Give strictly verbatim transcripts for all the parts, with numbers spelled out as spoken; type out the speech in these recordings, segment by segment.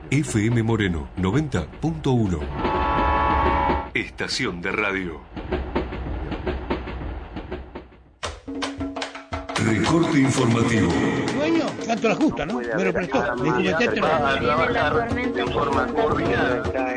F M Moreno noventa punto uno. Estación de radio. Recorte informativo. Dueño, tanto la justa, ¿no? Me lo prestó. Me dijo, metete la tormenta en forma coordinada.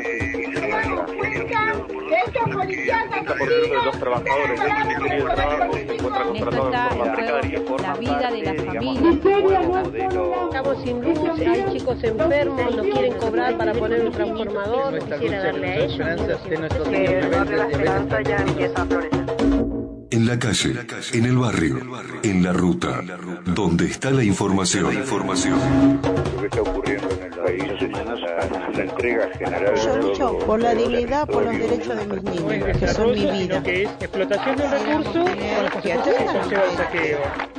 Los trabajadores del Ministerio del Trabajo se encuentran contratados en forma precaria. La vida de las familias. Estamos sin luz, hay chicos enfermos, no quieren cobrar para poner un transformador, quisiera darle a ellos. La esperanza ya empieza a florecer. En la calle, en el barrio, en la ruta, donde está la información. La información. Lo que está ocurriendo en el país es la, la entrega general. Yo lucho por la dignidad, por los derechos de mis niños, que son mi vida. Que es explotación de un recurso con las consecuencias que conlleva el saqueo.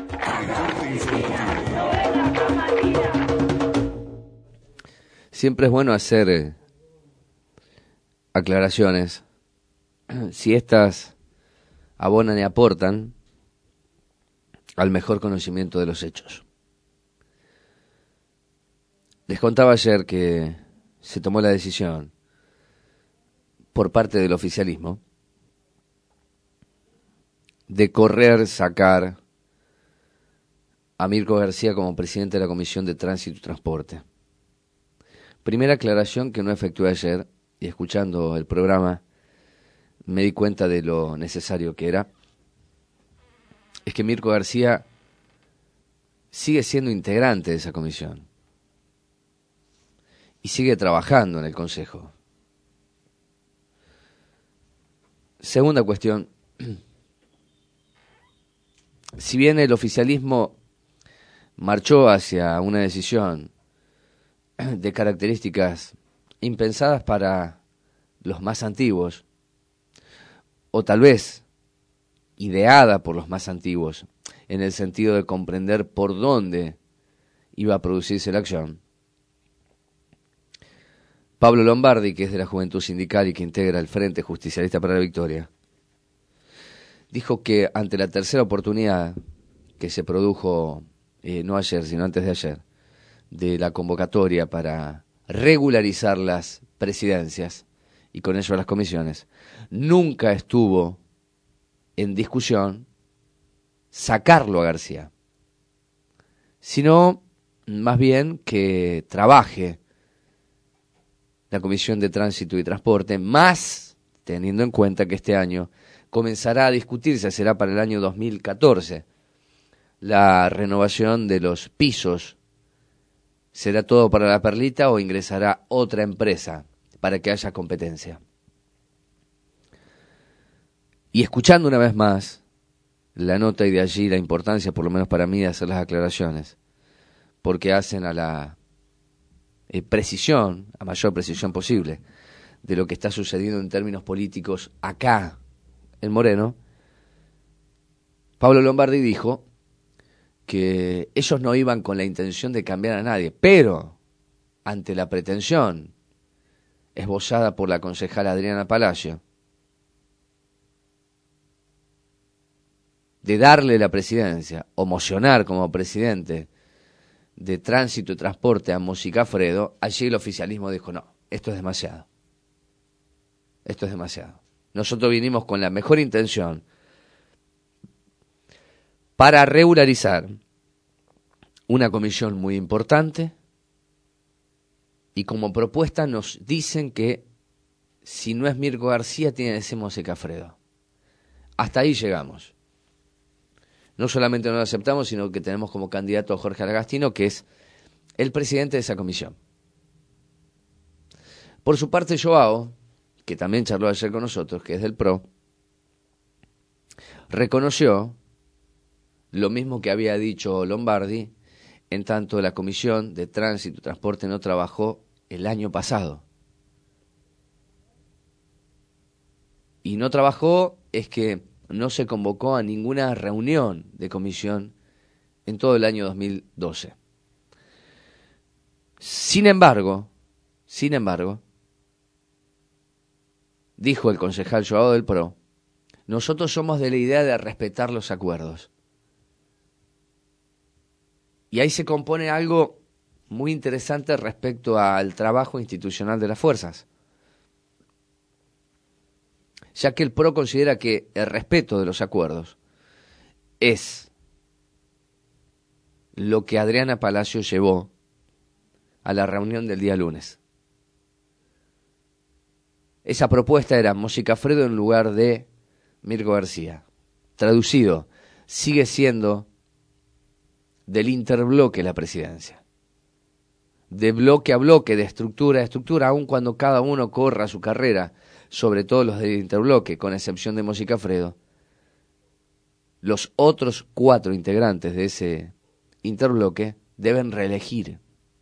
Siempre es bueno hacer eh, aclaraciones. Si estas abonan y aportan al mejor conocimiento de los hechos. Les contaba ayer que se tomó la decisión por parte del oficialismo de correr, sacar a Mirko García como presidente de la Comisión de Tránsito y Transporte. Primera aclaración que no efectué ayer, y escuchando el programa me di cuenta de lo necesario que era, es que Mirko García sigue siendo integrante de esa comisión y sigue trabajando en el Consejo. Segunda cuestión, si bien el oficialismo marchó hacia una decisión de características impensadas para los más antiguos, o tal vez ideada por los más antiguos, en el sentido de comprender por dónde iba a producirse la acción, Pablo Lombardi, que es de la Juventud Sindical y que integra el Frente Justicialista para la Victoria, dijo que ante la tercera oportunidad que se produjo, eh, no ayer, sino antes de ayer, de la convocatoria para regularizar las presidencias y con ello las comisiones, nunca estuvo en discusión sacarlo a García, sino más bien que trabaje la Comisión de Tránsito y Transporte, más teniendo en cuenta que este año comenzará a discutirse, será para el año dos mil catorce, la renovación de los pisos. ¿Será todo para la Perlita o ingresará otra empresa para que haya competencia? Y escuchando una vez más la nota y de allí la importancia, por lo menos para mí, de hacer las aclaraciones, porque hacen a la eh, precisión, a mayor precisión posible, de lo que está sucediendo en términos políticos acá, en Moreno, Pablo Lombardi dijo que ellos no iban con la intención de cambiar a nadie, pero ante la pretensión esbozada por la concejala Adriana Palacio de darle la presidencia o mocionar como presidente de Tránsito y Transporte a Mojica Fredo, allí el oficialismo dijo, no, esto es demasiado. Esto es demasiado. Nosotros vinimos con la mejor intención para regularizar una comisión muy importante y como propuesta nos dicen que si no es Mirko García tiene que ser Mojica Fredo. Hasta ahí llegamos. No solamente no lo aceptamos, sino que tenemos como candidato a Jorge Agastino, que es el presidente de esa comisión. Por su parte, Joao, que también charló ayer con nosotros, que es del P R O, reconoció lo mismo que había dicho Lombardi, en tanto la Comisión de Tránsito y Transporte no trabajó el año pasado. Y no trabajó es que no se convocó a ninguna reunión de comisión en todo el año dos mil doce. Sin embargo, sin embargo, dijo el concejal Joao del P R O, nosotros somos de la idea de respetar los acuerdos. Y ahí se compone algo muy interesante respecto al trabajo institucional de las fuerzas, ya que el P R O considera que el respeto de los acuerdos es lo que Adriana Palacio llevó a la reunión del día lunes. Esa propuesta era Mosicafredo en lugar de Mirko García. Traducido, sigue siendo del interbloque la presidencia. De bloque a bloque, de estructura a estructura, aun cuando cada uno corra su carrera, sobre todo los del interbloque, con excepción de Mosicafredo, los otros cuatro integrantes de ese interbloque deben reelegir.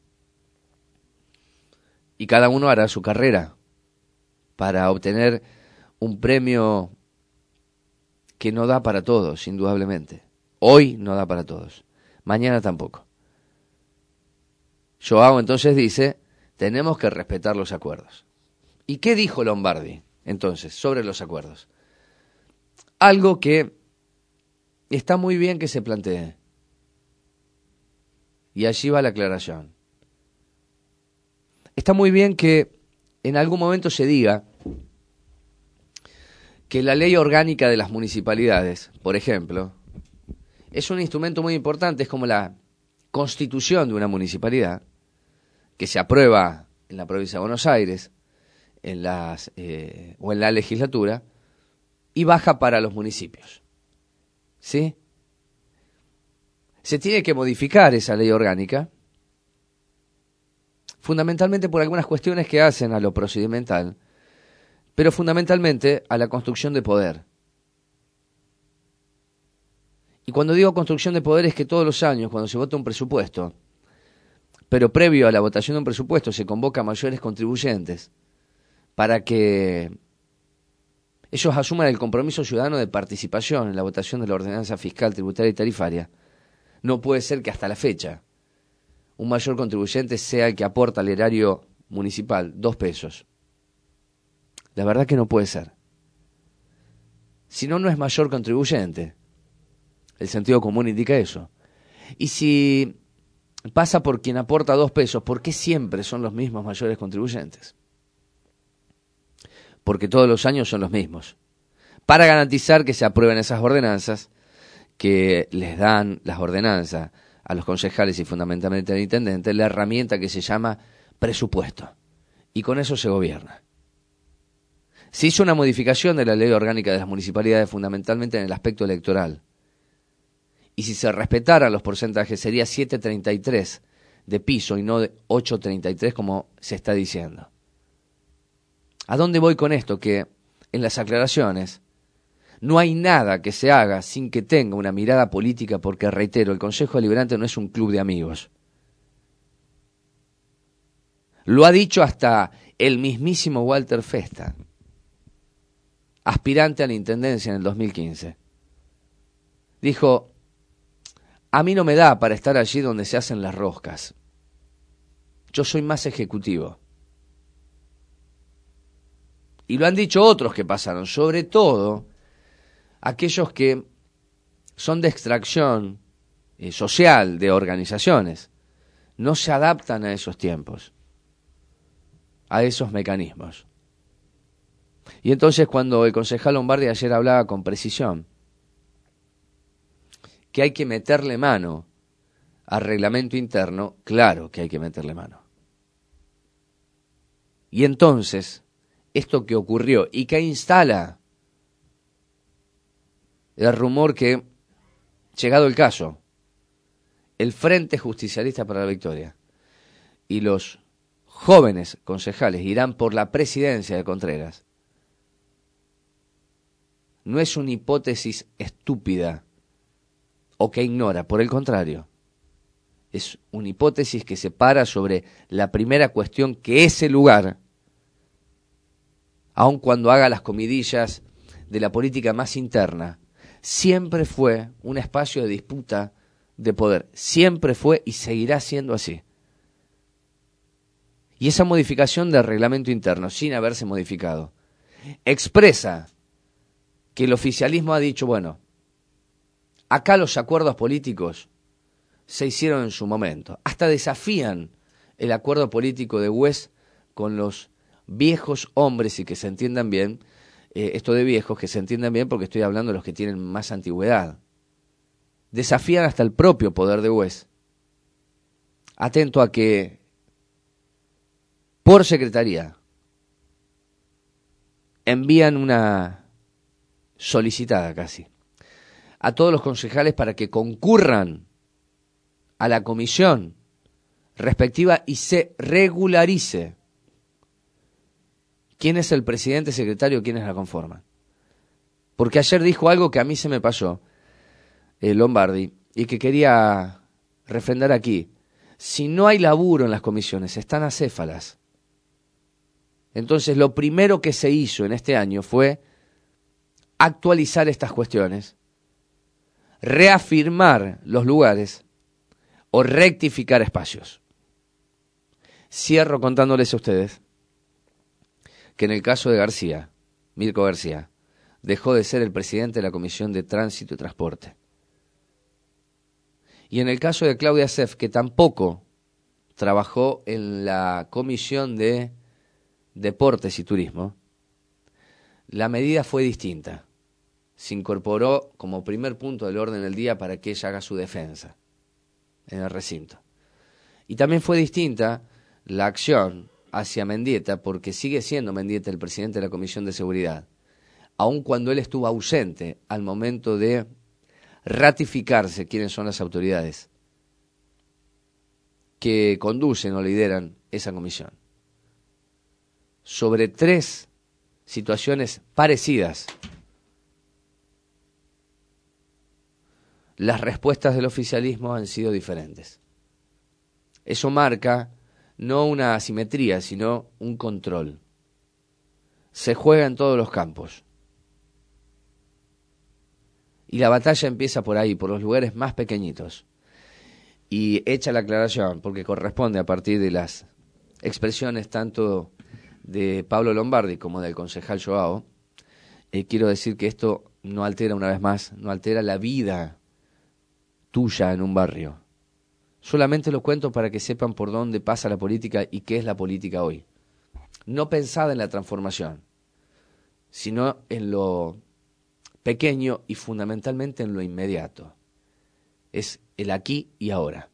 Y cada uno hará su carrera para obtener un premio que no da para todos, indudablemente. Hoy no da para todos, mañana tampoco. Joao entonces dice, tenemos que respetar los acuerdos. ¿Y qué dijo Lombardi entonces sobre los acuerdos? Algo que está muy bien que se plantee. Y allí va la aclaración. Está muy bien que en algún momento se diga que la ley orgánica de las municipalidades, por ejemplo, es un instrumento muy importante, es como la constitución de una municipalidad, que se aprueba en la provincia de Buenos Aires en las, eh, o en la legislatura, y baja para los municipios. ¿Sí? Se tiene que modificar esa ley orgánica, fundamentalmente por algunas cuestiones que hacen a lo procedimental, pero fundamentalmente a la construcción de poder. Y cuando digo construcción de poder es que todos los años, cuando se vota un presupuesto, pero previo a la votación de un presupuesto se convoca a mayores contribuyentes para que ellos asuman el compromiso ciudadano de participación en la votación de la ordenanza fiscal, tributaria y tarifaria. No puede ser que hasta la fecha un mayor contribuyente sea el que aporta al erario municipal dos pesos. La verdad que no puede ser. Si no, no es mayor contribuyente. El sentido común indica eso. Y si pasa por quien aporta dos pesos, ¿por qué siempre son los mismos mayores contribuyentes? Porque todos los años son los mismos. Para garantizar que se aprueben esas ordenanzas, que les dan las ordenanzas a los concejales y fundamentalmente al intendente, la herramienta que se llama presupuesto. Y con eso se gobierna. Se hizo una modificación de la ley orgánica de las municipalidades fundamentalmente en el aspecto electoral. Y si se respetaran los porcentajes sería siete coma treinta y tres de piso y no de ocho coma treinta y tres como se está diciendo. ¿A dónde voy con esto? Que en las aclaraciones no hay nada que se haga sin que tenga una mirada política porque, reitero, el Consejo Deliberante no es un club de amigos. Lo ha dicho hasta el mismísimo Walter Festa, aspirante a la intendencia en el dos mil quince. Dijo, a mí no me da para estar allí donde se hacen las roscas. Yo soy más ejecutivo. Y lo han dicho otros que pasaron, sobre todo aquellos que son de extracción eh, social de organizaciones. No se adaptan a esos tiempos, a esos mecanismos. Y entonces cuando el concejal Lombardi ayer hablaba con precisión que hay que meterle mano al reglamento interno, claro que hay que meterle mano. Y entonces, esto que ocurrió y que instala el rumor que, llegado el caso, el Frente Justicialista para la Victoria y los jóvenes concejales irán por la presidencia de Contreras, no es una hipótesis estúpida o que ignora, por el contrario, es una hipótesis que se para sobre la primera cuestión que ese lugar, aun cuando haga las comidillas de la política más interna, siempre fue un espacio de disputa de poder, siempre fue y seguirá siendo así. Y esa modificación del reglamento interno, sin haberse modificado, expresa que el oficialismo ha dicho, bueno, acá los acuerdos políticos se hicieron en su momento, hasta desafían el acuerdo político de Güez con los viejos hombres, y que se entiendan bien, eh, esto de viejos, que se entiendan bien porque estoy hablando de los que tienen más antigüedad. Desafían hasta el propio poder de Güez. Atento a que por secretaría envían una solicitada casi a todos los concejales para que concurran a la comisión respectiva y se regularice quién es el presidente, secretario, quiénes la conforman. Porque ayer dijo algo que a mí se me pasó, eh, Lombardi, y que quería refrendar aquí. Si no hay laburo en las comisiones, están acéfalas. Entonces, lo primero que se hizo en este año fue actualizar estas cuestiones, reafirmar los lugares o rectificar espacios. Cierro contándoles a ustedes que en el caso de García, Mirko García, dejó de ser el presidente de la Comisión de Tránsito y Transporte. Y en el caso de Claudia Sef, que tampoco trabajó en la Comisión de Deportes y Turismo, la medida fue distinta. Se incorporó como primer punto del orden del día para que ella haga su defensa en el recinto. Y también fue distinta la acción hacia Mendieta, porque sigue siendo Mendieta el presidente de la Comisión de Seguridad, aun cuando él estuvo ausente al momento de ratificarse quiénes son las autoridades que conducen o lideran esa comisión. Sobre tres situaciones parecidas, las respuestas del oficialismo han sido diferentes. Eso marca no una asimetría, sino un control. Se juega en todos los campos. Y la batalla empieza por ahí, por los lugares más pequeñitos. Y hecha la aclaración, porque corresponde a partir de las expresiones tanto de Pablo Lombardi como del concejal Joao, eh, quiero decir que esto no altera, una vez más, no altera la vida tuya en un barrio. Solamente lo cuento para que sepan por dónde pasa la política y qué es la política hoy. No pensada en la transformación, sino en lo pequeño y fundamentalmente en lo inmediato. Es el aquí y ahora.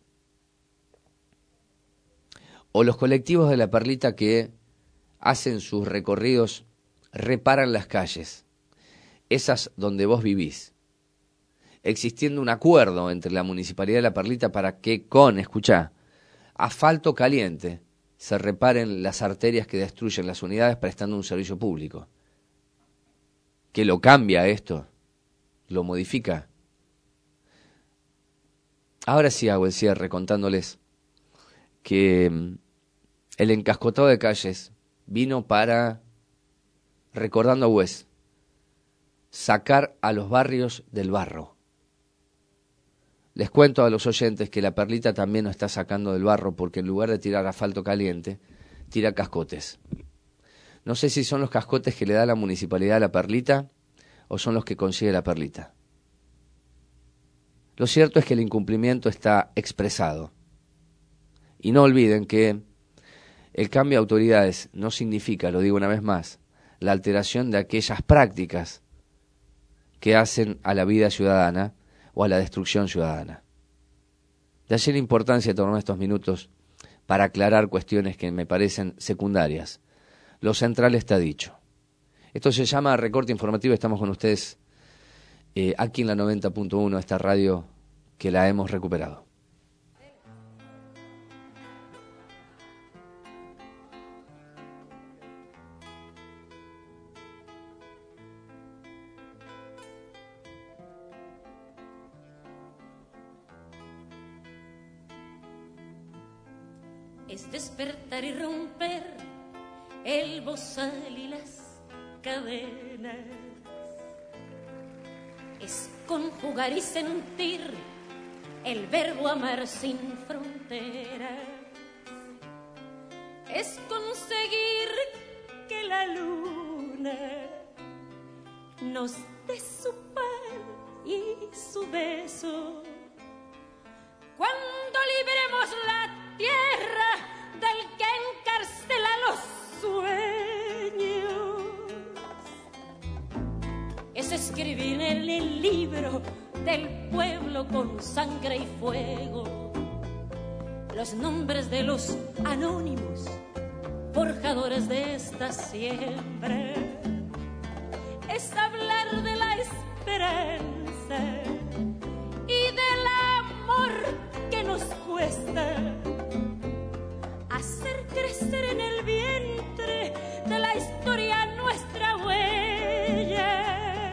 O los colectivos de La Perlita que hacen sus recorridos, reparan las calles, esas donde vos vivís, existiendo un acuerdo entre la Municipalidad de La Perlita para que con, escuchá, asfalto caliente se reparen las arterias que destruyen las unidades prestando un servicio público. ¿Que lo cambia esto? ¿Lo modifica? Ahora sí hago el cierre contándoles que el encascotado de calles vino para, recordando a Güez, sacar a los barrios del barro. Les cuento a los oyentes que La Perlita también nos está sacando del barro porque en lugar de tirar asfalto caliente, tira cascotes. No sé si son los cascotes que le da la Municipalidad a La Perlita o son los que consigue La Perlita. Lo cierto es que el incumplimiento está expresado. Y no olviden que el cambio de autoridades no significa, lo digo una vez más, la alteración de aquellas prácticas que hacen a la vida ciudadana o a la destrucción ciudadana. De allí la importancia de tomar estos minutos para aclarar cuestiones que me parecen secundarias. Lo central está dicho. Esto se llama Recorte Informativo, estamos con ustedes eh, aquí en la noventa punto uno, esta radio que la hemos recuperado. Es despertar y romper el bozal y las cadenas. Es conjugar y sentir el verbo amar sin fronteras. Es conseguir que la luna nos dé su pan y su beso. Cuando libremos la tierra de escribí en el libro del pueblo con sangre y fuego los nombres de los anónimos forjadores de esta siembra. Es hablar de la esperanza y del amor que nos cuesta hacer crecer en el vientre de la historia nuestra huella.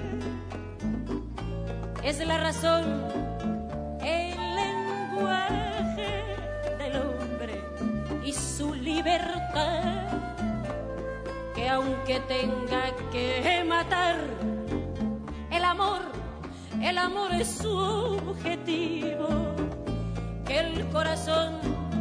Es la razón, el lenguaje del hombre y su libertad, que aunque tenga que matar, el amor, el amor es su objetivo, que el corazón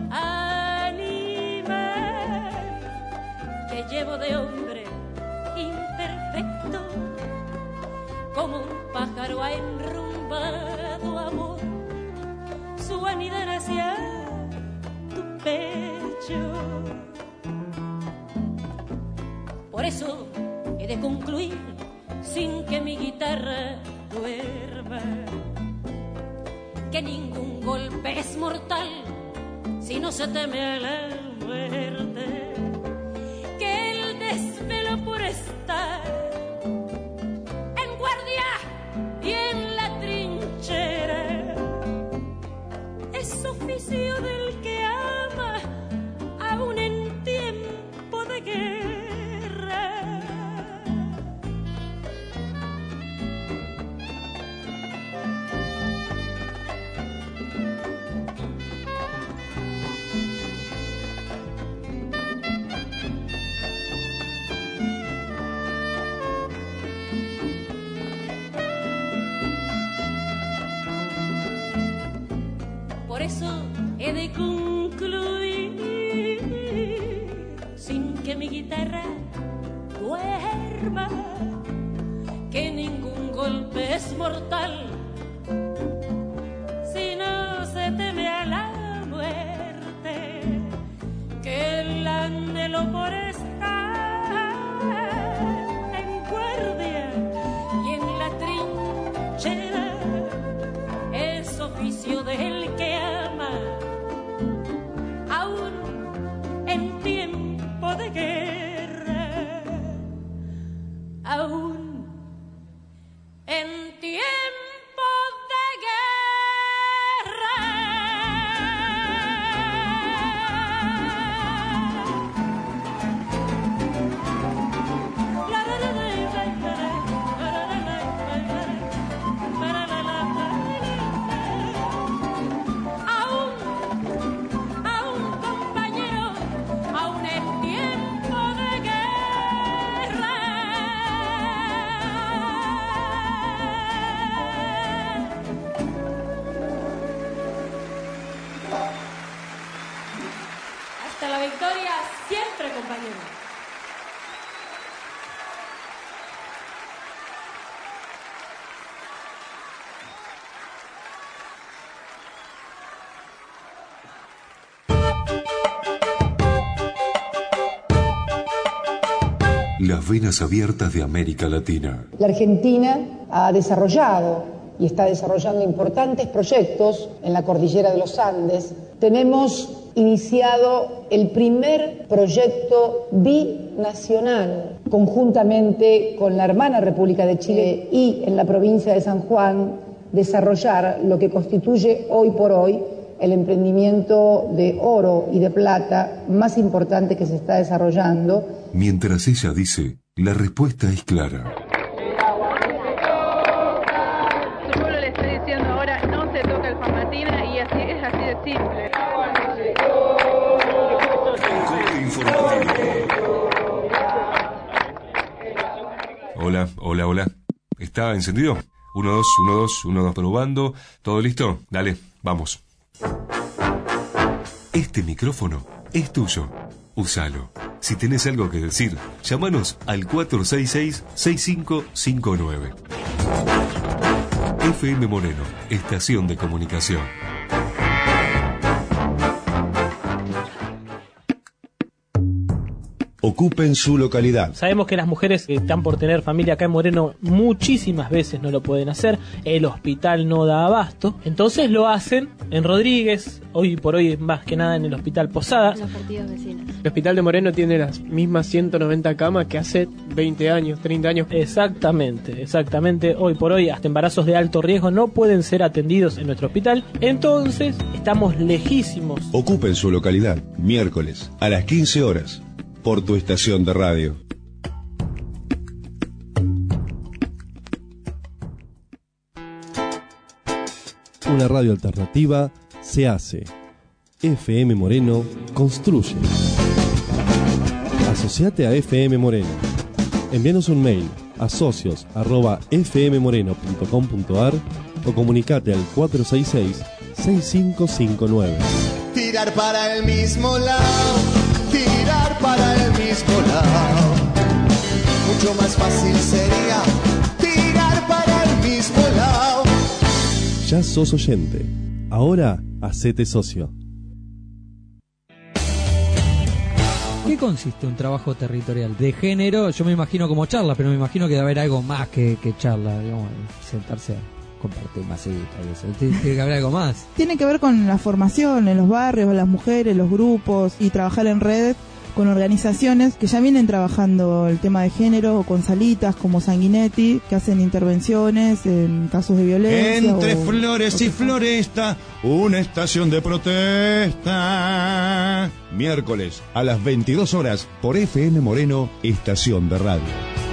animal que llevo de hombre imperfecto, como un pájaro ha enrumbado amor su anidar hacia tu pecho. Por eso he de concluir sin que mi guitarra duerma, que ningún golpe es mortal si no se teme a la muerte, que el desvelo por estar en guardia y en la trinchera es oficio del que ama aún en tiempo de guerra. Por eso he de concluir sin que mi guitarra duerma, que ningún golpe es mortal si no se teme a la muerte, que el anhelo por estar en guardia y en la trinchera es oficio del que ama aún en tiempo de guerra, aún en tiempo de guerra. La, la, la, la, la, la, la, la, aún, aún compañero, aún en tiempo de guerra. Hasta la victoria siempre, compañero. Las venas abiertas de América Latina. La Argentina ha desarrollado y está desarrollando importantes proyectos en la cordillera de los Andes. Tenemos iniciado el primer proyecto binacional conjuntamente con la hermana República de Chile y en la provincia de San Juan desarrollar lo que constituye hoy por hoy el emprendimiento de oro y de plata más importante que se está desarrollando. Mientras ella dice, la respuesta es clara. Yo le estoy diciendo ahora, no se toca el Juan Martina y así es así de simple. Corte informativo. Hola, hola, hola. ¿Está encendido? Uno, dos, uno, dos, uno, dos, probando. ¿Todo listo? Dale, vamos. Este micrófono es tuyo. Úsalo. Si tenés algo que decir, llámanos al cuatro seis seis, seis cinco cinco nueve. F M Moreno, estación de comunicación. Ocupen su localidad. Sabemos que las mujeres que están por tener familia acá en Moreno muchísimas veces no lo pueden hacer. El hospital no da abasto. Entonces lo hacen en Rodríguez, hoy por hoy más que nada en el Hospital Posada. Los partidos vecinos. El Hospital de Moreno tiene las mismas ciento noventa camas que hace veinte años, treinta años. Exactamente, exactamente. Hoy por hoy hasta embarazos de alto riesgo no pueden ser atendidos en nuestro hospital. Entonces estamos lejísimos. Ocupen su localidad. Miércoles a las quince horas. Por tu estación de radio. Una radio alternativa se hace. F M Moreno construye. Asociate a F M Moreno. Envíanos un mail a socios arroba f m moreno punto com punto a r o comunicate al cuatro seis seis, seis cinco cinco nueve. Tirar para el mismo lado, tirar para el mismo lado. Mucho más fácil sería tirar para el mismo lado. Ya sos oyente. Ahora hacete socio. ¿Qué consiste un trabajo territorial? De género, yo me imagino como charla, pero me imagino que debe haber algo más que, que charla, digamos, sentarse a compartir masita y eso. Tiene que haber algo más. Tiene que ver con la formación en los barrios, las mujeres, los grupos y trabajar en redes con organizaciones que ya vienen trabajando el tema de género, o con salitas como Sanguinetti, que hacen intervenciones en casos de violencia. Entre o, flores o y floresta, una estación de protesta. Miércoles a las veintidós horas por F M Moreno, estación de radio.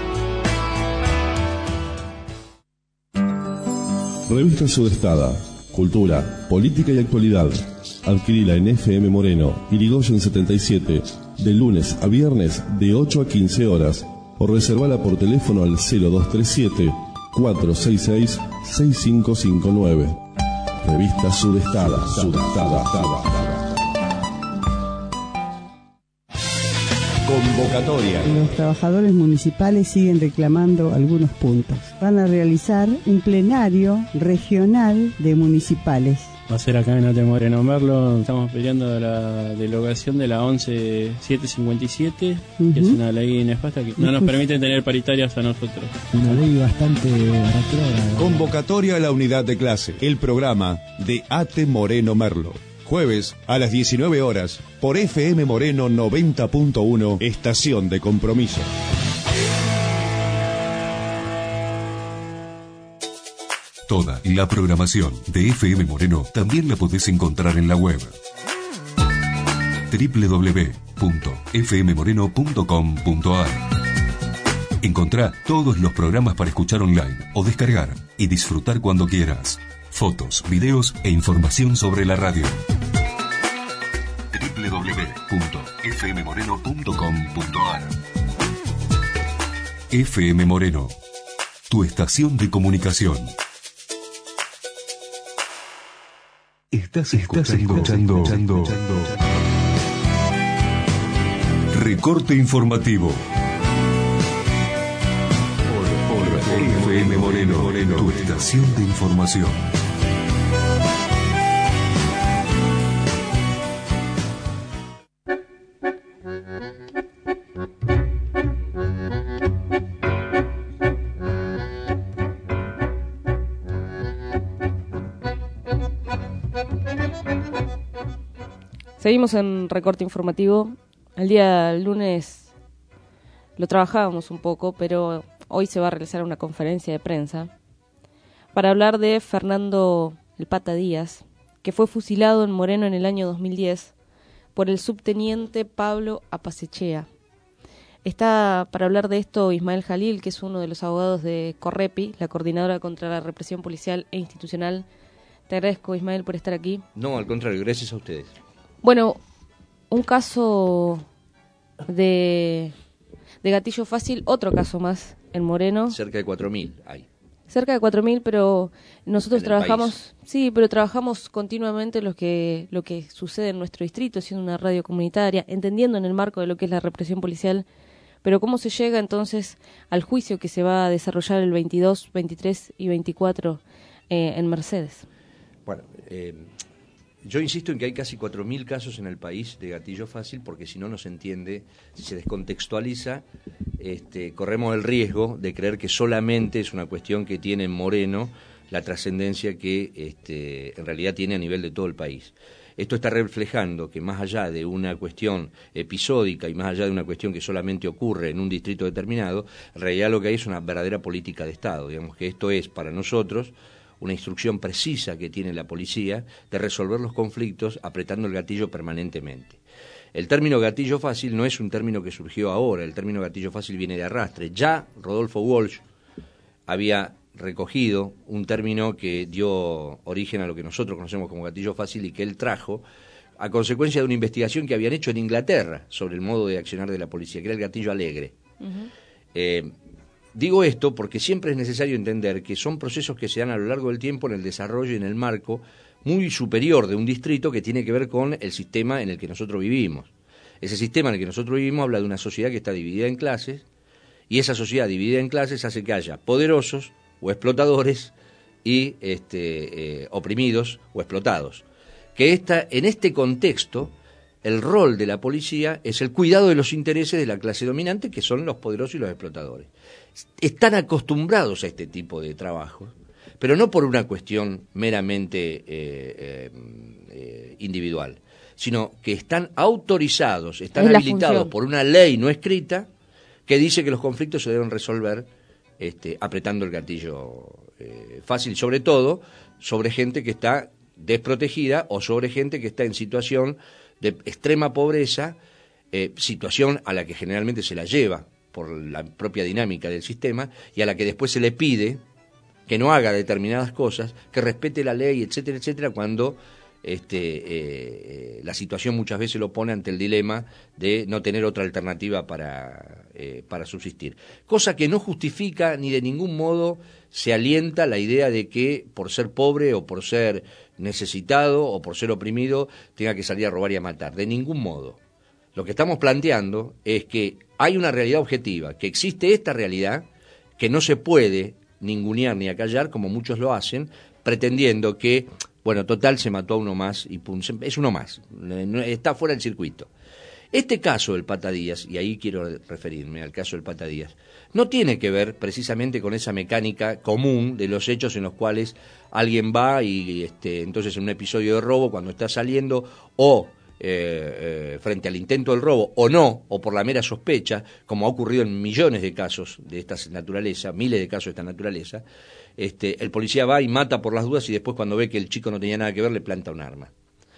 Revista Sudestada. Cultura, política y actualidad. Adquirila en F M Moreno, Irigoyen setenta y siete, de lunes a viernes de ocho a quince horas, o reservala por teléfono al cero dos tres siete, cuatro seis seis, seis cinco cinco nueve. Revista Sudestada. Sudestada. Convocatoria. Los trabajadores municipales siguen reclamando algunos puntos. Van a realizar un plenario regional de municipales. Va a ser acá en Ate Moreno Merlo. Estamos peleando la derogación de la once setecientos cincuenta y siete, uh-huh. que es una ley nefasta que no nos permite tener paritarias a nosotros. Una ley bastante retrógrada. Convocatoria a la unidad de clase. El programa de Ate Moreno Merlo. Jueves a las diecinueve horas por F M Moreno noventa punto uno, estación de compromiso. Toda la programación de F M Moreno también la podés encontrar en la web doble u doble u doble u punto f m moreno punto com punto a r. Encontrá todos los programas para escuchar online o descargar y disfrutar cuando quieras. Fotos, videos e información sobre la radio. doble u doble u doble u punto f m moreno punto com punto a r. F M Moreno, tu estación de comunicación. Estás escuchando, escuchando, escuchando Recorte Informativo por, por F M Moreno, Moreno, tu estación de información. Seguimos en Recorte Informativo. El día lunes lo trabajábamos un poco, pero hoy se va a realizar una conferencia de prensa para hablar de Fernando El Pata Díaz, que fue fusilado en Moreno en el año dos mil diez por el subteniente Pablo Apacechea. Está para hablar de esto Ismael Jalil, que es uno de los abogados de Correpi, la Coordinadora contra la Represión Policial e Institucional. Te agradezco, Ismael, por estar aquí. No, al contrario, gracias a ustedes. Bueno, un caso de, de gatillo fácil, otro caso más en Moreno. Cerca de cuatro mil hay. Cerca de cuatro mil, pero nosotros en trabajamos, sí, pero trabajamos continuamente lo que, lo que sucede en nuestro distrito, siendo una radio comunitaria, entendiendo en el marco de lo que es la represión policial, pero cómo se llega entonces al juicio que se va a desarrollar el veintidós, veintitrés y veinticuatro eh, en Mercedes. Bueno, eh... Yo insisto en que hay casi cuatro mil casos en el país de gatillo fácil, porque si no, no se entiende, si se descontextualiza, este, corremos el riesgo de creer que solamente es una cuestión que tiene en Moreno la trascendencia que este, en realidad tiene a nivel de todo el país. Esto está reflejando que más allá de una cuestión episódica y más allá de una cuestión que solamente ocurre en un distrito determinado, en realidad lo que hay es una verdadera política de Estado. Digamos que esto es para nosotros una instrucción precisa que tiene la policía de resolver los conflictos apretando el gatillo permanentemente. El término gatillo fácil no es un término que surgió ahora, el término gatillo fácil viene de arrastre. Ya Rodolfo Walsh había recogido un término que dio origen a lo que nosotros conocemos como gatillo fácil y que él trajo a consecuencia de una investigación que habían hecho en Inglaterra sobre el modo de accionar de la policía, que era el gatillo alegre. Uh-huh. Eh, Digo esto porque siempre es necesario entender que son procesos que se dan a lo largo del tiempo en el desarrollo y en el marco muy superior de un distrito que tiene que ver con el sistema en el que nosotros vivimos. Ese sistema en el que nosotros vivimos habla de una sociedad que está dividida en clases, y esa sociedad dividida en clases hace que haya poderosos o explotadores y este, eh, oprimidos o explotados. Que esta, en este contexto, el rol de la policía es el cuidado de los intereses de la clase dominante, que son los poderosos y los explotadores. Están acostumbrados a este tipo de trabajo, pero no por una cuestión meramente eh, eh, eh, individual, sino que están autorizados, están habilitados función. por una ley no escrita que dice que los conflictos se deben resolver este, apretando el gatillo eh, fácil, sobre todo sobre gente que está desprotegida o sobre gente que está en situación de extrema pobreza, eh, situación a la que generalmente se la lleva por la propia dinámica del sistema y a la que después se le pide que no haga determinadas cosas, que respete la ley, etcétera, etcétera, cuando este, eh, la situación muchas veces lo pone ante el dilema de no tener otra alternativa para, eh, para subsistir. Cosa que no justifica ni de ningún modo se alienta la idea de que por ser pobre o por ser necesitado o por ser oprimido tenga que salir a robar y a matar. De ningún modo. Lo que estamos planteando es que hay una realidad objetiva, que existe esta realidad que no se puede ningunear ni acallar, como muchos lo hacen, pretendiendo que, bueno, total se mató a uno más y pum, es uno más, está fuera del circuito. Este caso del Pata Díaz, y ahí quiero referirme al caso del Pata Díaz, no tiene que ver precisamente con esa mecánica común de los hechos en los cuales alguien va y este, entonces en un episodio de robo, cuando está saliendo, o Eh, eh, frente al intento del robo o no, o por la mera sospecha, como ha ocurrido en millones de casos de esta naturaleza, miles de casos de esta naturaleza, este, el policía va y mata por las dudas y después cuando ve que el chico no tenía nada que ver le planta un arma.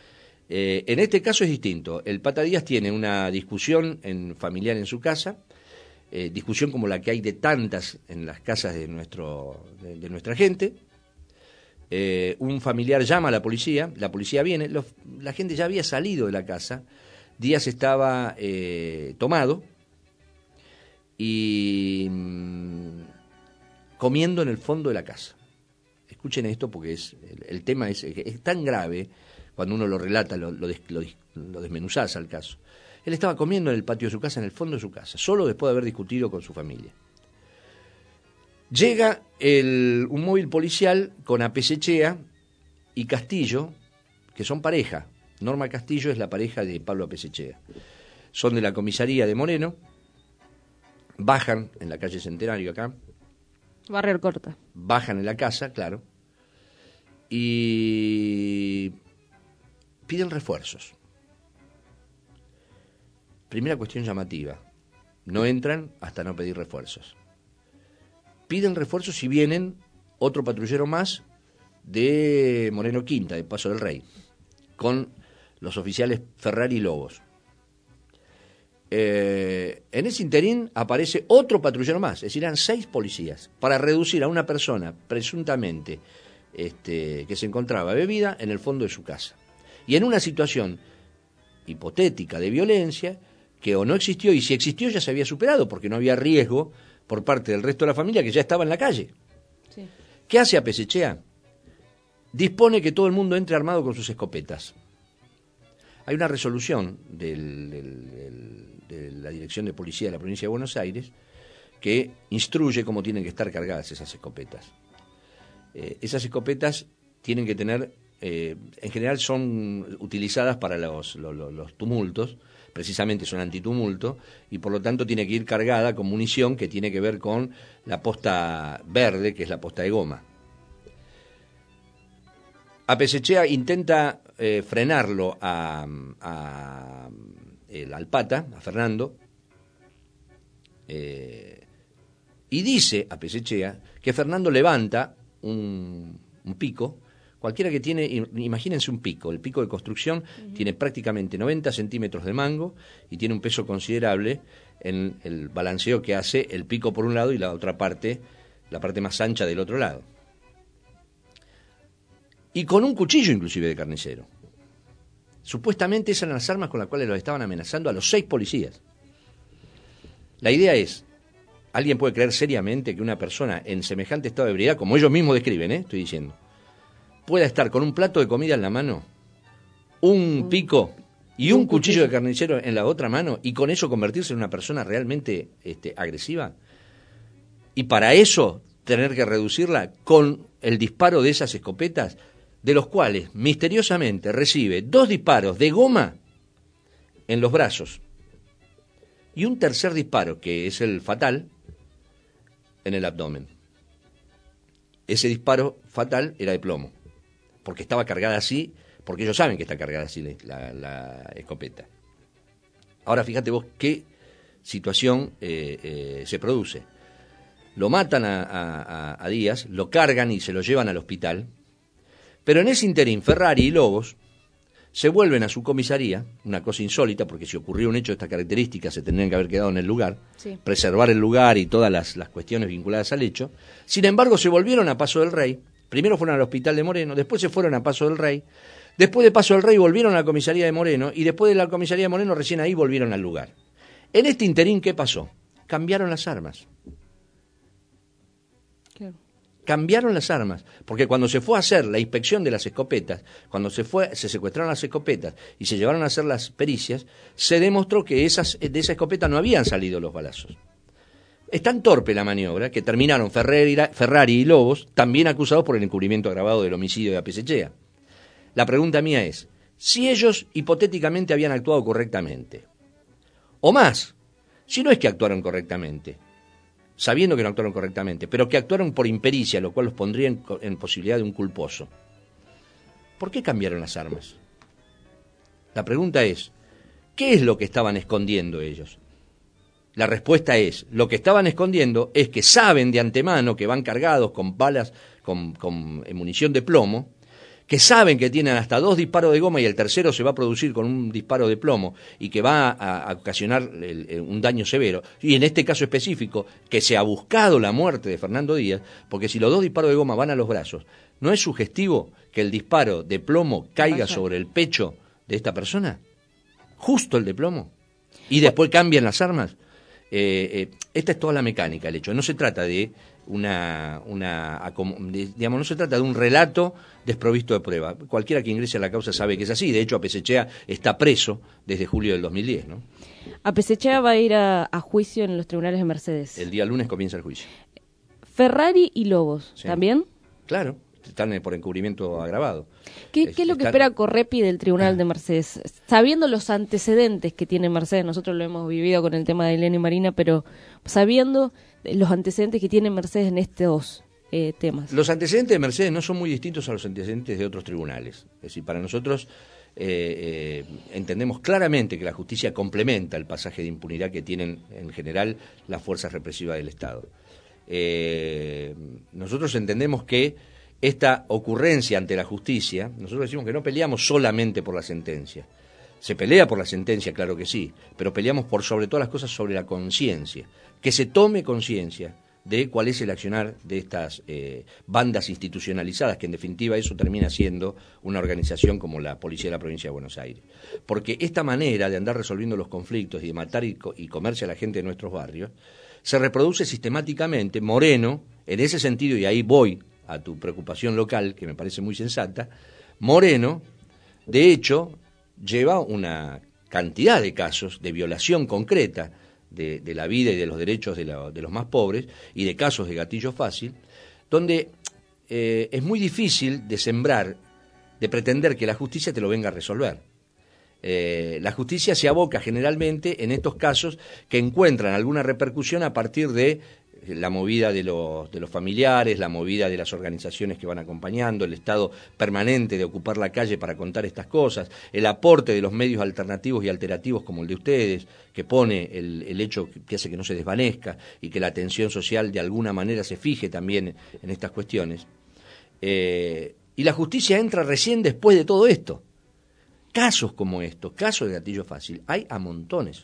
Eh, en este caso es distinto. El Pata Díaz tiene una discusión en, familiar en su casa, eh, discusión como la que hay de tantas en las casas de, nuestro, de, de nuestra gente. Eh, un familiar llama a la policía, la policía viene, los, la gente ya había salido de la casa, Díaz estaba eh, tomado y mmm, comiendo en el fondo de la casa. Escuchen esto porque es el, el tema es, es tan grave cuando uno lo relata, lo, lo, des, lo, lo desmenuzás al caso. Él estaba comiendo en el patio de su casa, en el fondo de su casa, solo después de haber discutido con su familia. Llega el, un móvil policial con Apesechea y Castillo, que son pareja. Norma Castillo es la pareja de Pablo Apesechea. Son de la comisaría de Moreno, bajan en la calle Centenario acá. Barrio Alcorta. Bajan en la casa, claro, y piden refuerzos. Primera cuestión llamativa, no entran hasta no pedir refuerzos. Piden refuerzos y vienen otro patrullero más de Moreno Quinta, de Paso del Rey, con los oficiales Ferrari y Lobos. Eh, en ese interín aparece otro patrullero más, es decir, eran seis policías, para reducir a una persona presuntamente este, que se encontraba bebida en el fondo de su casa. Y en una situación hipotética de violencia que o no existió, y si existió ya se había superado, porque no había riesgo por parte del resto de la familia que ya estaba en la calle. Sí. ¿Qué hace Apesechea? Dispone que todo el mundo entre armado con sus escopetas. Hay una resolución del, del, del, de la Dirección de Policía de la Provincia de Buenos Aires que instruye cómo tienen que estar cargadas esas escopetas. Eh, esas escopetas tienen que tener eh, en general son utilizadas para los, los, los tumultos, precisamente son antitumulto, y por lo tanto tiene que ir cargada con munición que tiene que ver con la posta verde, que es la posta de goma. Apesechea intenta eh, frenarlo a, a el Alpata, a Fernando, eh, y dice Apesechea que Fernando levanta un, un pico, cualquiera que tiene, imagínense un pico, el pico de construcción uh-huh. tiene prácticamente noventa centímetros de mango y tiene un peso considerable en el balanceo que hace el pico por un lado y la otra parte, la parte más ancha del otro lado. Y con un cuchillo inclusive de carnicero. Supuestamente esas eran las armas con las cuales los estaban amenazando a los seis policías. La idea es, ¿alguien puede creer seriamente que una persona en semejante estado de ebriedad, como ellos mismos describen, ¿eh? estoy diciendo, pueda estar con un plato de comida en la mano, un pico y un cuchillo de carnicero en la otra mano y con eso convertirse en una persona realmente este, agresiva? Y para eso tener que reducirla con el disparo de esas escopetas, de los cuales misteriosamente recibe dos disparos de goma en los brazos y un tercer disparo, que es el fatal, en el abdomen. Ese disparo fatal era de plomo, porque estaba cargada así, porque ellos saben que está cargada así la, la escopeta. Ahora fíjate vos qué situación eh, eh, se produce. Lo matan a, a, a Díaz, lo cargan y se lo llevan al hospital, pero en ese interín Ferrari y Lobos se vuelven a su comisaría, una cosa insólita, porque si ocurrió un hecho de esta característica se tendrían que haber quedado en el lugar, sí. preservar el lugar y todas las, las cuestiones vinculadas al hecho. Sin embargo, se volvieron a Paso del Rey, primero fueron al hospital de Moreno, después se fueron a Paso del Rey, después de Paso del Rey volvieron a la comisaría de Moreno, y después de la comisaría de Moreno recién ahí volvieron al lugar. En este interín, ¿qué pasó? Cambiaron las armas. Claro. Cambiaron las armas, porque cuando se fue a hacer la inspección de las escopetas, cuando se fue, se secuestraron las escopetas y se llevaron a hacer las pericias, se demostró que esas, de esa escopeta no habían salido los balazos. Es tan torpe la maniobra que terminaron Ferrari, Ferrari y Lobos también acusados por el encubrimiento agravado del homicidio de Apesechea. La pregunta mía es, si ellos hipotéticamente habían actuado correctamente, o más, si no es que actuaron correctamente, sabiendo que no actuaron correctamente, pero que actuaron por impericia, lo cual los pondría en, en posibilidad de un culposo, ¿por qué cambiaron las armas? La pregunta es, ¿qué es lo que estaban escondiendo ellos? La respuesta es, lo que estaban escondiendo es que saben de antemano que van cargados con balas, con, con munición de plomo, que saben que tienen hasta dos disparos de goma y el tercero se va a producir con un disparo de plomo y que va a, a ocasionar el, el, un daño severo, y en este caso específico, que se ha buscado la muerte de Fernando Díaz, porque si los dos disparos de goma van a los brazos, ¿no es sugestivo que el disparo de plomo caiga sobre el pecho de esta persona? Justo el de plomo. Y después cambian las armas. Eh, eh, esta es toda la mecánica, el hecho. No se trata de una, una de, digamos, no se trata de un relato desprovisto de prueba. Cualquiera que ingrese a la causa sabe que es así. De hecho, Apesechea está preso desde julio del dos mil diez, ¿no? Apesechea va a ir a, a juicio en los tribunales de Mercedes. El día lunes comienza el juicio. Ferrari y Lobos, sí. ¿También? Claro, están por encubrimiento agravado. ¿Qué, ¿qué es lo que están... espera Correpi del Tribunal de Mercedes? Sabiendo los antecedentes que tiene Mercedes, nosotros lo hemos vivido con el tema de Elena y Marina, pero sabiendo los antecedentes que tiene Mercedes en estos eh, temas. Los antecedentes de Mercedes no son muy distintos a los antecedentes de otros tribunales. Es decir, para nosotros eh, eh, entendemos claramente que la justicia complementa el pasaje de impunidad que tienen en general las fuerzas represivas del Estado. Eh, nosotros entendemos que esta ocurrencia ante la justicia, nosotros decimos que no peleamos solamente por la sentencia. Se pelea por la sentencia, claro que sí, pero peleamos por sobre todas las cosas sobre la conciencia. Que se tome conciencia de cuál es el accionar de estas eh, bandas institucionalizadas, que en definitiva eso termina siendo una organización como la Policía de la Provincia de Buenos Aires. Porque esta manera de andar resolviendo los conflictos y de matar y, co- y comerse a la gente de nuestros barrios, se reproduce sistemáticamente. Moreno, en ese sentido, y ahí voy a tu preocupación local, que me parece muy sensata, Moreno, de hecho, lleva una cantidad de casos de violación concreta de, de la vida y de los derechos de, la, de los más pobres, y de casos de gatillo fácil, donde eh, es muy difícil de sembrar de pretender que la justicia te lo venga a resolver. Eh, la justicia se aboca generalmente en estos casos que encuentran alguna repercusión a partir de la movida de los, de los familiares, la movida de las organizaciones que van acompañando, el estado permanente de ocupar la calle para contar estas cosas, el aporte de los medios alternativos y alterativos como el de ustedes, que pone el, el hecho que hace que no se desvanezca y que la atención social de alguna manera se fije también en estas cuestiones. Eh, y la justicia entra recién después de todo esto. Casos como estos, casos de gatillo fácil, hay a montones.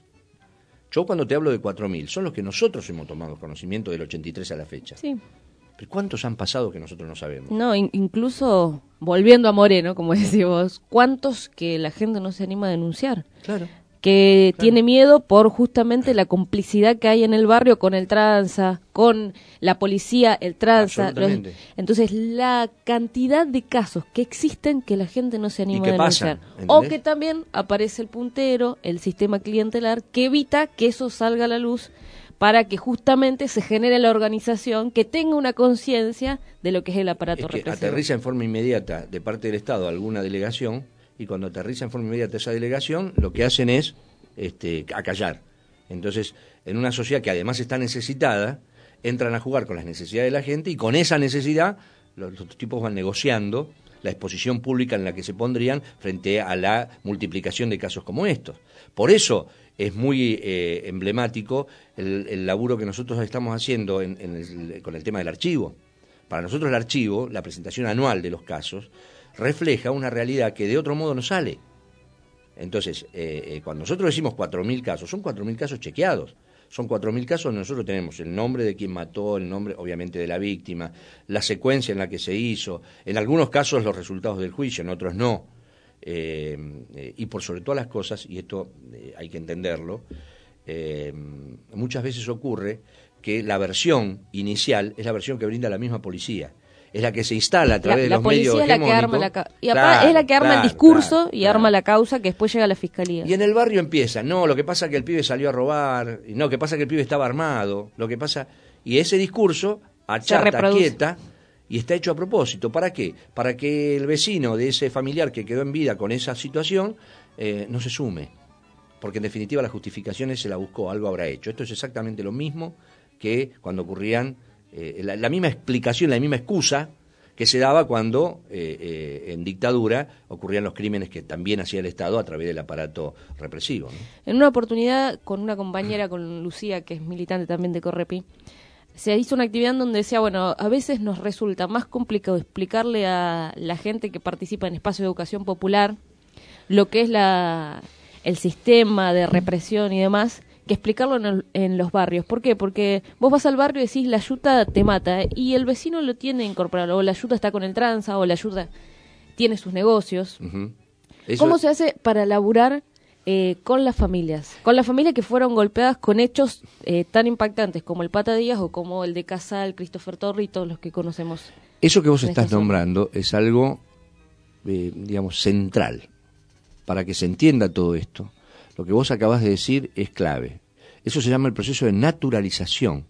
Yo cuando te hablo de cuatro mil, son los que nosotros hemos tomado conocimiento del ochenta y tres a la fecha. Sí. ¿Pero cuántos han pasado que nosotros no sabemos? No, in- incluso volviendo a Moreno, como decís vos, ¿cuántos que la gente no se anima a denunciar? Claro. Que claro. tiene miedo por justamente la complicidad que hay en el barrio con el tranza, con la policía, el tranza. Los... Entonces, la cantidad de casos que existen que la gente no se anima a denunciar. Pasan, o que también aparece el puntero, el sistema clientelar, que evita que eso salga a la luz para que justamente se genere la organización que tenga una conciencia de lo que es el aparato es que represivo. Aterriza en forma inmediata de parte del Estado alguna delegación, y cuando aterriza en forma inmediata esa delegación, lo que hacen es este, acallar. Entonces, en una sociedad que además está necesitada, entran a jugar con las necesidades de la gente, y con esa necesidad los, los tipos van negociando la exposición pública en la que se pondrían frente a la multiplicación de casos como estos. Por eso es muy eh, emblemático el, el laburo que nosotros estamos haciendo en, en el, con el tema del archivo. Para nosotros el archivo, la presentación anual de los casos, refleja una realidad que de otro modo no sale. Entonces, eh, eh, cuando nosotros decimos cuatro mil casos, son cuatro mil casos chequeados. Son cuatro mil casos donde nosotros tenemos el nombre de quien mató, el nombre obviamente de la víctima, la secuencia en la que se hizo, en algunos casos los resultados del juicio, en otros no. Eh, eh, y por sobre todas las cosas, y esto eh, hay que entenderlo, eh, muchas veces ocurre que la versión inicial es la versión que brinda la misma policía. Es la que se instala a través la, de la los medios hegemónicos. La policía es la que arma la ca- y claro, es la que arma claro, el discurso claro, y claro. arma la causa que después llega a la fiscalía. Y en el barrio empieza, no, lo que pasa es que el pibe salió a robar, y no, lo que pasa es que el pibe estaba armado, lo que pasa... Y ese discurso achata, quieta, y está hecho a propósito. ¿Para qué? Para que el vecino de ese familiar que quedó en vida con esa situación eh, no se sume. Porque en definitiva la justificación se la buscó, algo habrá hecho. Esto es exactamente lo mismo que cuando ocurrían, eh, la, la misma explicación, la misma excusa que se daba cuando eh, eh, en dictadura ocurrían los crímenes que también hacía el Estado a través del aparato represivo, ¿no? En una oportunidad con una compañera, con Lucía, que es militante también de Correpi, se hizo una actividad en donde decía, bueno, a veces nos resulta más complicado explicarle a la gente que participa en espacios de educación popular lo que es la el sistema de represión y demás, que explicarlo en, el, en los barrios. ¿Por qué? Porque vos vas al barrio y decís, la yuta te mata, ¿eh? Y el vecino lo tiene incorporado, o la yuta está con el tranza, o la yuta tiene sus negocios. Uh-huh. Eso... ¿Cómo se hace para laburar eh, con las familias? Con las familias que fueron golpeadas con hechos eh, tan impactantes como el Pata Díaz o como el de Casal, Christopher Torri y todos los que conocemos. Eso que vos estás nombrando es algo, eh, digamos, central para que se entienda todo esto. Lo que vos acabás de decir es clave. Eso se llama el proceso de naturalización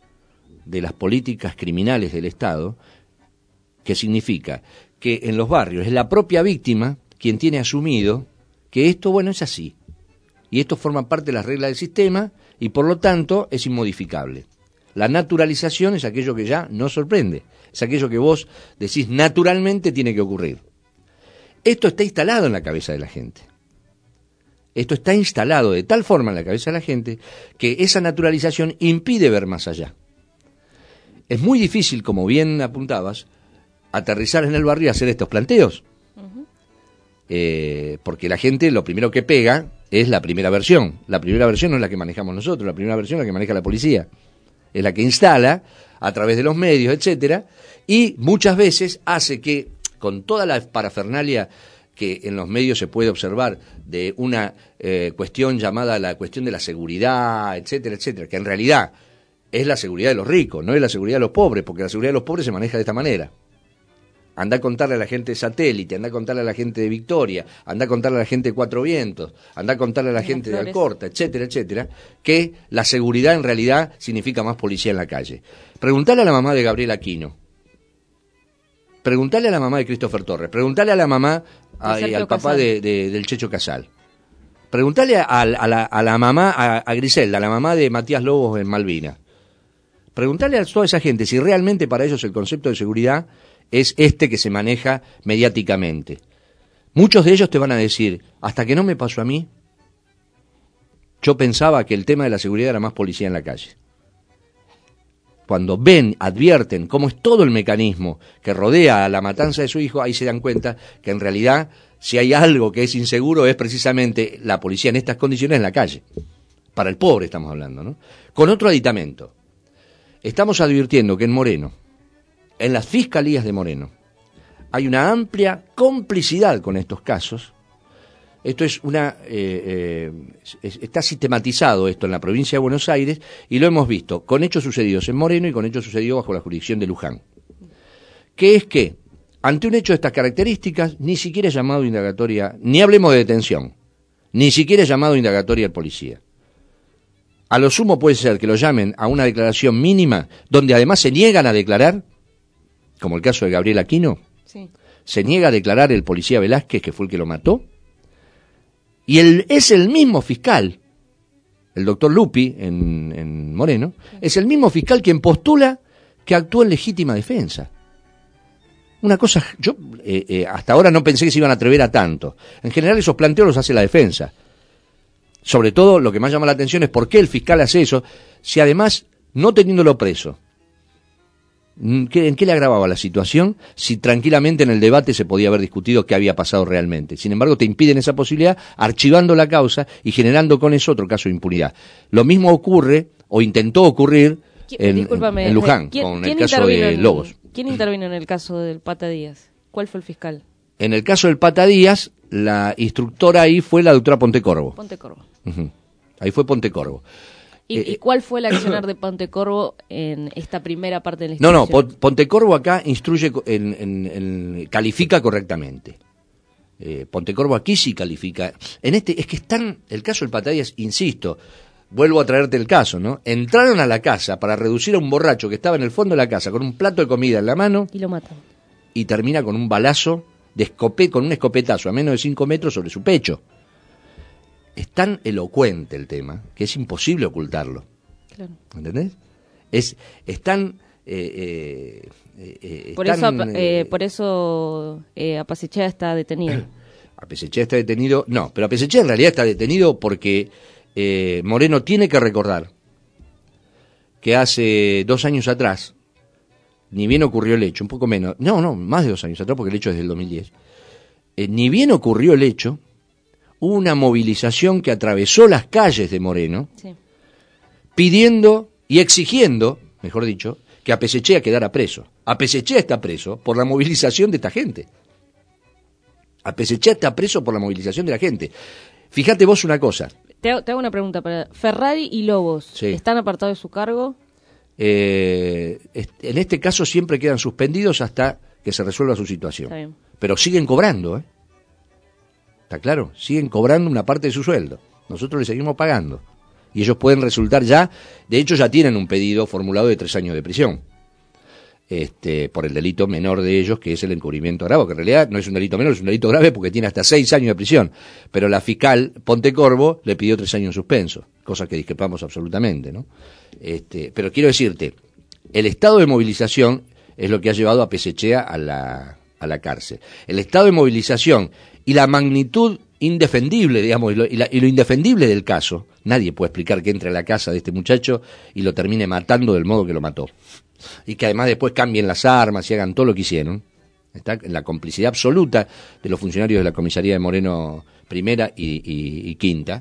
de las políticas criminales del Estado, que significa que en los barrios es la propia víctima quien tiene asumido que esto, bueno, es así. Y esto forma parte de las reglas del sistema y por lo tanto es inmodificable. La naturalización es aquello que ya no sorprende. Es aquello que vos decís naturalmente tiene que ocurrir. Esto está instalado en la cabeza de la gente. Esto está instalado de tal forma en la cabeza de la gente que esa naturalización impide ver más allá. Es muy difícil, como bien apuntabas, aterrizar en el barrio y hacer estos planteos. Uh-huh. Eh, porque la gente lo primero que pega es la primera versión. La primera versión no es la que manejamos nosotros, la primera versión es la que maneja la policía. Es la que instala a través de los medios, etcétera, y muchas veces hace que, con toda la parafernalia que en los medios se puede observar de una eh, cuestión llamada la cuestión de la seguridad, etcétera, etcétera, que en realidad es la seguridad de los ricos, no es la seguridad de los pobres, porque la seguridad de los pobres se maneja de esta manera. Anda a contarle a la gente de Satélite, anda a contarle a la gente de Victoria, anda a contarle a la gente de Cuatro Vientos, anda a contarle a la gente de Alcorta, etcétera, etcétera, que la seguridad en realidad significa más policía en la calle. Preguntale a la mamá de Gabriel Aquino. Preguntale a la mamá de Christopher Torres, preguntale a la mamá a, y al papá de, de, del Checho Casal. Preguntale a, a, la, a la mamá, a, a Griselda, a la mamá de Matías Lobos en Malvinas. Preguntale a toda esa gente si realmente para ellos el concepto de seguridad es este que se maneja mediáticamente. Muchos de ellos te van a decir, hasta que no me pasó a mí, yo pensaba que el tema de la seguridad era más policía en la calle. Cuando ven, advierten cómo es todo el mecanismo que rodea a la matanza de su hijo, ahí se dan cuenta que en realidad, si hay algo que es inseguro, es precisamente la policía en estas condiciones en la calle. Para el pobre estamos hablando, ¿no? Con otro aditamento. Estamos advirtiendo que en Moreno, en las fiscalías de Moreno, hay una amplia complicidad con estos casos. Esto es una eh, eh, está sistematizado esto en la provincia de Buenos Aires y lo hemos visto con hechos sucedidos en Moreno y con hechos sucedidos bajo la jurisdicción de Luján. Que es que, ante un hecho de estas características, ni siquiera es llamado indagatoria, ni hablemos de detención, ni siquiera es llamado indagatoria al policía. A lo sumo puede ser que lo llamen a una declaración mínima, donde además se niegan a declarar, como el caso de Gabriel Aquino, sí. Se niega a declarar el policía Velázquez, que fue el que lo mató, y el, es el mismo fiscal, el doctor Lupi, en, en Moreno, sí. Es el mismo fiscal quien postula que actuó en legítima defensa. Una cosa, yo eh, eh, hasta ahora no pensé que se iban a atrever a tanto. En general esos planteos los hace la defensa. Sobre todo, lo que más llama la atención es por qué el fiscal hace eso, si además, no teniéndolo preso, ¿en qué le agravaba la situación? Si tranquilamente en el debate se podía haber discutido qué había pasado realmente. Sin embargo, te impiden esa posibilidad, archivando la causa y generando con eso otro caso de impunidad. Lo mismo ocurre, o intentó ocurrir, en, en Luján, con el caso de Lobos. ¿Quién intervino en el caso del Pata Díaz? ¿Cuál fue el fiscal? En el caso del Pata Díaz, la instructora ahí fue la doctora Pontecorvo. Pontecorvo. Uh-huh. Ahí fue Pontecorvo. ¿Y, eh, ¿Y cuál fue el accionar de Pontecorvo en esta primera parte de la institución? No, no, Pontecorvo acá instruye, en, en, en, califica correctamente. Eh, Pontecorvo aquí sí califica. En este, es que están, el caso del Pata Díaz, insisto, vuelvo a traerte el caso, ¿no? Entraron a la casa para reducir a un borracho que estaba en el fondo de la casa con un plato de comida en la mano. Y lo matan. Y termina con un balazo de escopet, con un escopetazo a menos de cinco metros sobre su pecho. Es tan elocuente el tema que es imposible ocultarlo. Claro. ¿Entendés? Es, es tan... Eh, eh, eh, por, tan eso, eh, por eso eh, Apesechea está detenido. Apesechea está detenido... No, pero Apesechea en realidad está detenido porque eh, Moreno tiene que recordar que hace dos años atrás, ni bien ocurrió el hecho, un poco menos... No, no, más de dos años atrás porque el hecho es del dos mil diez. Eh, ni bien ocurrió el hecho... Hubo una movilización que atravesó las calles de Moreno, sí. Pidiendo y exigiendo, mejor dicho, que Apesechea quedara preso. Apesechea está preso por la movilización de esta gente. Apesechea está preso por la movilización de la gente. Fíjate vos una cosa. Te hago, te hago una pregunta. Para Ferrari y Lobos, sí. ¿Están apartados de su cargo? Eh, en este caso siempre quedan suspendidos hasta que se resuelva su situación. Está bien. Pero siguen cobrando, ¿eh? ¿Está claro? Siguen cobrando una parte de su sueldo. Nosotros les seguimos pagando. Y ellos pueden resultar ya, de hecho ya tienen un pedido formulado de tres años de prisión. Este, por el delito menor de ellos, que es el encubrimiento agravado, que en realidad no es un delito menor, es un delito grave porque tiene hasta seis años de prisión. Pero la fiscal Pontecorvo le pidió tres años en suspenso, cosa que discrepamos absolutamente, ¿no? Este, pero quiero decirte, el estado de movilización es lo que ha llevado a Apesechea a la, a la cárcel. El estado de movilización y la magnitud indefendible, digamos, y lo, y, la, y lo indefendible del caso, nadie puede explicar que entre a la casa de este muchacho y lo termine matando del modo que lo mató. Y que además después cambien las armas y hagan todo lo que hicieron. Está en la complicidad absoluta de los funcionarios de la comisaría de Moreno Primera y, y, y Quinta.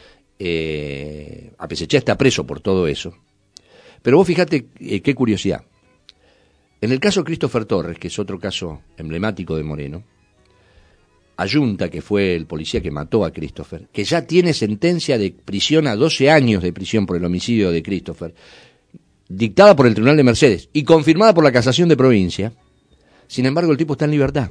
Eh, Apesechea está preso por todo eso. Pero vos fíjate eh, qué curiosidad. En el caso Christopher Torres, que es otro caso emblemático de Moreno, Ayunta, que fue el policía que mató a Christopher, que ya tiene sentencia de prisión a doce años de prisión por el homicidio de Christopher, dictada por el Tribunal de Mercedes y confirmada por la Casación de Provincia. Sin embargo, el tipo está en libertad.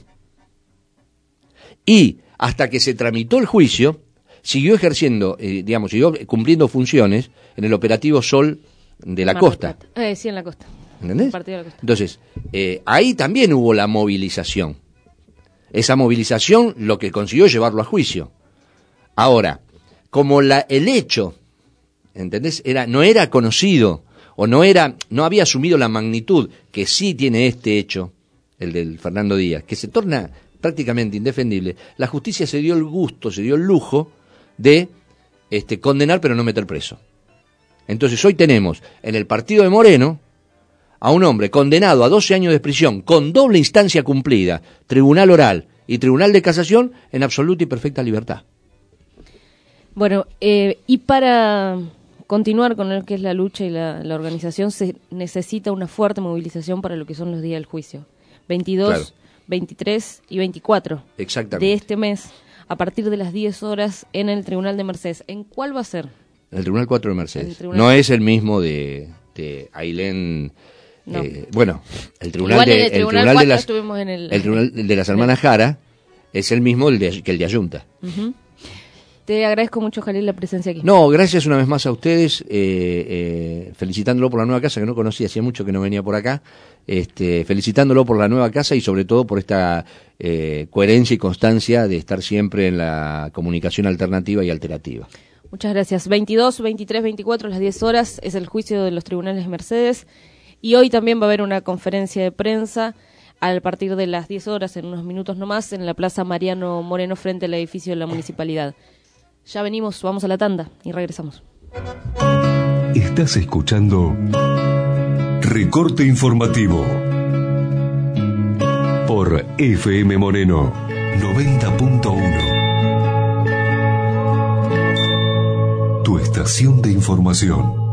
Y hasta que se tramitó el juicio, siguió ejerciendo, eh, digamos, siguió cumpliendo funciones en el operativo Sol de la Mar Costa. Eh, sí, en la costa. ¿Entendés? Partido de la Costa. Entonces, eh, ahí también hubo la movilización. Esa movilización lo que consiguió llevarlo a juicio. Ahora, como la, el hecho, ¿entendés? Era, no era conocido, o no era, no había asumido la magnitud que sí tiene este hecho, el del Fernando Díaz, que se torna prácticamente indefendible, la justicia se dio el gusto, se dio el lujo de este, condenar pero no meter preso. Entonces hoy tenemos en el partido de Moreno a un hombre condenado a doce años de prisión con doble instancia cumplida, tribunal oral y tribunal de casación, en absoluta y perfecta libertad. Bueno, eh, y para continuar con lo que es la lucha y la, la organización, se necesita una fuerte movilización para lo que son los días del juicio. veintidós, claro. veintitrés y veinticuatro Exactamente. De este mes, a partir de las diez horas en el Tribunal de Mercedes. ¿En cuál va a ser? El Tribunal cuatro de Mercedes. Tribunal... No es el mismo de, de Ailén. No. Eh, bueno, el Tribunal, Igual de, en el el tribunal tribunal de las estuvimos en el, el Tribunal de las Hermanas Jara es el mismo el de, que el de Ayunta. Uh-huh. Te agradezco mucho, Jalil, la presencia aquí. No, gracias una vez más a ustedes, eh, eh, felicitándolo por la nueva casa que no conocía, hacía mucho que no venía por acá, este, felicitándolo por la nueva casa y sobre todo por esta eh, coherencia y constancia de estar siempre en la comunicación alternativa y alterativa. Muchas gracias. veintidós, veintitrés, veinticuatro, las diez horas es el juicio de los tribunales de Mercedes y hoy también va a haber una conferencia de prensa a partir de las diez horas, en unos minutos nomás, en la Plaza Mariano Moreno frente al edificio de la Municipalidad. Ya venimos, vamos a la tanda y regresamos. Estás escuchando Recorte Informativo por F M Moreno noventa punto uno. Tu estación de información.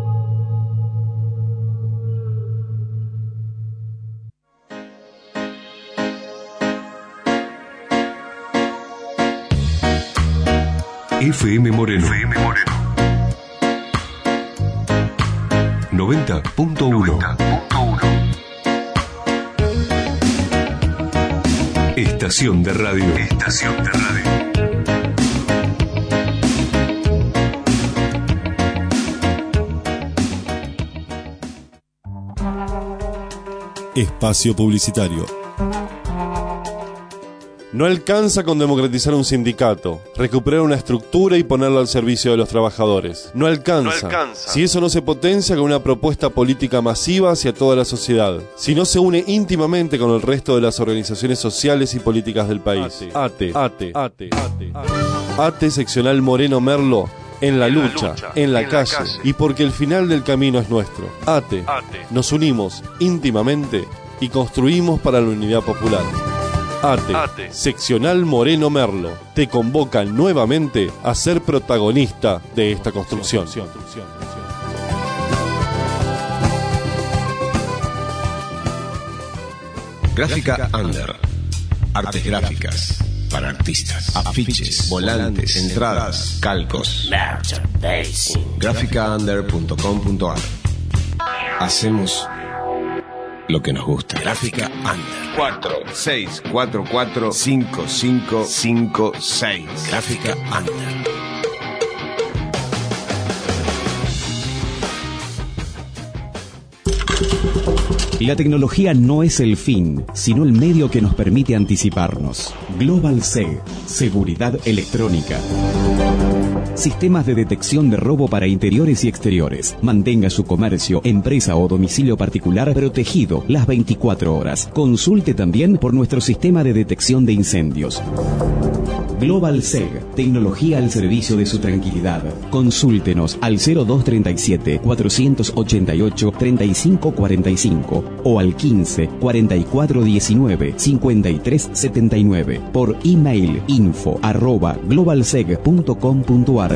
F M Moreno. F M Moreno. noventa punto uno. Estación de radio. Estación de radio. Espacio publicitario. No alcanza con democratizar un sindicato, recuperar una estructura y ponerla al servicio de los trabajadores. No alcanza. No alcanza. Si eso no se potencia con una propuesta política masiva hacia toda la sociedad. Si no se une íntimamente con el resto de las organizaciones sociales y políticas del país. ATE, ATE, ATE, ATE, ATE seccional Moreno Merlo. En la, en lucha, la lucha, en la, en calle, la calle, y porque el final del camino es nuestro. ATE, ATE. Nos unimos íntimamente y construimos para la unidad popular. ATE, ATE, seccional Moreno Merlo, te convoca nuevamente a ser protagonista de esta construcción. Gráfica Under. Artes gráficas. Para artistas, afiches, volantes, entradas, calcos. Gráfica under punto com punto a r. Hacemos lo que nos gusta. Gráfica Under. cuatro seis cuatro cuatro cinco cinco cinco seis. Gráfica Under. La tecnología no es el fin, sino el medio que nos permite anticiparnos. Global Seg, seguridad electrónica. Sistemas de detección de robo para interiores y exteriores. Mantenga su comercio, empresa o domicilio particular protegido las veinticuatro horas. Consulte también por nuestro sistema de detección de incendios. Global Seg, tecnología al servicio de su tranquilidad. Consúltenos al cero dos treinta y siete, cuatrocientos ochenta y ocho, treinta y cinco cuarenta y cinco o al quince, cuarenta y cuatro diecinueve, cincuenta y tres setenta y nueve por email info arroba globalseg punto com punto a r.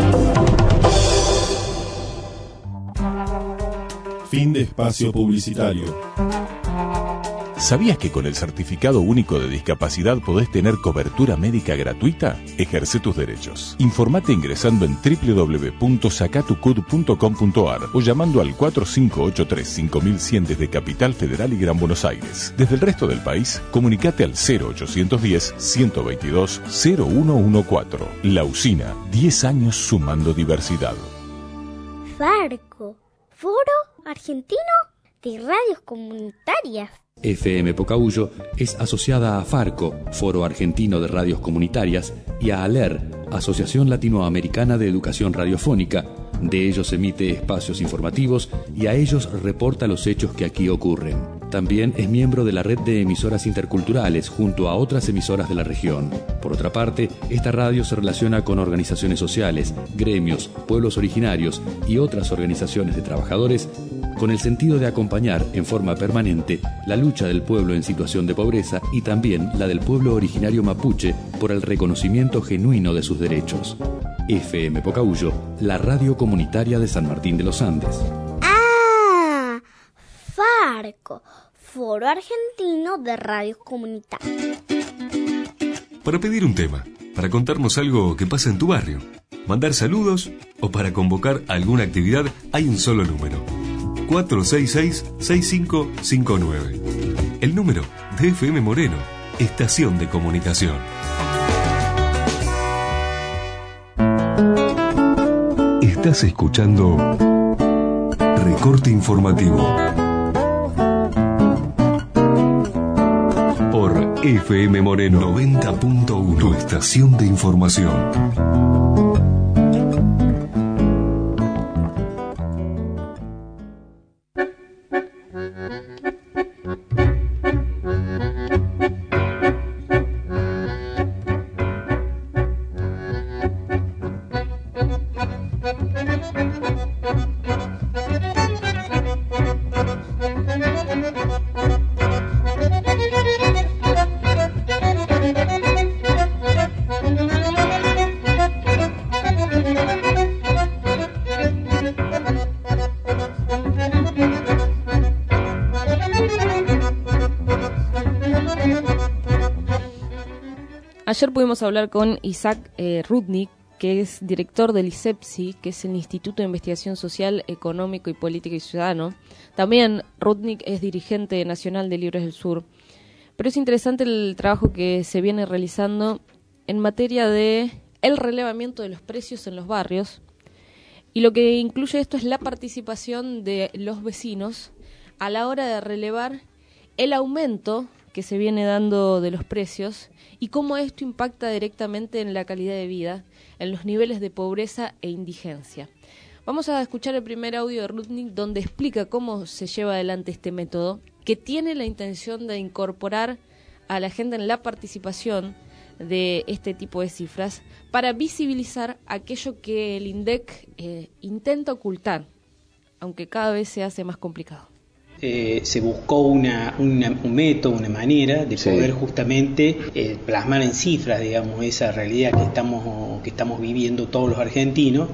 Fin de espacio publicitario. ¿Sabías que con el Certificado Único de Discapacidad podés tener cobertura médica gratuita? Ejerce tus derechos. Informate ingresando en doble u doble u doble u punto sacatucud punto com punto a r o llamando al cuatro cinco ocho tres cinco mil cien desde Capital Federal y Gran Buenos Aires. Desde el resto del país, comunicate al cero ochocientos diez, ciento veintidós, cero uno catorce. La Usina, diez años sumando diversidad. Farco, Foro Argentino de radios comunitarias. F M Pocahuyo es asociada a Farco, Foro Argentino de Radios Comunitarias, y a ALER, Asociación Latinoamericana de Educación Radiofónica. De ellos emite espacios informativos y a ellos reporta los hechos que aquí ocurren. También es miembro de la red de emisoras interculturales junto a otras emisoras de la región. Por otra parte, esta radio se relaciona con organizaciones sociales, gremios, pueblos originarios y otras organizaciones de trabajadores con el sentido de acompañar en forma permanente la lucha del pueblo en situación de pobreza y también la del pueblo originario mapuche por el reconocimiento genuino de sus derechos. F M Pocahuyo, la radio comunitaria de San Martín de los Andes. ¡Ah! Farco, Foro Argentino de Radios Comunitarias. Para pedir un tema, para contarnos algo que pasa en tu barrio, mandar saludos o para convocar alguna actividad, hay un solo número: cuatro seis seis, seis cinco cinco nueve. El número de F M Moreno, Estación de Comunicación. Estás escuchando Recorte Informativo por F M Moreno noventa punto uno, tu estación de información. Ayer pudimos hablar con Isaac eh, Rudnick, que es director del ISEPSI, que es el Instituto de Investigación Social, Económico y Política y Ciudadano. También Rudnick es dirigente nacional de Libres del Sur. Pero es interesante el trabajo que se viene realizando en materia de el relevamiento de los precios en los barrios. Y lo que incluye esto es la participación de los vecinos a la hora de relevar el aumento que se viene dando de los precios y cómo esto impacta directamente en la calidad de vida, en los niveles de pobreza e indigencia. Vamos a escuchar el primer audio de Rudnick donde explica cómo se lleva adelante este método, que tiene la intención de incorporar a la gente en la participación de este tipo de cifras para visibilizar aquello que el INDEC eh, intenta ocultar, aunque cada vez se hace más complicado. Eh, se buscó una, una, un método, una manera de sí. poder justamente eh, plasmar en cifras, digamos, esa realidad que estamos, que estamos viviendo todos los argentinos,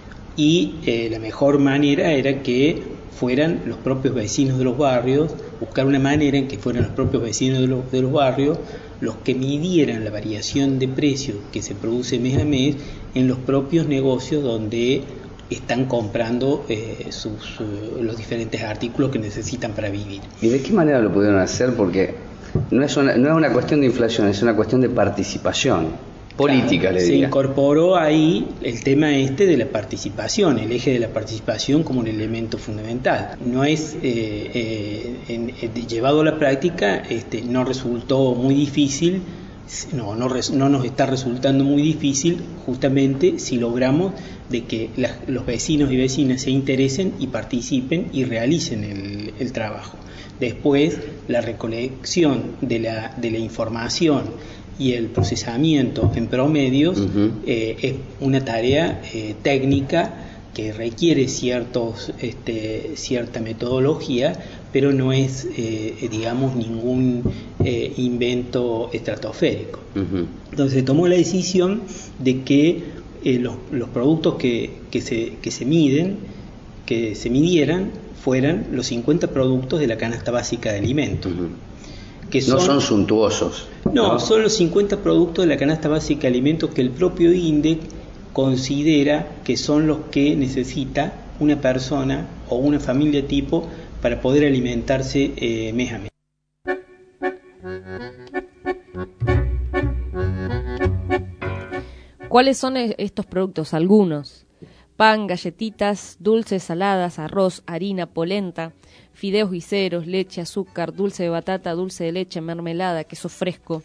y eh, la mejor manera era que fueran los propios vecinos de los barrios, buscar una manera en que fueran los propios vecinos de los, de los barrios los que midieran la variación de precios que se produce mes a mes en los propios negocios donde están comprando eh, sus, uh, los diferentes artículos que necesitan para vivir. ¿Y de qué manera lo pudieron hacer? Porque no es una, no es una cuestión de inflación, es una cuestión de participación política, claro, le se diría. incorporó ahí el tema este de la participación, el eje de la participación como un elemento fundamental. No es eh, eh, en, en, llevado a la práctica, este, no resultó muy difícil. No, no, no nos está resultando muy difícil justamente si logramos de que la, los vecinos y vecinas se interesen y participen y realicen el, el trabajo. Después, la recolección de la, de la información y el procesamiento en promedios uh-huh. eh, es una tarea eh, técnica que requiere ciertos, este, cierta metodología, pero no es, eh, digamos, ningún eh, invento estratosférico. Uh-huh. Entonces se tomó la decisión de que eh, los, los productos que, que, se, que se miden, que se midieran, fueran los cincuenta productos de la canasta básica de alimentos. Uh-huh. Que son, no son suntuosos. No, no, son los cincuenta productos de la canasta básica de alimentos que el propio INDEC considera que son los que necesita una persona o una familia tipo para poder alimentarse eh, mes a mes. ¿Cuáles son estos productos? Algunos. pan, galletitas, dulces, saladas, arroz, harina, polenta, fideos guiseros, leche, azúcar, dulce de batata, dulce de leche, mermelada, queso fresco,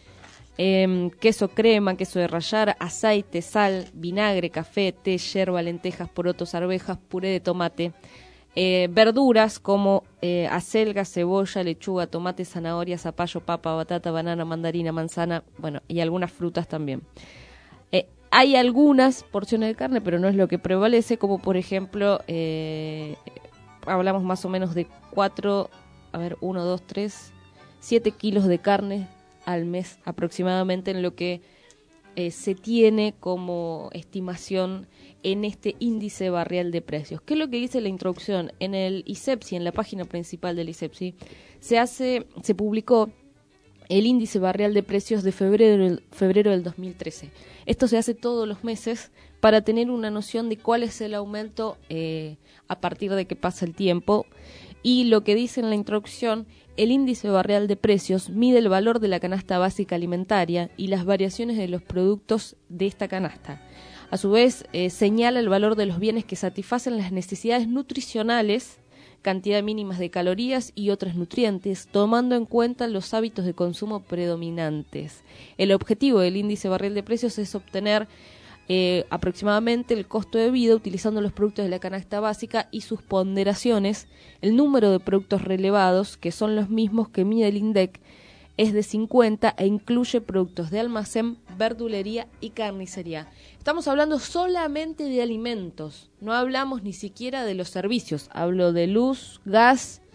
eh, queso crema, queso de rallar, aceite, sal, vinagre, café, té, yerba, lentejas, porotos, arvejas, puré de tomate, eh, verduras como eh, acelga, cebolla, lechuga, tomate, zanahoria, zapallo, papa, batata, banana, mandarina, manzana, bueno, y algunas frutas también. Eh, hay algunas porciones de carne, pero no es lo que prevalece, como por ejemplo, eh, hablamos más o menos de cuatro, a ver, uno, dos, tres, siete kilos de carne al mes aproximadamente, en lo que eh, se tiene como estimación en este índice barrial de precios. ¿Qué es lo que dice la introducción? En el ISEPSI, en la página principal del ISEPSI, se hace, se publicó el índice barrial de precios de febrero, febrero del dos mil trece. Esto se hace todos los meses para tener una noción de cuál es el aumento eh, a partir de que pasa el tiempo. Y lo que dice en la introducción, el índice barrial de precios mide el valor de la canasta básica alimentaria y las variaciones de los productos de esta canasta. A su vez, eh, señala el valor de los bienes que satisfacen las necesidades nutricionales, cantidad mínimas de calorías y otros nutrientes, tomando en cuenta los hábitos de consumo predominantes. El objetivo del índice barrial de precios es obtener eh, aproximadamente el costo de vida utilizando los productos de la canasta básica y sus ponderaciones. El número de productos relevados, que son los mismos que mide el INDEC, es de cincuenta e incluye productos de almacén, verdulería y carnicería. Estamos hablando solamente de alimentos, no hablamos ni siquiera de los servicios. Hablo de luz, gas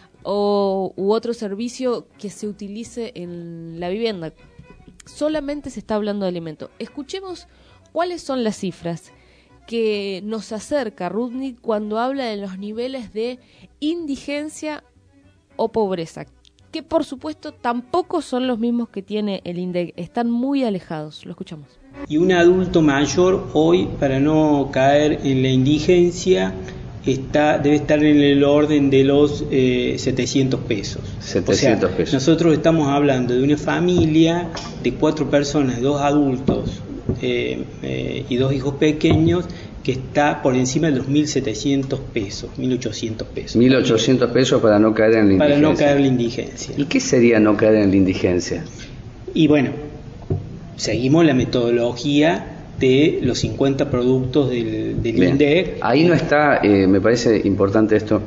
o, u otro servicio que se utilice en la vivienda. Solamente se está hablando de alimentos. Escuchemos cuáles son las cifras que nos acerca Rudnick cuando habla de los niveles de indigencia o pobreza, que por supuesto tampoco son los mismos que tiene el INDEC, están muy alejados. Lo escuchamos. Y un adulto mayor hoy, para no caer en la indigencia, está debe estar en el orden de los eh, setecientos pesos. setecientos o sea, pesos. Nosotros estamos hablando de una familia de cuatro personas, dos adultos eh, eh, y dos hijos pequeños, que está por encima de los mil setecientos pesos, mil ochocientos pesos. mil ochocientos pesos para no caer en la indigencia. Para no caer en la indigencia. ¿Y qué sería no caer en la indigencia? Y bueno, seguimos la metodología de los cincuenta productos del, del INDEC. Ahí no está, eh, me parece importante esto,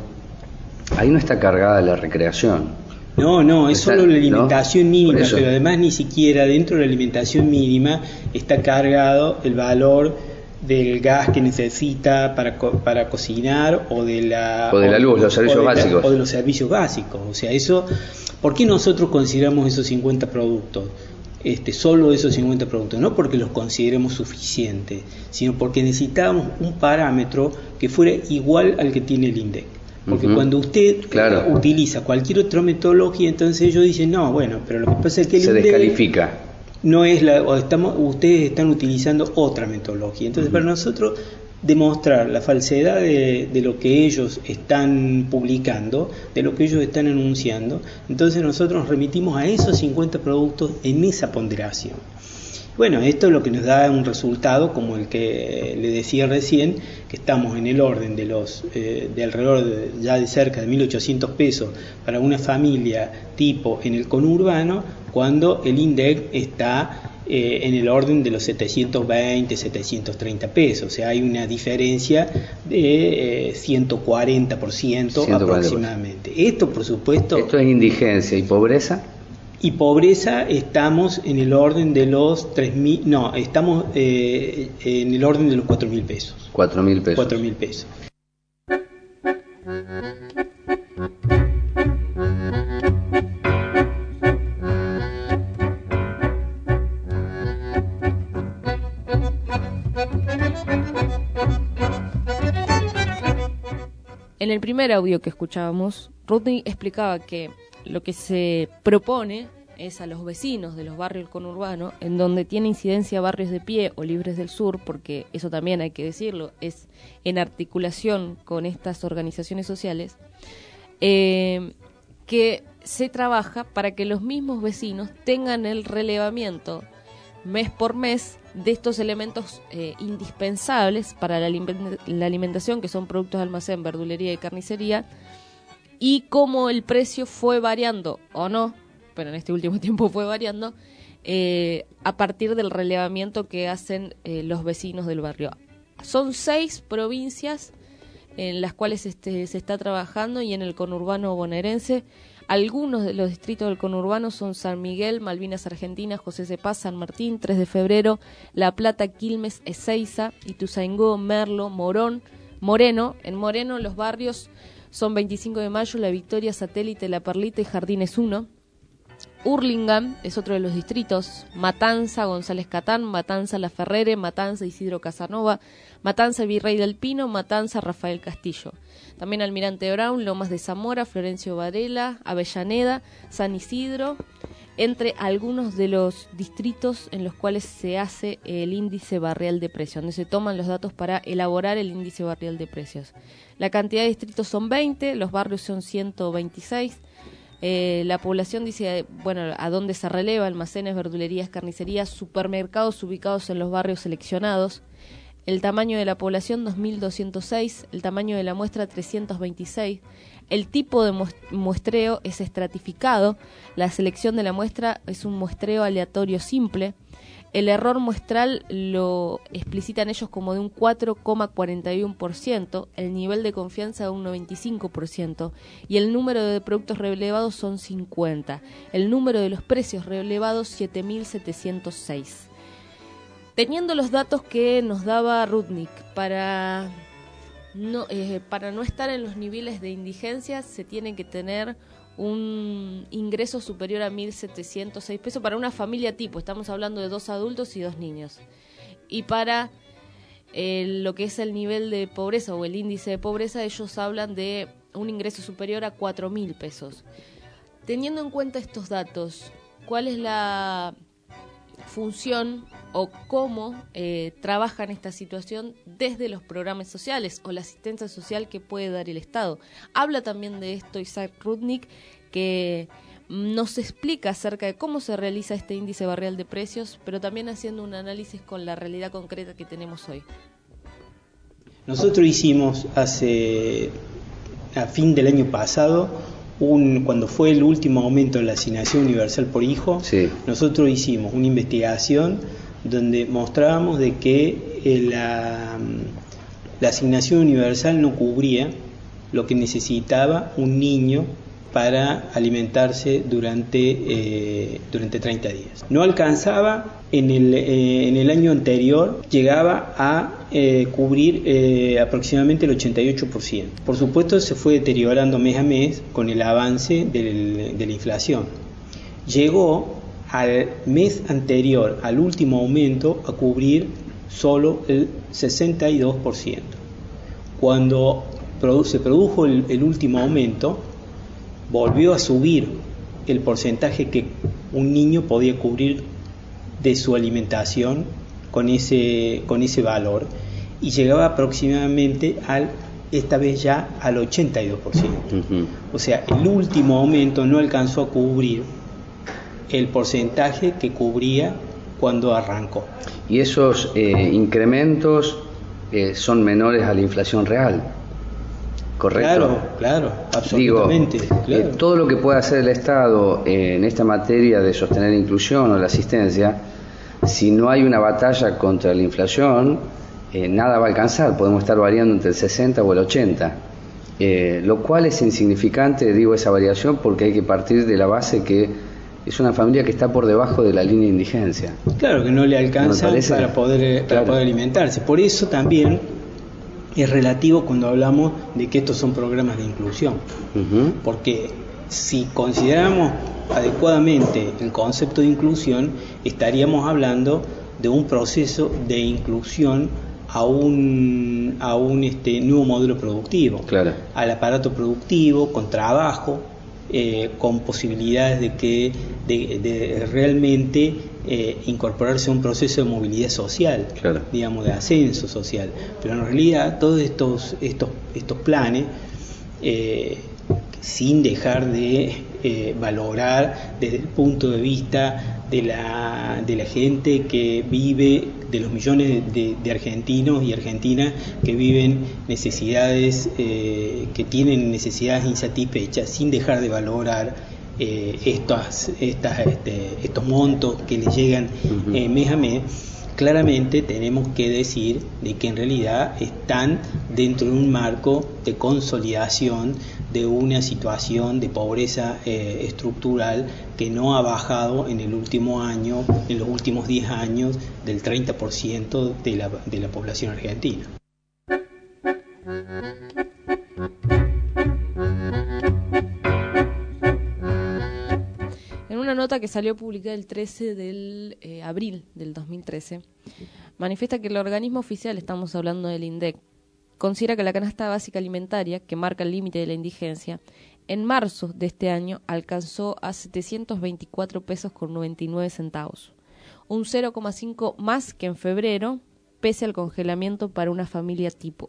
ahí no está cargada la recreación. No, no, es Está, solo la alimentación ¿no? mínima, pero además ni siquiera dentro de la alimentación mínima está cargado el valor del gas que necesita para co para cocinar o de la o de la luz, o, los servicios o de la, básicos o de los servicios básicos. O sea, eso, ¿por qué nosotros consideramos esos cincuenta productos? Este, solo esos cincuenta productos, no porque los consideremos suficientes, sino porque necesitábamos un parámetro que fuera igual al que tiene el INDEC. Porque uh-huh. cuando usted claro. utiliza cualquier otra metodología, entonces ellos dicen, no, bueno, pero lo que pasa es que el se INDEC descalifica. No es la, o estamos, ustedes están utilizando otra metodología. Entonces, uh-huh. para nosotros demostrar la falsedad de, de lo que ellos están publicando, de lo que ellos están anunciando, entonces nosotros nos remitimos a esos cincuenta productos en esa ponderación. Bueno, esto es lo que nos da un resultado como el que le decía recién, que estamos en el orden de los eh, de alrededor de, ya de cerca de mil ochocientos pesos para una familia tipo en el conurbano, cuando el INDEC está eh, en el orden de los setecientos veinte, setecientos treinta pesos. O sea, hay una diferencia de eh, ciento cuarenta por ciento aproximadamente. Esto, por supuesto... Esto es indigencia. ¿Y pobreza? Y pobreza estamos en el orden de los tres mil, no, estamos eh, en el orden de los cuatro mil pesos. cuatro mil pesos. cuatro mil pesos. En el primer audio que escuchábamos, Rudnick explicaba que lo que se propone es a los vecinos de los barrios conurbanos, en donde tiene incidencia Barrios de Pie o Libres del Sur, porque eso también hay que decirlo, es en articulación con estas organizaciones sociales, eh, que se trabaja para que los mismos vecinos tengan el relevamiento mes por mes de estos elementos eh, indispensables para la, aliment- la alimentación, que son productos de almacén, verdulería y carnicería, y cómo el precio fue variando, o no, pero en este último tiempo fue variando, eh, a partir del relevamiento que hacen eh, los vecinos del barrio. Son seis provincias en las cuales este, se está trabajando, y en el conurbano bonaerense, algunos de los distritos del conurbano son San Miguel, Malvinas Argentinas, José de Paz, San Martín, tres de febrero, La Plata, Quilmes, Ezeiza, Ituzaingó, Merlo, Morón, Moreno. En Moreno los barrios son veinticinco de mayo, La Victoria, Satélite, La Perlita y Jardines uno. Hurlingham es otro de los distritos, Matanza, González Catán, Matanza, La Ferrere, Matanza, Isidro Casanova, Matanza, Virrey del Pino, Matanza, Rafael Castillo. También Almirante Brown, Lomas de Zamora, Florencio Varela, Avellaneda, San Isidro, entre algunos de los distritos en los cuales se hace el índice barrial de precios, donde se toman los datos para elaborar el índice barrial de precios. La cantidad de distritos son veinte, los barrios son ciento veintiséis. Eh, la población dice, bueno, a dónde se releva: almacenes, verdulerías, carnicerías, supermercados ubicados en los barrios seleccionados. El tamaño de la población, dos mil doscientos seis. El tamaño de la muestra, trescientos veintiséis. El tipo de muestreo es estratificado. La selección de la muestra es un muestreo aleatorio simple. El error muestral lo explicitan ellos como de un cuatro coma cuarenta y uno por ciento, el nivel de confianza de un noventa y cinco por ciento, y el número de productos relevados son cincuenta. El número de los precios relevados, siete mil setecientos seis. Teniendo los datos que nos daba Rudnick, para no, eh, para no estar en los niveles de indigencia se tiene que tener un ingreso superior a mil setecientos seis pesos para una familia tipo, estamos hablando de dos adultos y dos niños. Y para eh, lo que es el nivel de pobreza o el índice de pobreza, ellos hablan de un ingreso superior a cuatro mil pesos. Teniendo en cuenta estos datos, ¿cuál es la función o cómo eh, trabajan esta situación desde los programas sociales o la asistencia social que puede dar el Estado? Habla también de esto Isaac Rudnick, que nos explica acerca de cómo se realiza este índice barrial de precios, pero también haciendo un análisis con la realidad concreta que tenemos hoy. Nosotros hicimos hace, a fin del año pasado, Un, cuando fue el último aumento de la asignación universal por hijo, sí. Nosotros hicimos una investigación donde mostrábamos de que eh, la, la asignación universal no cubría lo que necesitaba un niño para alimentarse durante, eh, durante treinta días. No alcanzaba, en el, eh, en el año anterior llegaba a eh, cubrir eh, aproximadamente el ochenta y ocho por ciento. Por supuesto se fue deteriorando mes a mes con el avance del, de la inflación. Llegó al mes anterior, al último aumento, a cubrir solo el sesenta y dos por ciento. Cuando produ- se produjo el, el último aumento, volvió a subir el porcentaje que un niño podía cubrir de su alimentación con ese, con ese valor, y llegaba aproximadamente al, esta vez ya al ochenta y dos por ciento. Uh-huh. O sea, el último aumento no alcanzó a cubrir el porcentaje que cubría cuando arrancó. ¿Y esos eh, incrementos eh, son menores a la inflación real? ¿Correcto? Claro, claro, absolutamente. Digo, claro. Eh, todo lo que pueda hacer el Estado eh, en esta materia de sostener la inclusión o la asistencia, si no hay una batalla contra la inflación, eh, nada va a alcanzar. Podemos estar variando entre el sesenta o el ochenta, eh, lo cual es insignificante, digo, esa variación, porque hay que partir de la base que es una familia que está por debajo de la línea de indigencia. Claro, que no le alcanza ¿No para poder, para claro. poder alimentarse. Por eso también es relativo cuando hablamos de que estos son programas de inclusión. Uh-huh. Porque si consideramos adecuadamente el concepto de inclusión, estaríamos hablando de un proceso de inclusión a un, a un este, nuevo modelo productivo, claro. al aparato productivo, con trabajo, eh, con posibilidades de que de, de realmente eh, incorporarse a un proceso de movilidad social, claro. digamos, de ascenso social. Pero en realidad todos estos estos estos planes, eh, sin dejar de eh, valorar desde el punto de vista de la, de la gente que vive, de los millones de, de argentinos y argentinas que viven necesidades, eh, que tienen necesidades insatisfechas, sin dejar de valorar eh, estas, estas, este, estos montos que les llegan eh, mes a mes. Claramente tenemos que decir de que en realidad están dentro de un marco de consolidación de una situación de pobreza eh, estructural que no ha bajado en el último año, en los últimos diez años, del treinta por ciento de la, de la población argentina. En una nota que salió publicada el trece de eh, abril del dos mil trece, manifiesta que el organismo oficial, estamos hablando del INDEC, considera que la canasta básica alimentaria, que marca el límite de la indigencia, en marzo de este año alcanzó a setecientos veinticuatro pesos con noventa y nueve centavos, un cero coma cinco más que en febrero, pese al congelamiento para una familia tipo.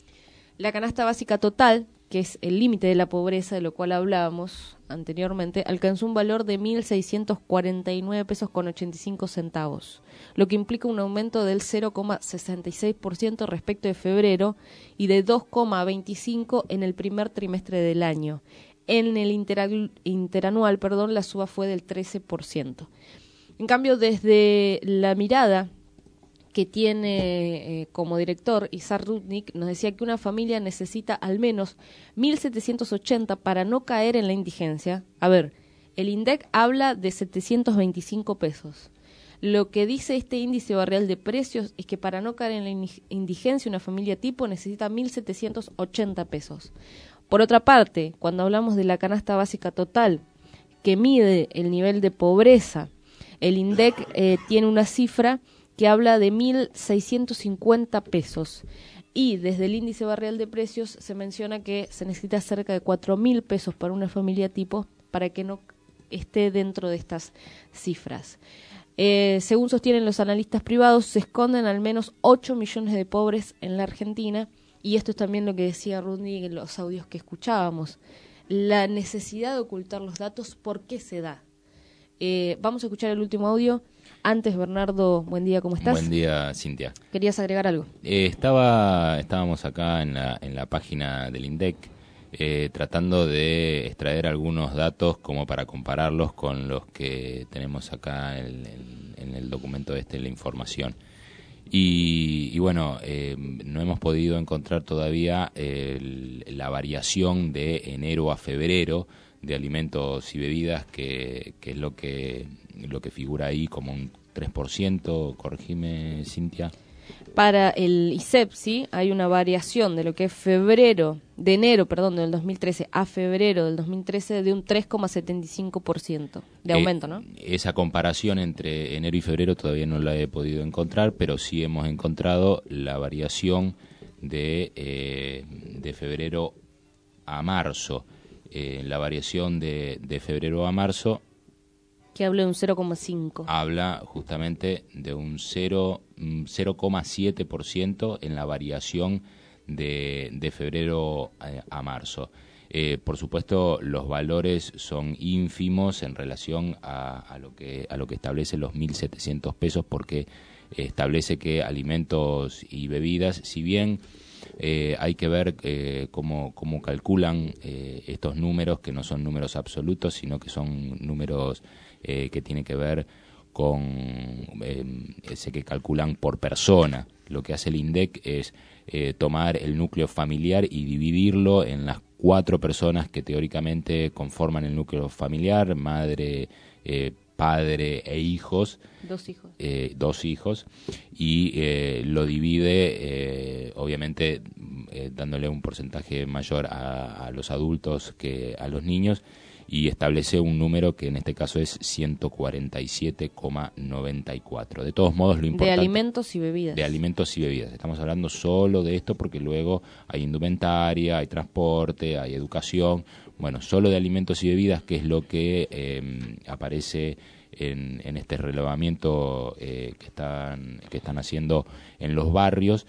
La canasta básica total, que es el límite de la pobreza, de lo cual hablábamos anteriormente, alcanzó un valor de mil seiscientos cuarenta y nueve pesos con ochenta y cinco centavos, lo que implica un aumento del cero coma sesenta y seis por ciento respecto de febrero y de dos coma veinticinco por ciento en el primer trimestre del año. En el interanual, interanual perdón, la suba fue del trece por ciento. En cambio, desde la mirada que tiene eh, como director Izar Rudnik, nos decía que una familia necesita al menos mil setecientos ochenta para no caer en la indigencia. A ver, el INDEC habla de setecientos veinticinco pesos. Lo que dice este índice barrial de precios es que para no caer en la indigencia una familia tipo necesita mil setecientos ochenta pesos. Por otra parte, cuando hablamos de la canasta básica total, que mide el nivel de pobreza, el INDEC eh, tiene una cifra que habla de mil seiscientos cincuenta pesos, y desde el índice barrial de precios se menciona que se necesita cerca de cuatro mil pesos para una familia tipo para que no esté dentro de estas cifras. Eh, según sostienen los analistas privados, se esconden al menos ocho millones de pobres en la Argentina, y esto es también lo que decía Rudnik en los audios que escuchábamos. La necesidad de ocultar los datos, ¿por qué se da? Eh, vamos a escuchar el último audio. Antes, Bernardo, buen día, ¿cómo estás? Buen día, Cintia. ¿Querías agregar algo? Eh, estaba, estábamos acá en la, en la página del INDEC eh, tratando de extraer algunos datos como para compararlos con los que tenemos acá en, en, en el documento este, la información. Y, y bueno, eh, no hemos podido encontrar todavía el, la variación de enero a febrero de alimentos y bebidas, que, que es lo que lo que figura ahí como un tres por ciento, corregime, Cintia. Para el I S E P, sí, hay una variación de lo que es febrero, de enero, perdón, del dos mil trece a febrero del dos mil trece de un tres coma setenta y cinco por ciento de aumento, eh, ¿no? Esa comparación entre enero y febrero todavía no la he podido encontrar, pero sí hemos encontrado la variación de, eh, de febrero a marzo. Eh, la variación de, de febrero a marzo, que habla de un cero coma cinco. Habla justamente de un cero coma siete por ciento en la variación de, de febrero a, a marzo. Eh, por supuesto, los valores son ínfimos en relación a, a lo que a lo que establece los mil setecientos pesos, porque establece que alimentos y bebidas, si bien Eh, hay que ver eh, cómo, cómo calculan eh, estos números, que no son números absolutos, sino que son números eh, que tienen que ver con eh, ese que calculan por persona. Lo que hace el INDEC es eh, tomar el núcleo familiar y dividirlo en las cuatro personas que teóricamente conforman el núcleo familiar: madre, eh, padre e hijos. Dos hijos. Eh, dos hijos, y eh, lo divide, eh, obviamente, eh, dándole un porcentaje mayor a, a los adultos que a los niños, y establece un número que en este caso es ciento cuarenta y siete coma noventa y cuatro. De todos modos, lo importante... De alimentos y bebidas. De alimentos y bebidas. Estamos hablando solo de esto porque luego hay indumentaria, hay transporte, hay educación. Bueno, solo de alimentos y bebidas, que es lo que eh, aparece en, en este relevamiento eh, que están que están haciendo en los barrios,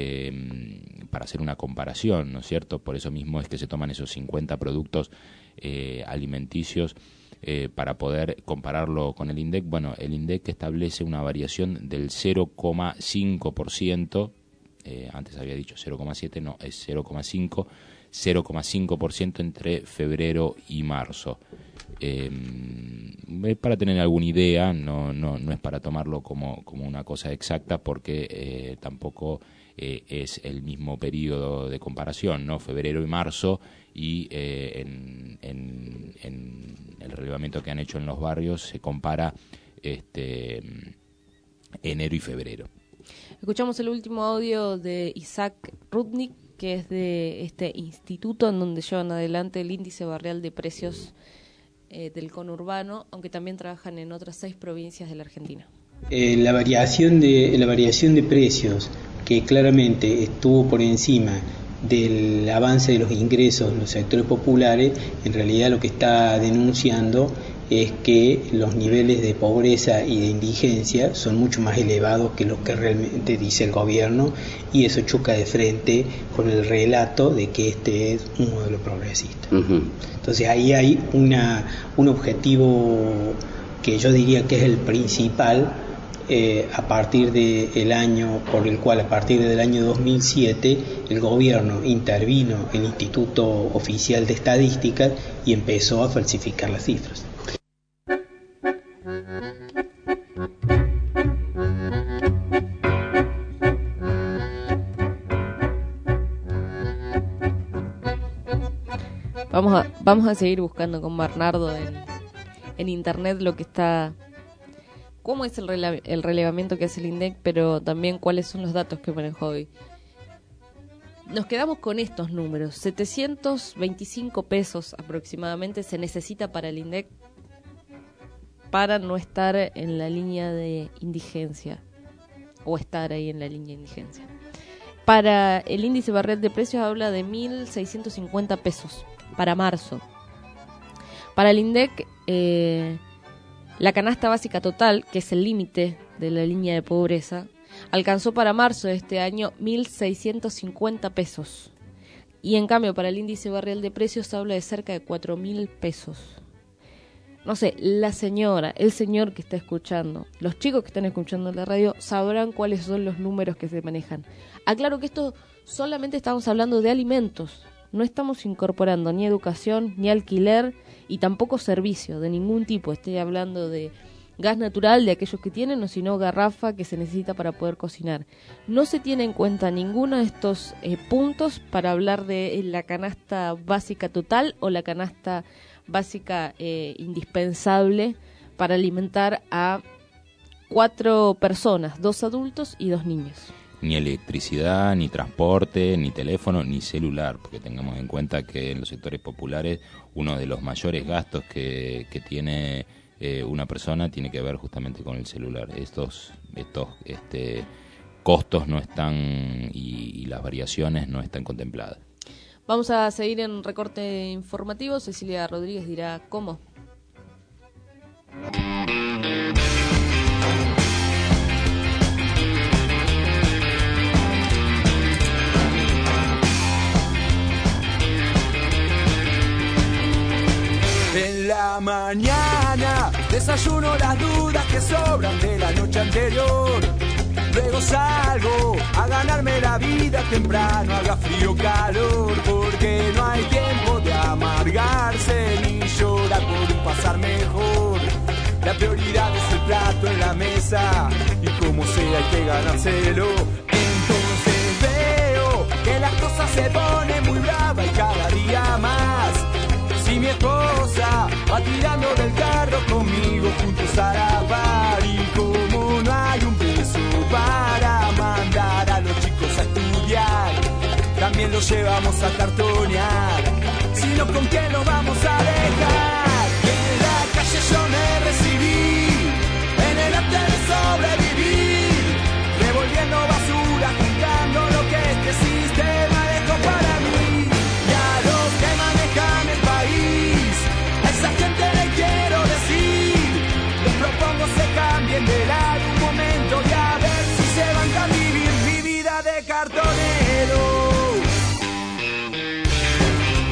eh, para hacer una comparación, ¿no es cierto? Por eso mismo es que se toman esos cincuenta productos eh, alimenticios eh, para poder compararlo con el INDEC, bueno, el INDEC establece una variación del cero coma cinco por ciento, eh, antes había dicho cero coma siete, no, es cero coma cinco, cero coma cinco por ciento entre febrero y marzo. Eh, es para tener alguna idea, no, no, no es para tomarlo como, como una cosa exacta, porque eh, tampoco eh, es el mismo periodo de comparación, ¿no? Febrero y marzo, y eh, en, en, en el relevamiento que han hecho en los barrios se compara este enero y febrero. Escuchamos el último audio de Isaac Rudnick, que es de este instituto en donde llevan adelante el índice barrial de precios eh, del conurbano, aunque también trabajan en otras seis provincias de la Argentina. Eh, la variación de la variación de precios, que claramente estuvo por encima del avance de los ingresos en los sectores populares, en realidad lo que está denunciando es que los niveles de pobreza y de indigencia son mucho más elevados que lo que realmente dice el gobierno, y eso choca de frente con el relato de que este es un modelo progresista. Uh-huh. Entonces ahí hay una un objetivo que yo diría que es el principal, eh, a partir del año, por el cual a partir del año dos mil siete el gobierno intervino el Instituto Oficial de Estadísticas y empezó a falsificar las cifras. Vamos a, vamos a seguir buscando con Bernardo en, en internet lo que está, cómo es el, rele, el relevamiento que hace el INDEC, pero también cuáles son los datos que manejó hoy. Nos quedamos con estos números: setecientos veinticinco pesos aproximadamente se necesita para el INDEC para no estar en la línea de indigencia, o estar ahí en la línea de indigencia. Para el índice barrial de precios habla de mil seiscientos cincuenta pesos para marzo. Para el INDEC, eh, la canasta básica total, que es el límite de la línea de pobreza, alcanzó para marzo de este año mil seiscientos cincuenta pesos. Y en cambio, para el índice barrial de precios habla de cerca de cuatro mil pesos. No sé, la señora, el señor que está escuchando, los chicos que están escuchando en la radio sabrán cuáles son los números que se manejan. Aclaro que esto solamente estamos hablando de alimentos. No estamos incorporando ni educación, ni alquiler, y tampoco servicio de ningún tipo. Estoy hablando de gas natural de aquellos que tienen, o si no, garrafa que se necesita para poder cocinar. No se tiene en cuenta ninguno de estos eh, puntos para hablar de la canasta básica total o la canasta básica eh, indispensable para alimentar a cuatro personas, dos adultos y dos niños. Ni electricidad, ni transporte, ni teléfono, ni celular, porque tengamos en cuenta que en los sectores populares uno de los mayores gastos que, que tiene eh, una persona tiene que ver justamente con el celular. Estos, estos este, costos no están, y, y las variaciones no están contempladas. Vamos a seguir en recorte informativo. Cecilia Rodríguez dirá cómo. En la mañana desayuno las dudas que sobran de la noche anterior. Luego salgo a ganarme la vida temprano, haga frío o calor, porque no hay tiempo de amargarse ni llorar por un pasar mejor. La prioridad es el plato en la mesa y como sea hay que ganárselo. Entonces veo que las cosas se ponen muy bravas y cada día más. Si mi esposa va tirando del carro conmigo juntos a la par, y como no hay un peso para mandar a los chicos a estudiar, también los llevamos a cartonear. Si no, ¿con qué nos vamos a dejar? Que en la calle yo me recibí, en el arte de sobrevivir, revolviendo basura, juntando lo que este sistema dejó para mí. Y a los que manejan el país, a esa gente le quiero decir, les propongo se cambien de lado un momento y a ver si se van a vivir mi vida de cartonero.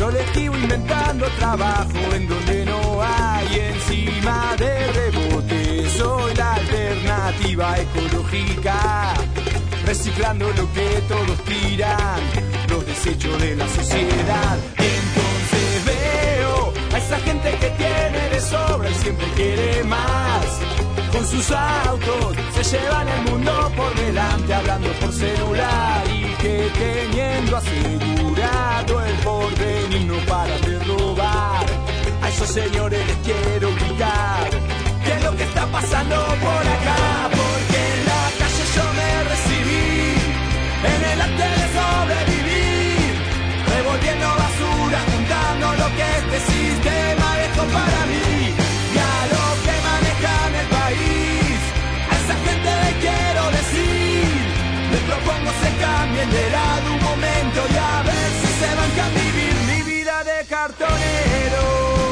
colectivo inventando trabajo en donde no hay, encima de rebote soy la alternativa ecológica, reciclando lo que todos tiran, los desechos de la sociedad. Entonces veo a esa gente que tiene de sobra y siempre quiere más. Con sus autos se llevan el mundo por delante, hablando por celular, y que teniendo asegurado el porvenir no paran de robar. A esos señores les quiero gritar qué es lo que está pasando por acá, porque en la calle yo me recibí en el arte de sobrevivir, revolviendo basura, juntando lo que este sistema dejó para mí. Y a los que manejan el país, a esa gente le quiero decir, les propongo se cambien de lado un momento y a ver si se van a vivir mi vida de cartonero.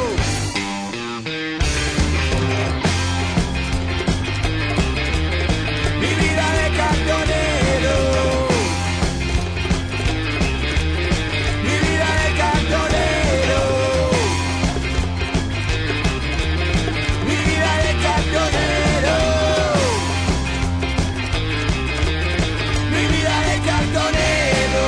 Mi vida de cartonero. Mi vida de cartonero. Mi vida de cartonero. Mi vida de cartonero.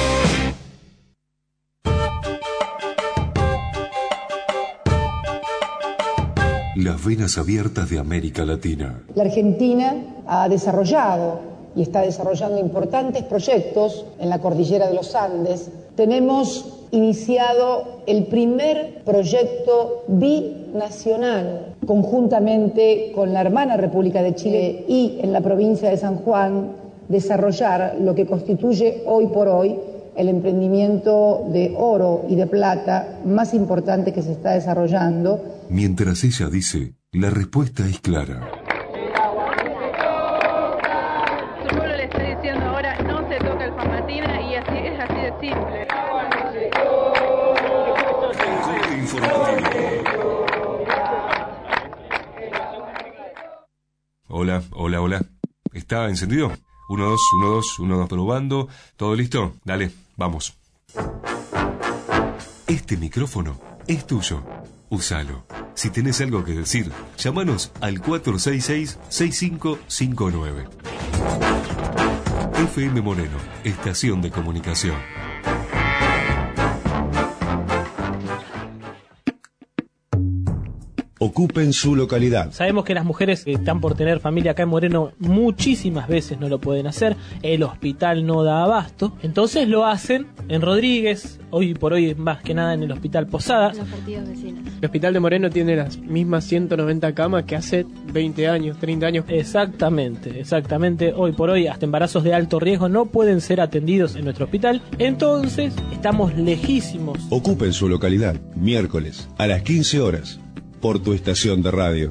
Las venas abiertas de América Latina. La Argentina ha desarrollado y está desarrollando importantes proyectos en la cordillera de los Andes. Tenemos iniciado el primer proyecto binacional conjuntamente con la hermana República de Chile y en la provincia de San Juan, desarrollar lo que constituye hoy por hoy el emprendimiento de oro y de plata más importante que se está desarrollando. Mientras ella dice, la respuesta es clara. Su pueblo le está diciendo ahora no se toca el Famatina y así es así de simple. Hola, hola, hola. ¿Está encendido? Uno, dos, uno, dos, uno, dos, probando. ¿Todo listo? Dale, vamos. Este micrófono es tuyo. Úsalo. Si tenés algo que decir, llámanos al cuatro seis seis, seis cinco cinco nueve. F M Moreno, estación de comunicación. Ocupen su localidad. Sabemos que las mujeres que están por tener familia acá en Moreno muchísimas veces no lo pueden hacer. El hospital no da abasto. Entonces lo hacen en Rodríguez, hoy por hoy más que nada en el Hospital Posada. Los partidos vecinos. El Hospital de Moreno tiene las mismas ciento noventa camas que hace veinte años, treinta años. Exactamente, exactamente. Hoy por hoy hasta embarazos de alto riesgo no pueden ser atendidos en nuestro hospital. Entonces estamos lejísimos. Ocupen su localidad. Miércoles a las quince horas. Por tu estación de radio.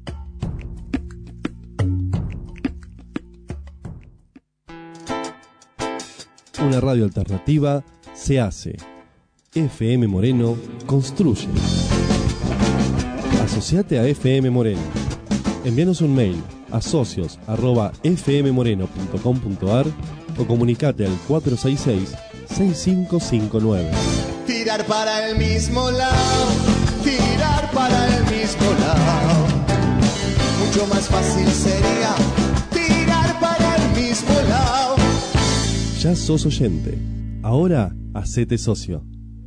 Una radio alternativa se hace. F M Moreno construye. Asociate a F M Moreno. Envíanos un mail a socios arroba f m moreno punto com punto a r o comunicate al cuatro seis seis, seis cinco cinco nueve. Tirar para el mismo lado, tirar para el mismo lado. Mucho más fácil sería tirar para el mismo lado. Ya sos oyente. Ahora hacete socio.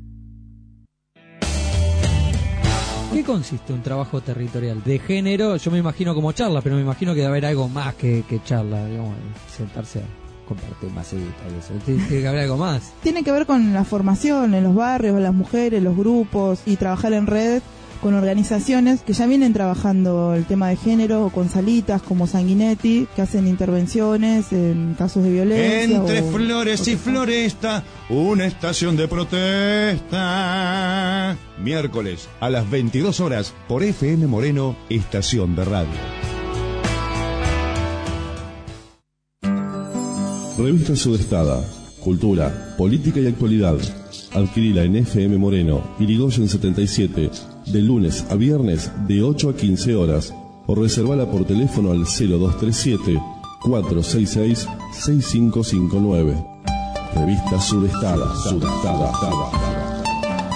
¿Qué consiste un trabajo territorial de género? Yo me imagino como charla, pero me imagino que debe haber algo más que, que charla, digamos, sentarse a compartir masita y eso. Tiene que haber algo más. Tiene que ver con la formación en los barrios, las mujeres, los grupos y trabajar en red con organizaciones que ya vienen trabajando el tema de género, con salitas como Sanguinetti, que hacen intervenciones en casos de violencia. Entre o, flores o y floresta, una estación de protesta. Miércoles a las veintidós horas por F M Moreno, estación de radio. Revista Sudestada. Cultura, política y actualidad. Adquirila en F M Moreno, Irigoyen setenta y siete, de lunes a viernes de ocho a quince horas, o reservala por teléfono al cero dos tres siete, cuatro seis seis, seis cinco cinco nueve. Revista Sudestada. Sudestada.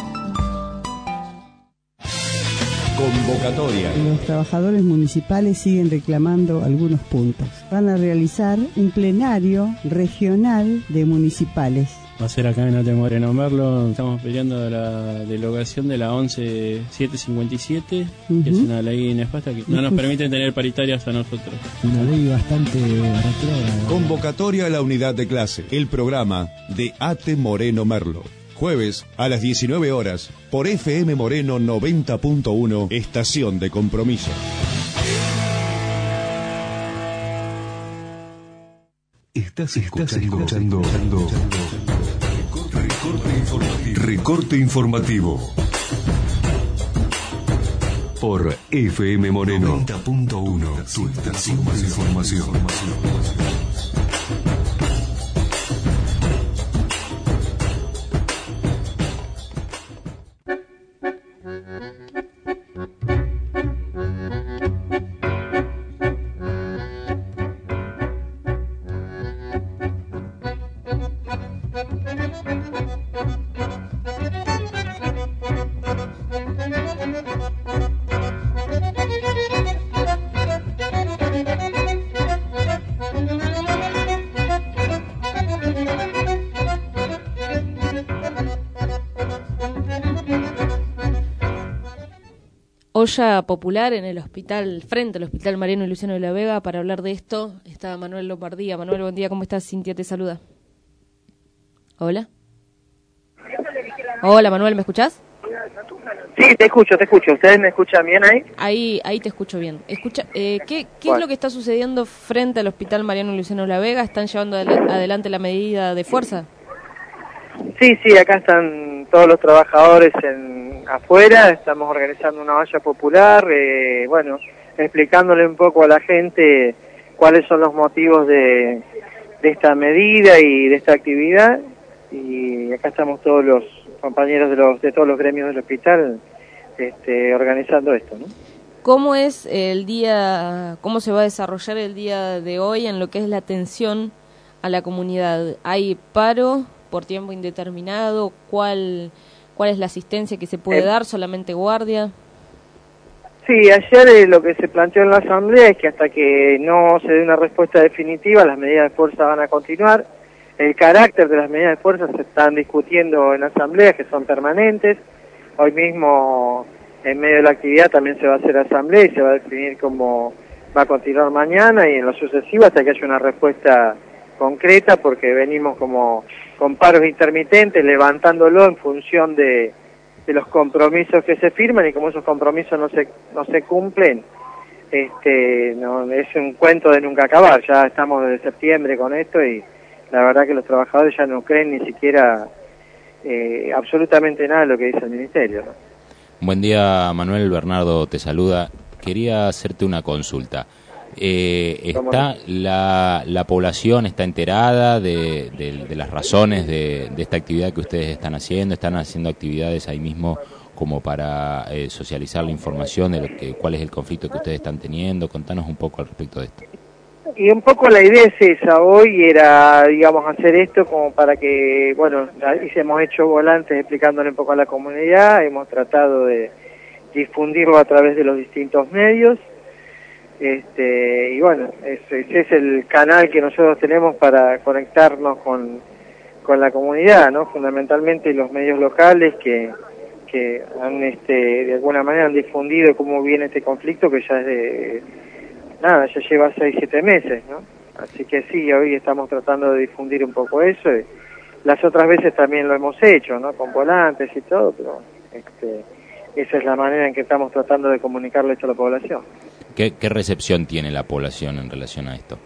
Convocatoria. Los trabajadores municipales siguen reclamando algunos puntos. Van a realizar un plenario regional de municipales. Va a ser acá en Ate Moreno Merlo. Estamos peleando la derogación de la once setecientos cincuenta y siete, uh-huh. que es una ley nefasta que no nos permite tener paritarias a nosotros. Una ley bastante retrógrada. Convocatoria a la unidad de clase. El programa de Ate Moreno Merlo. Jueves a las diecinueve horas por F M Moreno noventa punto uno, Estación de Compromiso. Estás escuchando, escuchando, escuchando recorte informativo. Recorte informativo por F M Moreno noventa punto uno, tu estación de información. Olla popular en el hospital, frente al Hospital Mariano y Luciano de la Vega. Para hablar de esto está Manuel Lombardía. Manuel, buen día, ¿cómo estás? Cintia te saluda. Hola. Hola, Manuel, ¿me escuchás? Sí, te escucho, te escucho. ¿Ustedes me escuchan bien ahí? Ahí ahí te escucho bien. Escucha, eh, ¿Qué, qué bueno. es lo que está sucediendo frente al Hospital Mariano y Luciano de la Vega? ¿Están llevando adelante la medida de fuerza? Sí, sí, acá están todos los trabajadores en afuera, estamos organizando una valla popular, eh, bueno, explicándole un poco a la gente cuáles son los motivos de, de esta medida y de esta actividad, y acá estamos todos los compañeros de los de todos los gremios del hospital este, organizando esto, ¿no? ¿Cómo es el día, cómo se va a desarrollar el día de hoy en lo que es la atención a la comunidad? ¿Hay paro por tiempo indeterminado? ¿Cuál cuál es la asistencia que se puede eh, dar? ¿Solamente guardia? Sí, ayer eh, lo que se planteó en la asamblea es que hasta que no se dé una respuesta definitiva, las medidas de fuerza van a continuar. El carácter de las medidas de fuerza se están discutiendo en la asamblea, que son permanentes. Hoy mismo, en medio de la actividad, también se va a hacer asamblea y se va a definir cómo va a continuar mañana y en lo sucesivo hasta que haya una respuesta concreta, porque venimos como con paros intermitentes, levantándolo en función de, de los compromisos que se firman, y como esos compromisos no se no se cumplen, este no es un cuento de nunca acabar. Ya estamos desde septiembre con esto y la verdad que los trabajadores ya no creen ni siquiera eh, absolutamente nada de lo que dice el ministerio, ¿no? Buen día, Manuel. Bernardo te saluda. Quería hacerte una consulta. Eh, ¿Está la, la población está enterada de, de, de las razones de, de esta actividad que ustedes están haciendo? ¿Están haciendo actividades ahí mismo como para eh, socializar la información de lo que, cuál es el conflicto que ustedes están teniendo? Contanos un poco al respecto de esto. Y un poco la idea es esa. Hoy era, digamos, hacer esto como para que, bueno, hemos hecho volantes explicándole un poco a la comunidad, hemos tratado de difundirlo a través de los distintos medios. Este, y bueno, ese, ese es el canal que nosotros tenemos para conectarnos con, con la comunidad, ¿no? Fundamentalmente los medios locales que, que han, este, de alguna manera han difundido cómo viene este conflicto, que ya es de, nada, ya lleva seis, siete meses, ¿no? Así que sí, hoy estamos tratando de difundir un poco eso. Y las otras veces también lo hemos hecho, ¿no? Con volantes y todo, pero este, esa es la manera en que estamos tratando de comunicarle esto a la población. ¿Qué, ¿Qué recepción tiene la población en relación a esto?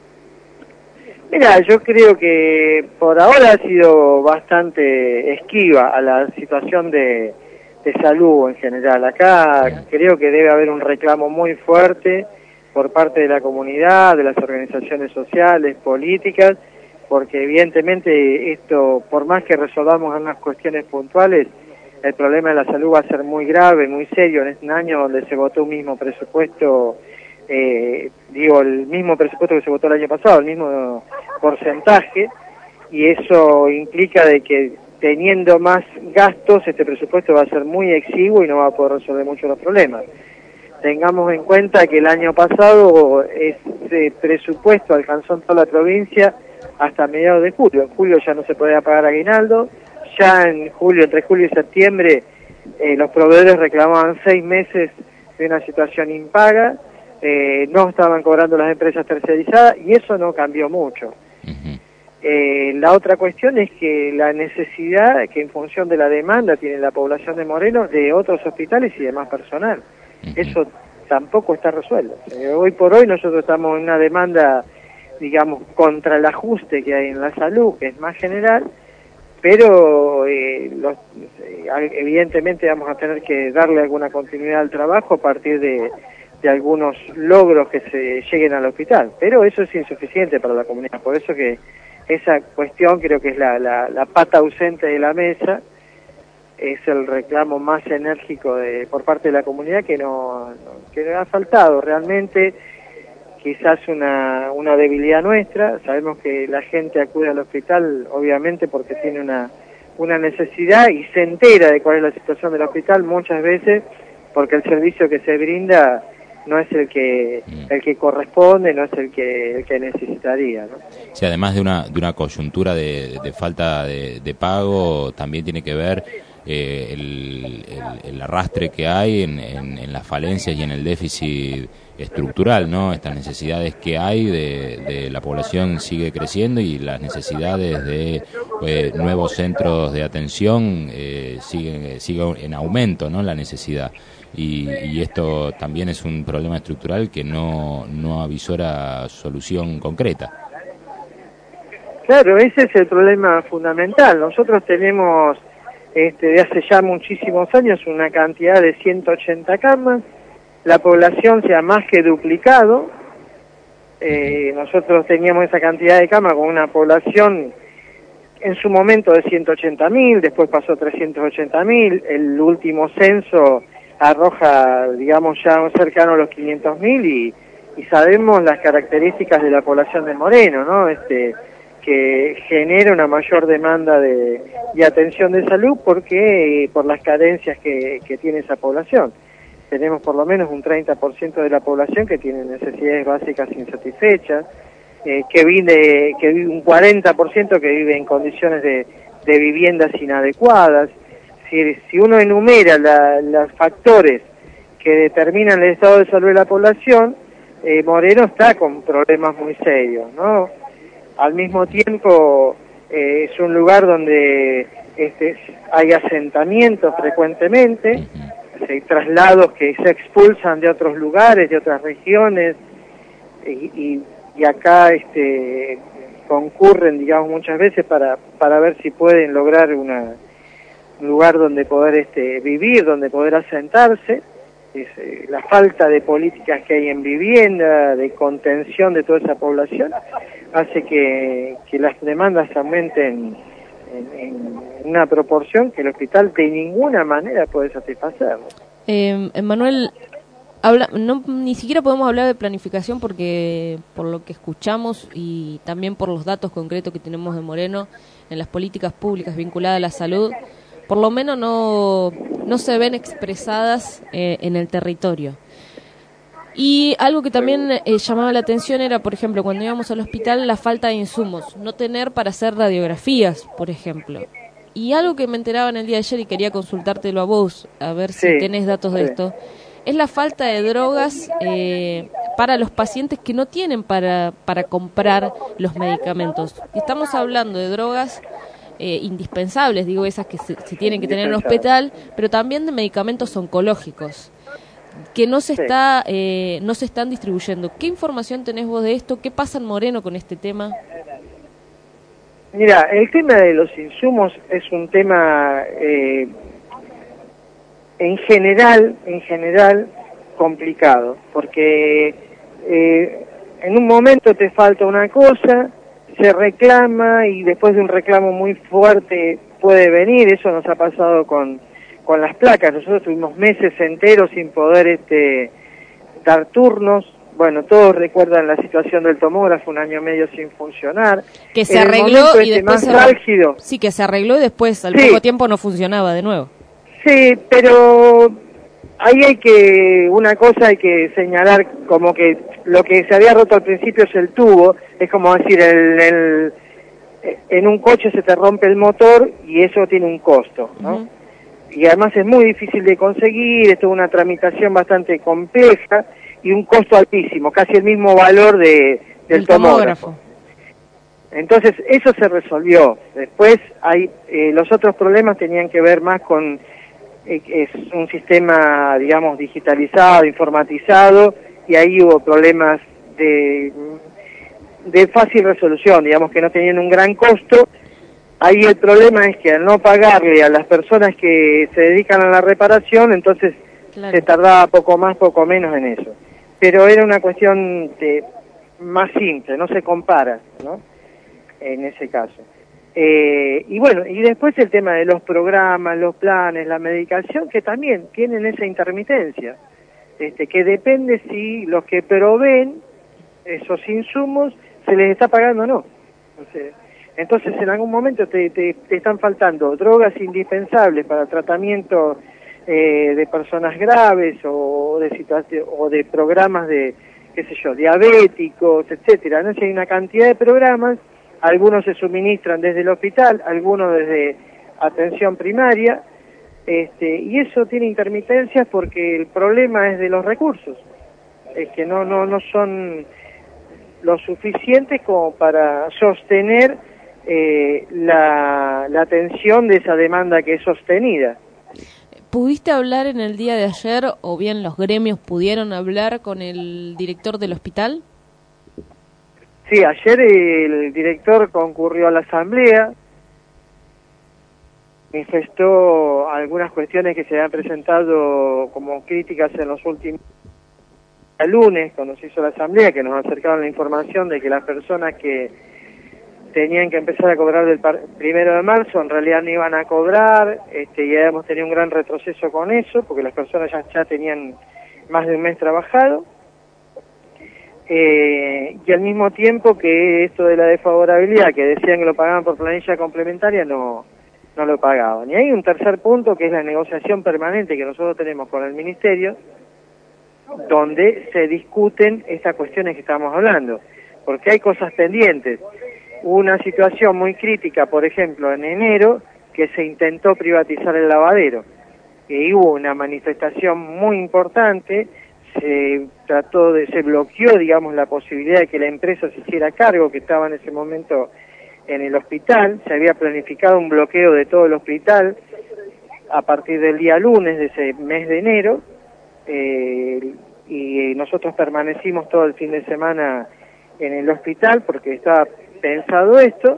Mira, yo creo que por ahora ha sido bastante esquiva a la situación de, de salud en general. Acá sí. Creo que debe haber un reclamo muy fuerte por parte de la comunidad, de las organizaciones sociales, políticas, porque evidentemente esto, por más que resolvamos unas cuestiones puntuales, el problema de la salud va a ser muy grave, muy serio en este año donde se votó un mismo presupuesto, eh, digo, el mismo presupuesto que se votó el año pasado, el mismo porcentaje, y eso implica de que teniendo más gastos, este presupuesto va a ser muy exiguo y no va a poder resolver mucho los problemas. Tengamos en cuenta que el año pasado ese presupuesto alcanzó en toda la provincia hasta mediados de julio. En julio ya no se podía pagar aguinaldo, ya en julio, entre julio y septiembre, eh, los proveedores reclamaban seis meses de una situación impaga, eh, no estaban cobrando las empresas tercerizadas y eso no cambió mucho. Uh-huh. Eh, la otra cuestión es que la necesidad que en función de la demanda tiene la población de Moreno de otros hospitales y de más personal. Uh-huh. Eso tampoco está resuelto. Eh, hoy por hoy nosotros estamos en una demanda, digamos, contra el ajuste que hay en la salud, que es más general, pero eh, los, eh, evidentemente vamos a tener que darle alguna continuidad al trabajo a partir de, de algunos logros que se lleguen al hospital, pero eso es insuficiente para la comunidad, por eso que esa cuestión creo que es la, la, la pata ausente de la mesa, es el reclamo más enérgico de, por parte de la comunidad que no, no que ha faltado realmente. Quizás una, una debilidad nuestra, sabemos que la gente acude al hospital obviamente porque tiene una, una necesidad y se entera de cuál es la situación del hospital muchas veces porque el servicio que se brinda no es el que el que corresponde, no es el que el que necesitaría, ¿no? Sí, además de una de una coyuntura de, de falta de, de pago, también tiene que ver eh, el, el, el arrastre que hay en, en, en las falencias y en el déficit estructural, ¿no? Estas necesidades que hay de, de la población sigue creciendo y las necesidades de eh, nuevos centros de atención eh, siguen sigue en aumento, ¿no? La necesidad. Y, y esto también es un problema estructural que no, no avisora solución concreta. Claro, ese es el problema fundamental. Nosotros tenemos este, de hace ya muchísimos años una cantidad de ciento ochenta camas, la población se ha más que duplicado, eh, nosotros teníamos esa cantidad de camas con una población en su momento de ciento ochenta mil, después pasó a trescientos ochenta mil, el último censo arroja, digamos, ya cercano a los quinientos mil y, y sabemos las características de la población de Moreno, ¿no? Este, que genera una mayor demanda de, de atención de salud porque eh, por las carencias que, que tiene esa población. Tenemos por lo menos un treinta por ciento de la población que tiene necesidades básicas insatisfechas, eh, que vive, que vive un cuarenta por ciento que vive en condiciones de, de viviendas inadecuadas. Si, si uno enumera la, los factores que determinan el estado de salud de la población, eh, Moreno está con problemas muy serios, ¿no? Al mismo tiempo eh, es un lugar donde este, hay asentamientos frecuentemente, hay traslados que se expulsan de otros lugares, de otras regiones, y, y, y acá este, concurren, digamos, muchas veces para, para ver si pueden lograr una un lugar donde poder este, vivir, donde poder asentarse. Es, eh, la falta de políticas que hay en vivienda, de contención de toda esa población, hace que, que las demandas aumenten en, en una proporción que el hospital de ninguna manera puede satisfacer. Eh, Manuel, habla, no, ni siquiera podemos hablar de planificación porque por lo que escuchamos y también por los datos concretos que tenemos de Moreno en las políticas públicas vinculadas a la salud, por lo menos no, no se ven expresadas eh, en el territorio. Y algo que también eh, llamaba la atención era, por ejemplo, cuando íbamos al hospital, la falta de insumos, no tener para hacer radiografías, por ejemplo. Y algo que me enteraba en el día de ayer y quería consultártelo a vos, a ver si sí, tenés datos de sí. esto, es la falta de drogas eh, para los pacientes que no tienen para, para comprar los medicamentos. Estamos hablando de drogas Eh, indispensables, digo, esas que se, se tienen que tener en el hospital, pero también de medicamentos oncológicos que no se sí. está eh, no se están distribuyendo. ¿Qué información tenés vos de esto? ¿Qué pasa en Moreno con este tema? Mira, el tema de los insumos es un tema eh, en general, en general complicado, porque eh, en un momento te falta una cosa, se reclama y después de un reclamo muy fuerte puede venir. Eso nos ha pasado con, con las placas. Nosotros tuvimos meses enteros sin poder este, dar turnos bueno, todos recuerdan la situación del tomógrafo, un año y medio sin funcionar. Que se En el arregló momento y este después más se... álgido. Sí, que se arregló y después al Sí. poco tiempo no funcionaba de nuevo. Sí, pero ahí hay que, una cosa hay que señalar como que lo que se había roto al principio es el tubo, es como decir, el, el, en un coche se te rompe el motor y eso tiene un costo, ¿no? Uh-huh. Y además es muy difícil de conseguir, esto es una tramitación bastante compleja y un costo altísimo, casi el mismo valor de, del el tomógrafo. tomógrafo. Entonces eso se resolvió. Después hay eh, los otros problemas tenían que ver más con eh, es un sistema, digamos, digitalizado, informatizado, y ahí hubo problemas de de fácil resolución, digamos que no tenían un gran costo. Ahí el problema es que al no pagarle a las personas que se dedican a la reparación, entonces claro, se tardaba poco más, poco menos en eso. Pero era una cuestión de, más simple, no se compara, ¿no? En ese caso. Eh, y bueno, y después el tema de los programas, los planes, la medicación, que también tienen esa intermitencia, este, que depende si los que proveen esos insumos se les está pagando o no. Entonces, entonces en algún momento te, te, te están faltando drogas indispensables para tratamiento eh, de personas graves o de situación, o de programas de, qué sé yo, diabéticos, etcétera. ¿No? Si hay una cantidad de programas, algunos se suministran desde el hospital, algunos desde atención primaria, este, y eso tiene intermitencias porque el problema es de los recursos, es que no no no son lo suficientes como para sostener eh, la, la atención de esa demanda que es sostenida. ¿Pudiste hablar en el día de ayer, o bien los gremios pudieron hablar con el director del hospital? Sí, ayer el director concurrió a la asamblea, manifestó algunas cuestiones que se habían presentado como críticas en los últimos el lunes, cuando se hizo la asamblea, que nos acercaron la información de que las personas que tenían que empezar a cobrar del primero de marzo en realidad no iban a cobrar, este, y habíamos tenido un gran retroceso con eso, porque las personas ya, ya tenían más de un mes trabajado, eh, y al mismo tiempo que esto de la desfavorabilidad, que decían que lo pagaban por planilla complementaria, no, no lo pagaban. Y hay un tercer punto, que es la negociación permanente que nosotros tenemos con el Ministerio, donde se discuten estas cuestiones que estamos hablando, porque hay cosas pendientes. Hubo una situación muy crítica, por ejemplo, en enero, que se intentó privatizar el lavadero, y hubo una manifestación muy importante, se trató de, se bloqueó, digamos, la posibilidad de que la empresa se hiciera cargo, que estaba en ese momento en el hospital, se había planificado un bloqueo de todo el hospital a partir del día lunes de ese mes de enero, Eh, y nosotros permanecimos todo el fin de semana en el hospital porque estaba pensado esto.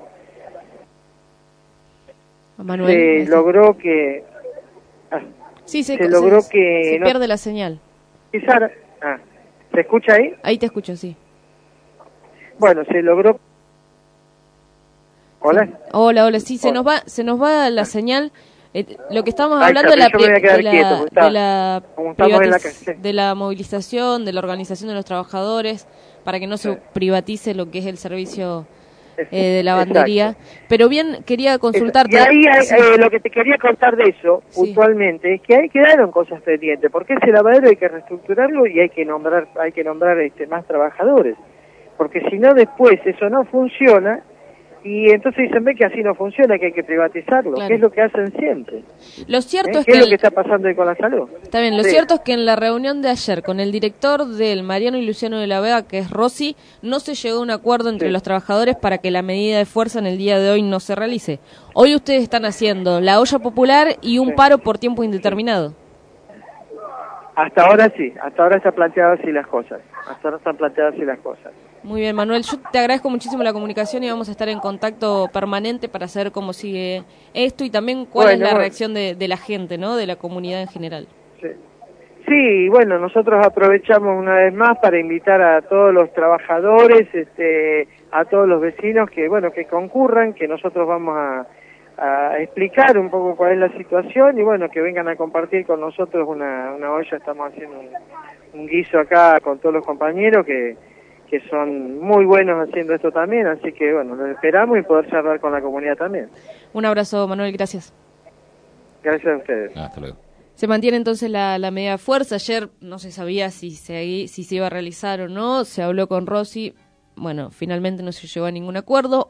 Manuel, se logró que ah, sí, se, se logró se, que se no, pierde la señal. Sara, ah, ¿se escucha ahí? Ahí te escucho, sí. Bueno, se logró. Hola. Sí. Hola, hola. Sí, se hola. nos va, se nos va la señal. Eh, lo que estamos Ahí hablando está, de, la, de, la, quieto, está, de, la la de la movilización, de la organización de los trabajadores, para que no se sí. privatice lo que es el servicio eh, de lavandería. Exacto. Pero bien, quería consultarte. Y ahí hay, sí. eh, lo que te quería contar de eso, sí. puntualmente, es que ahí quedaron cosas pendientes, porque ese lavadero hay que reestructurarlo y hay que nombrar, hay que nombrar este, más trabajadores, porque si no después eso no funciona. Y entonces dicen, ve que así no funciona, que hay que privatizarlo, claro. que es lo que hacen siempre. Lo cierto ¿Eh? es ¿Qué que es lo el... que está pasando ahí con la salud? Está bien, lo sí. cierto es que en la reunión de ayer con el director del Mariano y Luciano de la Vega, que es Rossi, no se llegó a un acuerdo entre sí. los trabajadores para que la medida de fuerza en el día de hoy no se realice. Hoy ustedes están haciendo la olla popular y un sí. paro por tiempo indeterminado. Hasta ahora sí, hasta ahora están planteadas así las cosas. Hasta ahora están planteadas así las cosas. Muy bien, Manuel, yo te agradezco muchísimo la comunicación y vamos a estar en contacto permanente para saber cómo sigue esto y también cuál bueno, es la bueno. reacción de, de la gente, ¿no? De la comunidad en general. Sí. sí, bueno, nosotros aprovechamos una vez más para invitar a todos los trabajadores, este, a todos los vecinos que, bueno, que concurran, que nosotros vamos a, a explicar un poco cuál es la situación y bueno, que vengan a compartir con nosotros una, una olla. Estamos haciendo un, un guiso acá con todos los compañeros que, que son muy buenos haciendo esto también, así que bueno, los esperamos y poder charlar con la comunidad también. Un abrazo, Manuel, gracias. Gracias a ustedes. Ah, hasta luego. Se mantiene entonces la, la medida de fuerza. Ayer no se sabía si se, si se iba a realizar o no, se habló con Rossi, bueno, finalmente no se llegó a ningún acuerdo.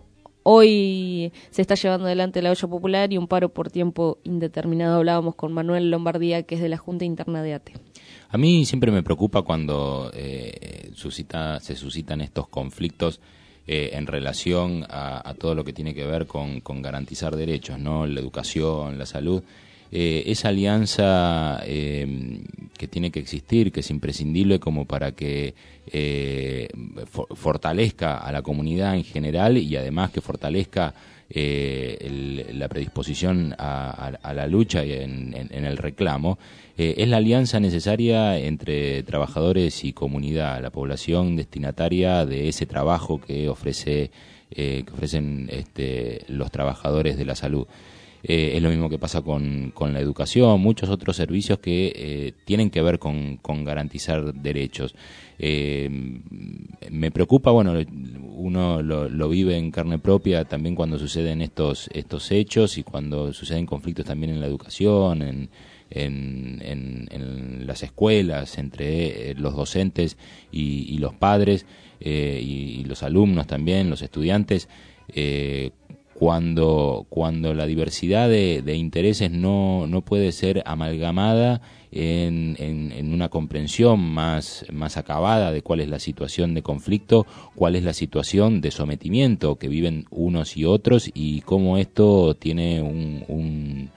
Hoy se está llevando adelante la olla popular y un paro por tiempo indeterminado. Hablábamos con Manuel Lombardía, que es de la Junta Interna de A T E. A mí siempre me preocupa cuando eh, suscita, se suscitan estos conflictos eh, en relación a, a todo lo que tiene que ver con, con garantizar derechos, ¿no? La educación, la salud. Eh, esa alianza eh, que tiene que existir, que es imprescindible como para que eh, for, fortalezca a la comunidad en general y además que fortalezca eh, el, la predisposición a, a, a la lucha y en, en, en el reclamo, eh, es la alianza necesaria entre trabajadores y comunidad, la población destinataria de ese trabajo que ofrece eh, que ofrecen este, los trabajadores de la salud. Eh, es lo mismo que pasa con, con la educación, muchos otros servicios que eh, tienen que ver con, con garantizar derechos. Eh, me preocupa, bueno, uno lo, lo vive en carne propia también cuando suceden estos, estos hechos y cuando suceden conflictos también en la educación, en, en, en, en las escuelas, entre los docentes y, y los padres eh, y, y los alumnos también, los estudiantes. Eh, Cuando, cuando la diversidad de, de intereses no, no puede ser amalgamada en, en, en una comprensión más, más acabada de cuál es la situación de conflicto, cuál es la situación de sometimiento que viven unos y otros y cómo esto tiene un, un,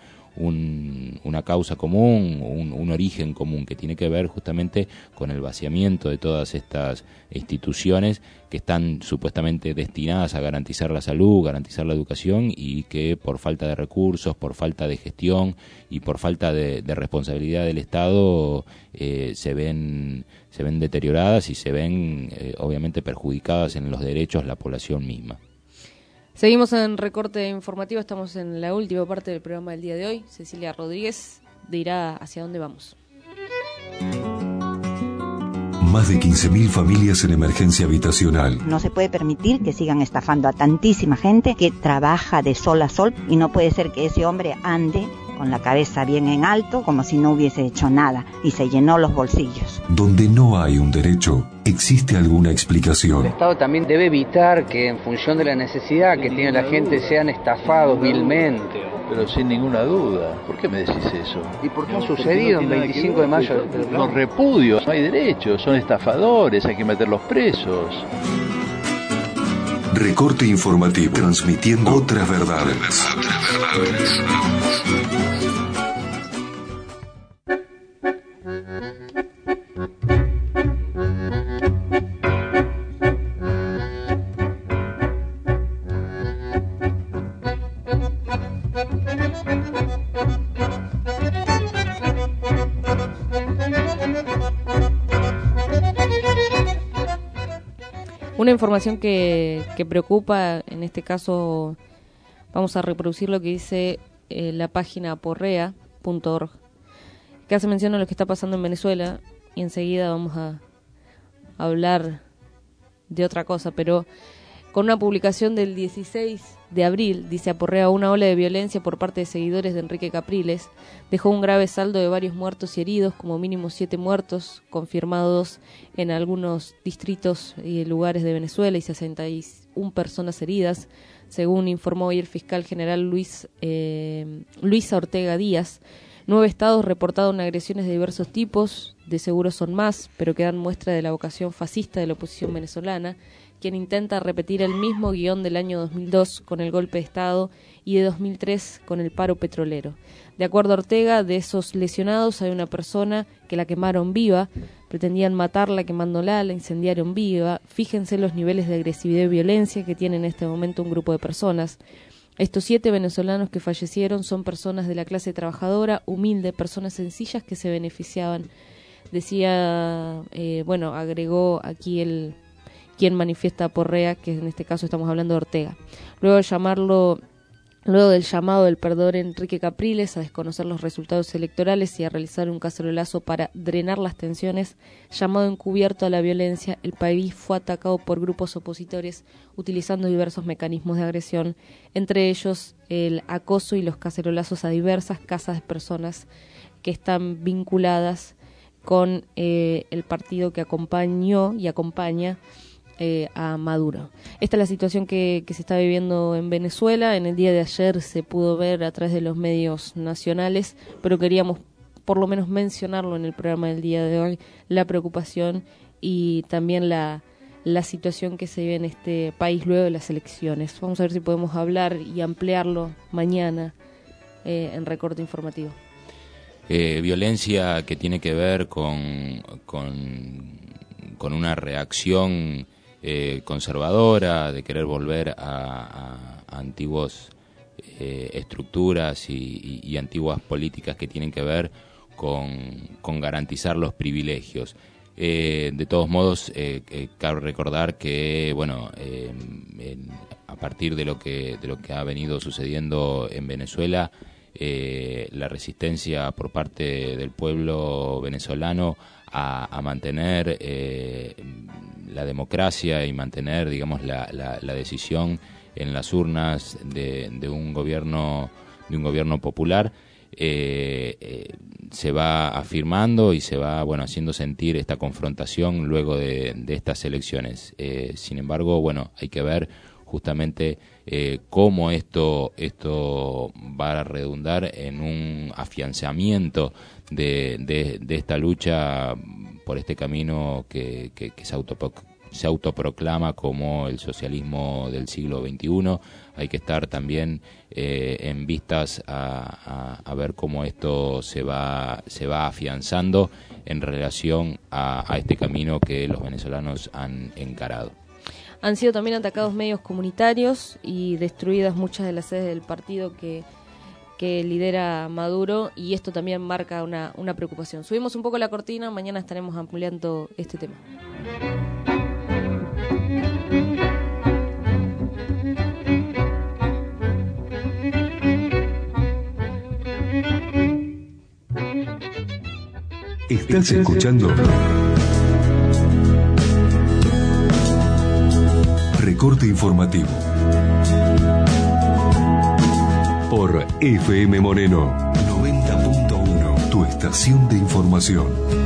un, una causa común, un, un origen común que tiene que ver justamente con el vaciamiento de todas estas instituciones que están supuestamente destinadas a garantizar la salud, garantizar la educación y que por falta de recursos, por falta de gestión y por falta de, de responsabilidad del Estado eh, se ven se ven deterioradas y se ven eh, obviamente perjudicadas en los derechos la población misma. Seguimos en Recorte Informativo, estamos en la última parte del programa del día de hoy. Cecilia Rodríguez dirá hacia dónde vamos. Más de quince mil familias en emergencia habitacional. No se puede permitir que sigan estafando a tantísima gente que trabaja de sol a sol y no puede ser que ese hombre ande con la cabeza bien en alto como si no hubiese hecho nada y se llenó los bolsillos. Donde no hay un derecho, existe alguna explicación. El Estado también debe evitar que en función de la necesidad que tiene la gente sean estafados vilmente. Pero sin ninguna duda. ¿Por qué me decís eso? ¿Y por qué ha sucedido en veinticinco de mayo? Los repudios, no hay derechos, son estafadores, hay que meterlos presos. Recorte Informativo, transmitiendo otras verdades. Otras verdades. Una información que, que preocupa, en este caso vamos a reproducir lo que dice eh, la página porrea punto org, que hace mención a lo que está pasando en Venezuela y enseguida vamos a, a hablar de otra cosa, pero con una publicación del dieciséis de abril, dice Aporrea, una ola de violencia por parte de seguidores de Enrique Capriles dejó un grave saldo de varios muertos y heridos, como mínimo siete muertos confirmados en algunos distritos y lugares de Venezuela y sesenta y una personas heridas, según informó hoy el fiscal general Luis eh, Luisa Ortega Díaz. Nueve estados reportaron agresiones de diversos tipos, de seguro son más, pero que dan muestra de la vocación fascista de la oposición venezolana, quien intenta repetir el mismo guión del año dos mil dos con el golpe de Estado y de dos mil tres con el paro petrolero. De acuerdo a Ortega, de esos lesionados hay una persona que la quemaron viva, pretendían matarla quemándola, la incendiaron viva. Fíjense los niveles de agresividad y violencia que tiene en este momento un grupo de personas. Estos siete venezolanos que fallecieron son personas de la clase trabajadora, humilde, personas sencillas que se beneficiaban. Decía, eh, bueno, agregó aquí el quien manifiesta Porrea, que en este caso estamos hablando de Ortega. Luego de llamarlo Luego del llamado del perdedor Enrique Capriles a desconocer los resultados electorales y a realizar un cacerolazo para drenar las tensiones, llamado encubierto a la violencia, el país fue atacado por grupos opositores utilizando diversos mecanismos de agresión, entre ellos el acoso y los cacerolazos a diversas casas de personas que están vinculadas con eh, el partido que acompañó y acompaña Eh, a Maduro. Esta es la situación que, que se está viviendo en Venezuela. En el día de ayer se pudo ver a través de los medios nacionales, pero queríamos por lo menos mencionarlo en el programa del día de hoy, la preocupación y también la, la situación que se vive en este país luego de las elecciones. Vamos a ver si podemos hablar y ampliarlo mañana eh, en Recorte Informativo. Eh, violencia que tiene que ver con, con, con una reacción Eh, conservadora, de querer volver a, a, a antiguas eh, estructuras y, y, y antiguas políticas que tienen que ver con, con garantizar los privilegios. Eh, de todos modos, eh, eh, cabe recordar que, bueno, eh, en, a partir de lo que de lo que ha venido sucediendo en Venezuela, eh, la resistencia por parte del pueblo venezolano a, a mantener eh, la democracia y mantener, digamos, la, la, la decisión en las urnas de, de un gobierno de un gobierno popular eh, eh, se va afirmando y se va, bueno, haciendo sentir esta confrontación luego de, de estas elecciones. Eh, sin embargo, bueno, hay que ver justamente eh, cómo esto esto va a redundar en un afianzamiento de, de, de esta lucha por este camino que, que, que se, autopo, se autoproclama como el socialismo del siglo veintiuno. Hay que estar también eh, en vistas a, a, a ver cómo esto se va se va afianzando en relación a, a este camino que los venezolanos han encarado. Han sido también atacados medios comunitarios y destruidas muchas de las sedes del partido que, que lidera Maduro, y esto también marca una, una preocupación. Subimos un poco la cortina, mañana estaremos ampliando este tema. Estás escuchando Recorte Informativo por F M Moreno noventa punto uno, tu estación de información.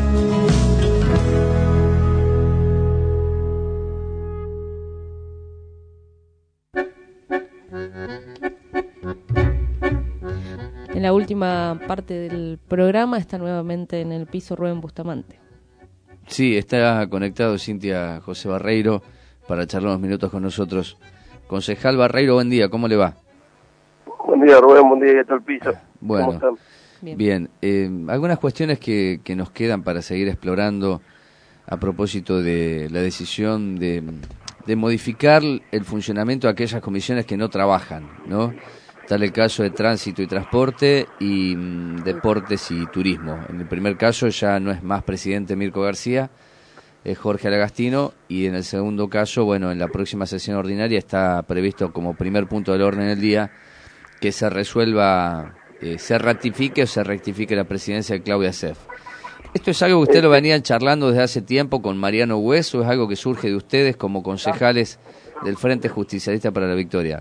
En la última parte del programa está nuevamente en el piso Rubén Bustamante. Sí, está conectado Cintia José Barreiro para charlar unos minutos con nosotros. Concejal Barreiro, buen día, ¿cómo le va? Buen día, Rubén, buen día y todo el piso. Bueno, ¿Cómo están? Bien, bien. Eh, algunas cuestiones que, que nos quedan para seguir explorando a propósito de la decisión de, de modificar el funcionamiento de aquellas comisiones que no trabajan, ¿no? Tal el caso de tránsito y transporte y mmm, deportes y turismo. En el primer caso ya no es más presidente Mirko García, es Jorge Alagastino, y en el segundo caso, bueno, en la próxima sesión ordinaria está previsto como primer punto del orden del día que se resuelva, eh, se ratifique o se rectifique la presidencia de Claudia Seff. ¿Esto es algo que ustedes lo venían charlando desde hace tiempo con Mariano Hueso? ¿Es algo que surge de ustedes como concejales del Frente Justicialista para la Victoria?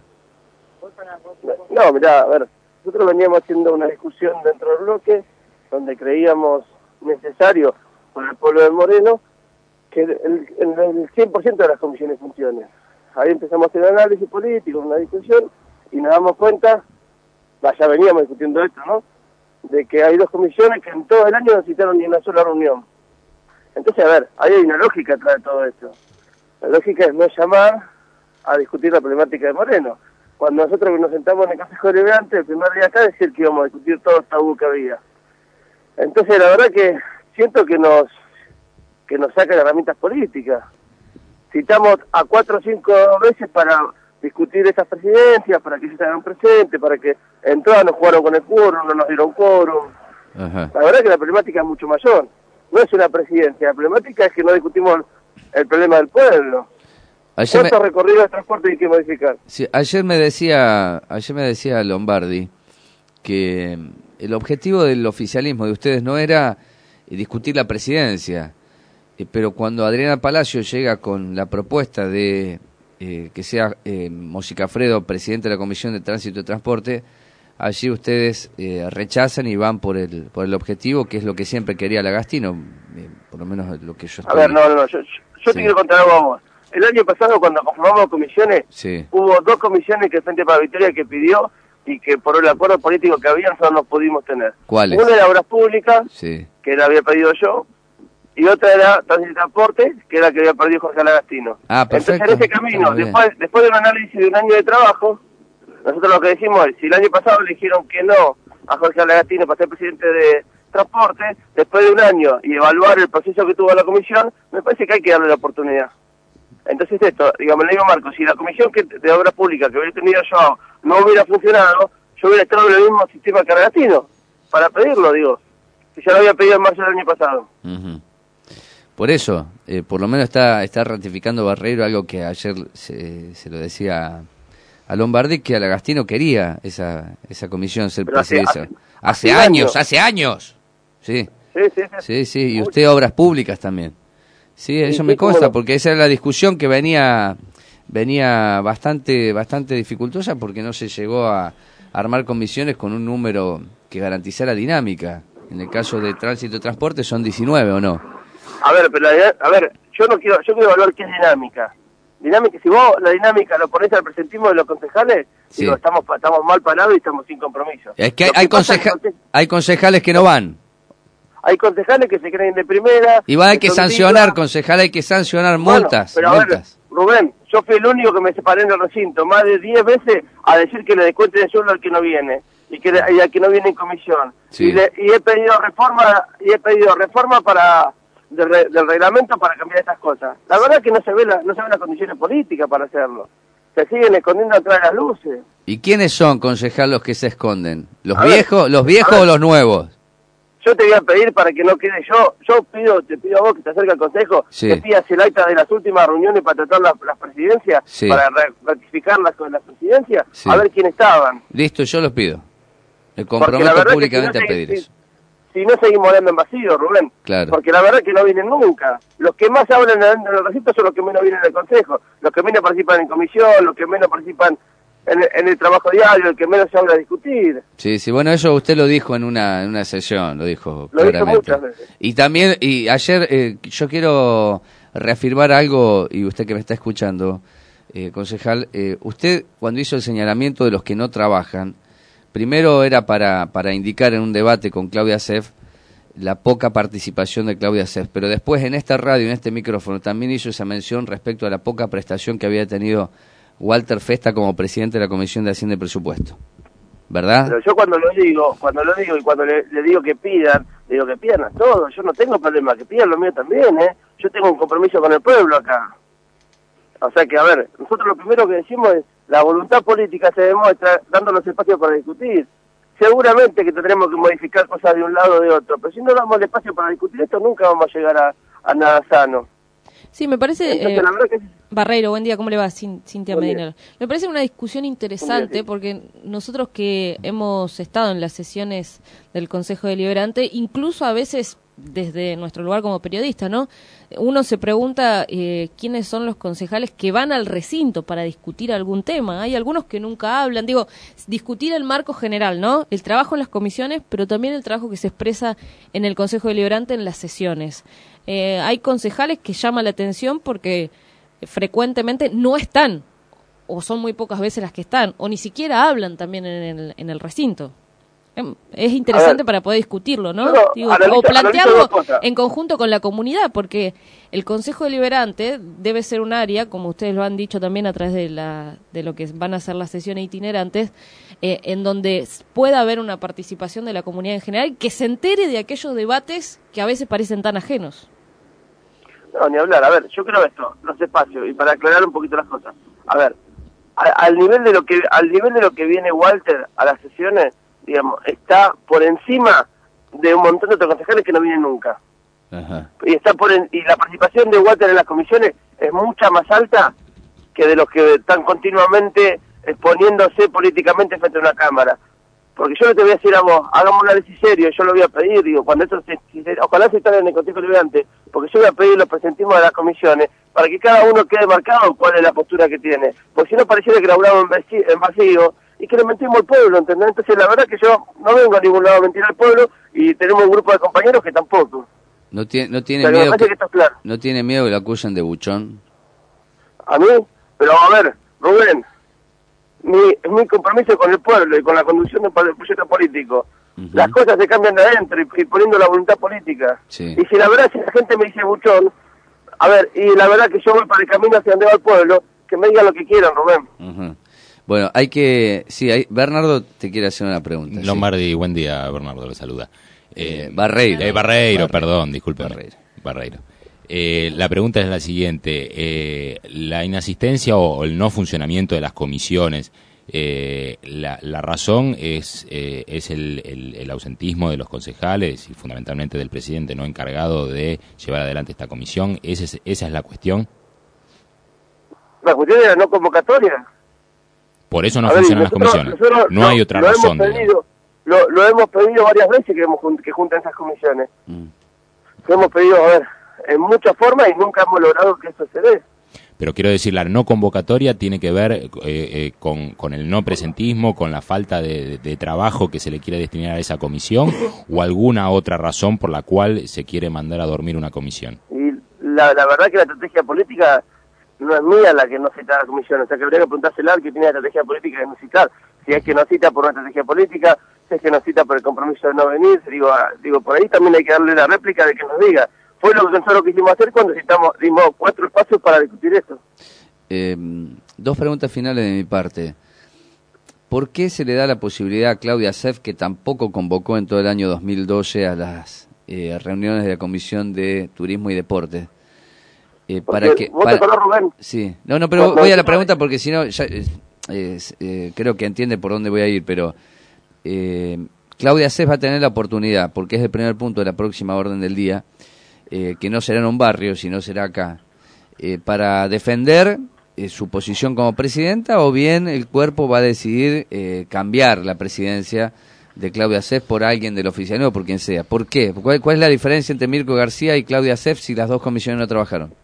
No, mirá, a ver, nosotros veníamos haciendo una discusión dentro del bloque donde creíamos necesario para el pueblo de Moreno que el, el, el cien por ciento de las comisiones funcionen. Ahí empezamos a hacer análisis político, una discusión, y nos damos cuenta, ya veníamos discutiendo esto, ¿no?, de que hay dos comisiones que en todo el año no necesitaron ni una sola reunión. Entonces, a ver, ahí hay una lógica atrás de todo esto. La lógica es no llamar a discutir la problemática de Moreno. Cuando nosotros nos sentamos en el Consejo Deliberante, el primer día acá, decir que íbamos a discutir todo el tabú que había. Entonces, la verdad que siento que nos que nos sacan herramientas políticas. Citamos a cuatro o cinco veces para discutir estas presidencias, para que se hagan presentes, para que en todas nos jugaron con el quórum, no nos dieron quórum. Ajá. La verdad que la problemática es mucho mayor. No es una presidencia, la problemática es que no discutimos el problema del pueblo. Ayer ¿Cuántos me, recorridos de transporte hay que modificar? sí, ayer me decía, ayer me decía Lombardi que el objetivo del oficialismo de ustedes no era eh, discutir la presidencia, eh, pero cuando Adriana Palacio llega con la propuesta de eh, que sea eh, Mosicafredo presidente de la Comisión de Tránsito y Transporte, allí ustedes eh, rechazan y van por el por el objetivo, que es lo que siempre quería Lagastino, eh, por lo menos lo que yo estoy... A ver, no, no, yo, yo, yo Sí. te quiero contar algo a vos. El año pasado, cuando conformamos comisiones, Sí. hubo dos comisiones que el Frente para la Victoria que pidió y que por el acuerdo político que había nosotros no pudimos tener. ¿Cuáles? Una era Obras Públicas, Sí. que la había pedido yo, y otra era Tránsito y Transporte, que era la que había pedido José Lagastino. Ah, perfecto. Entonces, en ese camino, Está muy después, después de un análisis de un año de trabajo, nosotros lo que decimos es, si el año pasado le dijeron que no a Jorge Lagastino para ser presidente de Transporte, después de un año y evaluar el proceso que tuvo la comisión, me parece que hay que darle la oportunidad. Entonces esto, digamos, le digo a Marco, si la comisión que, de Obras Públicas que hubiera tenido yo no hubiera funcionado, yo hubiera estado en el mismo sistema que Lagastino, para pedirlo, digo, que ya lo había pedido en marzo del año pasado. Ujú. Por eso, eh, por lo menos está está ratificando Barreiro algo que ayer se, se lo decía a Lombardi, que a Lagastino quería esa esa comisión ser Pero hace- presidenta. hace- Hace, hace años, años. hace años. Sí, Sí, sí, sí. sí, sí. Y usted obras públicas también. Sí, eso sí, me cómo consta, no. porque esa era la discusión que venía venía bastante bastante dificultosa, porque no se llegó a armar comisiones con un número que garantizara dinámica. En el caso de tránsito y transporte son diecinueve, ¿o no? A ver, pero la- a ver, yo no quiero, yo quiero evaluar qué es dinámica. Dinámica, si vos la dinámica lo ponés al presentismo de los concejales, Sí. digo, estamos pa- estamos mal parados y estamos sin compromiso. Es que hay, Lo hay, pasa conceja- es que hay concejales que no van. hay concejales que se creen de primera. Y va, hay que son sancionar, dignos. concejal, hay que sancionar Bueno, multas. pero a ver, multas. Rubén, yo fui el único que me separé en el recinto más de diez veces a decir que le descuenten el sueldo al que no viene y que le- y al que no viene en comisión. Sí. Y, le- y he pedido reforma y he pedido reforma para del, re- del reglamento para cambiar estas cosas. La verdad es que no se ve la, no se ven las condiciones políticas para hacerlo. Se siguen escondiendo atrás de las luces. ¿Y quiénes son, concejal, los que se esconden? ¿Los A ver, viejos, los viejos a ver. o los nuevos? Yo te voy a pedir para que no quede yo, yo pido, te pido a vos que te acerque al consejo, Sí. que pidas el acta de las últimas reuniones para tratar las, las presidencias, Sí. para ra- ratificarlas con las presidencias, Sí. a ver quién estaban. Listo, yo los pido. Me Porque la comprometo verdad que públicamente si no a pedir se- eso. Si no seguimos hablando en vacío, Rubén. Claro. Porque la verdad es que no vienen nunca. Los que más hablan en el recinto son los que menos vienen al consejo. Los que menos participan en comisión, los que menos participan en el, en el trabajo diario, el que menos se habla a discutir. Sí, sí, bueno, eso usted lo dijo en una, en una sesión, lo dijo Lo he dicho claramente. muchas veces. Y también, y ayer eh, yo quiero reafirmar algo, y usted que me está escuchando, eh, concejal, eh, usted cuando hizo el señalamiento de los que no trabajan, primero era para, para indicar en un debate con Claudia Seff la poca participación de Claudia Seff, pero después en esta radio, en este micrófono, también hizo esa mención respecto a la poca prestación que había tenido Walter Festa como presidente de la Comisión de Hacienda y Presupuesto. ¿Verdad? Pero yo cuando lo digo, cuando lo digo y cuando le, le digo que pidan, le digo que pidan a todos. Yo no tengo problema, que pidan lo mío también, ¿eh? Yo tengo un compromiso con el pueblo acá. O sea que, a ver, nosotros lo primero que decimos es la voluntad política se demuestra dándonos espacio para discutir. Seguramente que tendremos que modificar cosas de un lado o de otro, pero si no damos el espacio para discutir esto, nunca vamos a llegar a, a nada sano. Sí, me parece... Entonces, eh, la verdad que Barreiro, buen día, ¿cómo le va? Cin- Cintia Buen Medina. Me parece una discusión interesante porque nosotros que hemos estado en las sesiones del Consejo Deliberante, incluso a veces desde nuestro lugar como periodista, ¿no? Uno se pregunta eh, quiénes son los concejales que van al recinto para discutir algún tema. Hay algunos que nunca hablan. Digo, discutir el marco general, ¿no? El trabajo en las comisiones, pero también el trabajo que se expresa en el Consejo Deliberante en las sesiones. Eh, hay concejales que llaman la atención porque frecuentemente no están, o son muy pocas veces las que están, o ni siquiera hablan también en el, en el recinto. Em, Es interesante para poder discutirlo, ¿no? No, Digo, analiza- o plantearlo analiza dos cosas. en conjunto con la comunidad, porque el Consejo Deliberante debe ser un área, como ustedes lo han dicho también a través de, la, de lo que van a ser las sesiones itinerantes, eh, en donde s- pueda haber una participación de la comunidad en general y que se entere de aquellos debates que a veces parecen tan ajenos. No, ni hablar. A ver, yo creo esto, los espacios, y para aclarar un poquito las cosas. A ver, a- al nivel de lo que al nivel de lo que viene Walter a las sesiones, digamos, está por encima de un montón de otros concejales que no vienen nunca. Ajá. Y está por en- y la participación de Walter en las comisiones es mucha más alta que de los que están continuamente exponiéndose políticamente frente a una cámara. Porque yo no te voy a decir a vos, hagamos un análisis serio, yo lo voy a pedir, digo, cuando esto se, se, ojalá se instale en el Consejo Deliberante, porque yo voy a pedir los presentismos de las comisiones, para que cada uno quede marcado cuál es la postura que tiene. Porque si no pareciera que laburamos en, en vacío, y que le mentimos al pueblo, ¿entendés? Entonces la verdad que yo no vengo a ningún lado a mentir al pueblo, y tenemos un grupo de compañeros que tampoco. No tiene, no tiene Pero miedo me que, que esto es claro. no tiene miedo que lo acusen de buchón. A mí, pero a ver, Rubén, mi, mi compromiso con el pueblo y con la conducción del proyecto político. Uh-huh. Las cosas se cambian de adentro y, y poniendo la voluntad política. Sí. Y si la verdad, si la gente me dice buchón, a ver, y la verdad que yo voy para el camino hacia donde va el pueblo, que me digan lo que quieran, Rubén. Uh-huh. Bueno, hay que... Sí, hay, Bernardo te quiere hacer una pregunta. Lombardi, sí. Buen día, Bernardo, le saluda. Eh, Barreiro. Eh, Barreiro. Barreiro, perdón, disculpe. Barreiro. Barreiro. Eh, la pregunta es la siguiente. Eh, la inasistencia o el no funcionamiento de las comisiones, eh, la, la razón es, eh, es el, el, el ausentismo de los concejales y fundamentalmente del presidente no encargado de llevar adelante esta comisión. ¿Esa es, esa es la cuestión? La cuestión es la no convocatoria. Por eso no A ver, funcionan nosotros, las comisiones. Nosotros, no lo, hay otra lo razón. Hemos pedido, lo, lo hemos pedido varias veces que, hemos, que junten esas comisiones. Mm. Lo hemos pedido, a ver, en muchas formas y nunca hemos logrado que eso se dé. Pero quiero decir, la no convocatoria tiene que ver eh, eh, con, con el no presentismo, con la falta de, de trabajo que se le quiere destinar a esa comisión o alguna otra razón por la cual se quiere mandar a dormir una comisión. Y la, la verdad que la estrategia política no es mía la que no cita la comisión, o sea que habría que preguntársela al que tiene la estrategia política de no citar. Si es que no cita por una estrategia política, si es que no cita por el compromiso de no venir, digo, digo por ahí también hay que darle la réplica de que nos diga. Fue lo que nosotros quisimos hacer cuando citamos, dimos cuatro espacios para discutir esto. Eh, dos preguntas finales de mi parte. ¿Por qué se le da la posibilidad a Claudia Seff, que tampoco convocó en todo el año dos mil doce a las eh, reuniones de la Comisión de Turismo y Deportes? Eh, para que ¿Vos para, te acordás, Rubén? Sí, no, no, pero no, voy no, a la no, pregunta porque si no, ya, eh, eh, creo que entiende por dónde voy a ir, pero eh, Claudia Seff va a tener la oportunidad, porque es el primer punto de la próxima orden del día, eh, que no será en un barrio, sino será acá, eh, para defender eh, su posición como presidenta, o bien el cuerpo va a decidir eh, cambiar la presidencia de Claudia Seff por alguien del oficialismo, por quien sea. ¿Por qué? ¿Cuál, cuál es la diferencia entre Mirko García y Claudia Seff si las dos comisiones no trabajaron?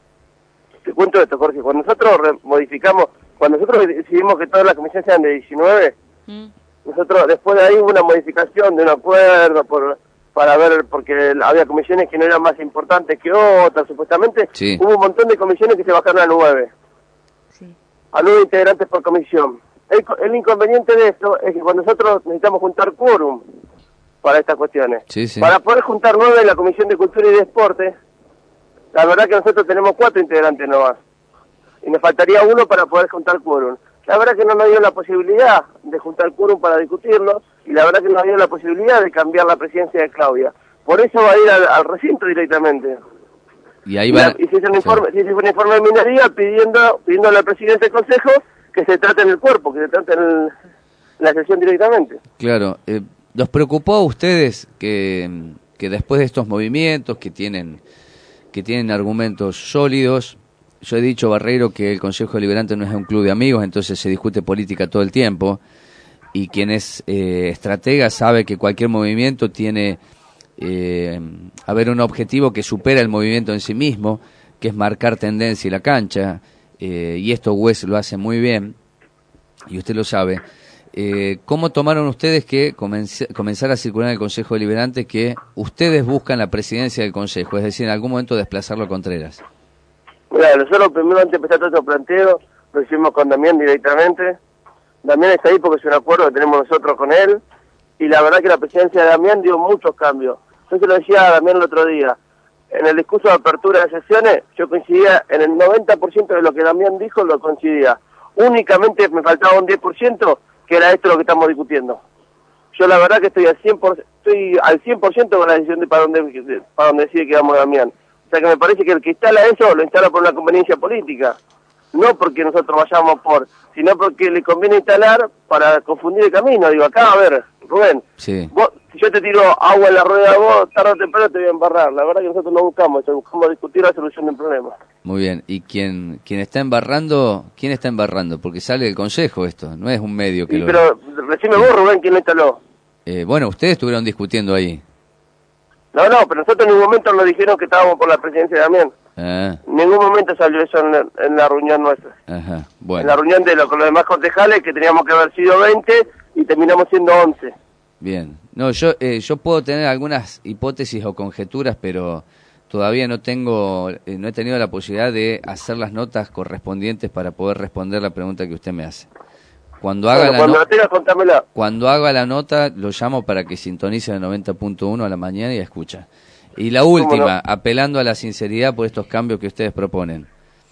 Te cuento esto, Jorge. Cuando nosotros modificamos, cuando nosotros decidimos que todas las comisiones sean de diecinueve, mm. nosotros después de ahí hubo una modificación de un acuerdo por para ver, porque había comisiones que no eran más importantes que otras, supuestamente. Sí. Hubo un montón de comisiones que se bajaron a nueve. Sí. A nueve integrantes por comisión. El, el inconveniente de esto es que cuando nosotros necesitamos juntar quórum para estas cuestiones, sí, sí. para poder juntar nueve en la Comisión de Cultura y Deporte, la verdad que nosotros tenemos cuatro integrantes nomás. Y nos faltaría uno para poder juntar quórum. La verdad que no nos dio la posibilidad de juntar quórum para discutirlo, y la verdad que nos dio la posibilidad de cambiar la presidencia de Claudia. Por eso va a ir al, al recinto directamente. Y ahí va. Y, y se hizo un informe, sí. se hizo un informe de minería pidiendo, pidiendo al presidente del Consejo que se trate en el cuerpo, que se trate en, el, en la sesión directamente. Claro. Eh, ¿Los preocupó a ustedes que, que después de estos movimientos que tienen que tienen argumentos sólidos? Yo he dicho, Barreiro, que el Consejo Deliberante no es un club de amigos, entonces se discute política todo el tiempo, y quien es eh, estratega sabe que cualquier movimiento tiene eh, a ver un objetivo que supera el movimiento en sí mismo, que es marcar tendencia en la cancha, eh, y esto Wes lo hace muy bien, y usted lo sabe. Eh, ¿Cómo tomaron ustedes que comenz- comenzar a circular en el Consejo Deliberante que ustedes buscan la presidencia del Consejo, es decir, en algún momento desplazarlo a Contreras? Mira, nosotros primero antes de empezar todo estos planteos, lo hicimos con Damián directamente. Damián está ahí porque es un acuerdo que tenemos nosotros con él, y la verdad que la presidencia de Damián dio muchos cambios. Yo se lo decía a Damián el otro día, en el discurso de apertura de sesiones, yo coincidía en el noventa por ciento de lo que Damián dijo, lo coincidía. Únicamente me faltaba un diez por ciento, que era esto lo que estamos discutiendo. Yo la verdad que estoy al cien por ciento, estoy al cien por ciento con la decisión de para dónde, de, para dónde decide que vamos Damián. O sea que me parece que el que instala eso lo instala por una conveniencia política, no porque nosotros vayamos por, sino porque le conviene instalar para confundir el camino. Digo, acá, a ver, Rubén, Sí. vos, si yo te tiro agua en la rueda, vos tarde o temprano te voy a embarrar. La verdad que nosotros no buscamos eso, buscamos discutir la solución del problema. Muy bien. ¿Y quién, quién está embarrando? ¿Quién está embarrando? Porque sale del consejo esto, no es un medio que Sí, lo... pero decime vos, Rubén, ¿quién lo instaló? Eh, bueno, ustedes estuvieron discutiendo ahí. No, no, pero nosotros en ningún momento nos dijeron que estábamos por la presidencia de Damián. Ah, En ningún momento salió eso en la, en la reunión nuestra. ajá, En bueno. la reunión de lo, con los demás concejales, que teníamos que haber sido veinte y terminamos siendo once. Bien. No, yo eh, yo puedo tener algunas hipótesis o conjeturas, pero todavía no tengo, eh, no he tenido la posibilidad de hacer las notas correspondientes para poder responder la pregunta que usted me hace. Cuando haga Bueno, la cuando no- la tengas, contámela. Cuando haga la nota, lo llamo para que sintonice el noventa punto uno a la mañana y escucha. Y la última, no? apelando a la sinceridad por estos cambios que ustedes proponen.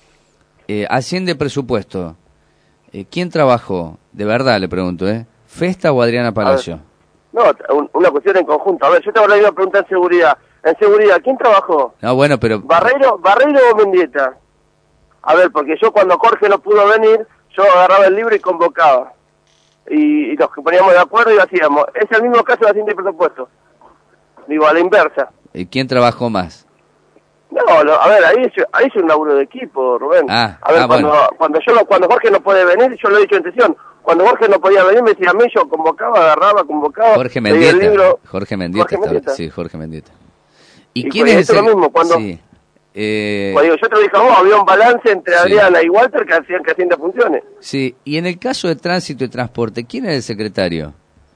Eh, asciende presupuesto. Eh, ¿Quién trabajó? De verdad le pregunto, ¿eh? ¿Festa o Adriana Palacio? No, un- una cuestión en conjunto. A ver, yo te hago la misma pregunta en seguridad. En seguridad, ¿quién trabajó? No, bueno, pero... ¿Barreiro, Barreiro o Mendieta? A ver, porque yo cuando Jorge no pudo venir, yo agarraba el libro y convocaba. Y, y nos poníamos de acuerdo y lo hacíamos. Es el mismo caso de Hacienda y Presupuesto. Digo, a la inversa. ¿Y quién trabajó más? No, lo- a ver, ahí es, ahí es un laburo de equipo, Rubén. Ah, a ver, ah, cuando, bueno. cuando yo lo- cuando Jorge no puede venir, yo lo he dicho en sesión. Cuando Jorge no podía venir, me decía a mí, yo convocaba, agarraba, convocaba. Jorge leía el Mendieta. libro. Jorge Mendieta. Jorge está- Mendieta. Sí, Jorge Mendieta. ¿Y, Y quién pues, es esto es ese? lo mismo, cuando- Sí. Eh, Cuando digo, yo te lo dije a vos, había un balance entre Sí. Adriana y Walter que hacían que Hacienda funcione. sí. Y en el caso de tránsito y transporte, ¿quién es el secretario?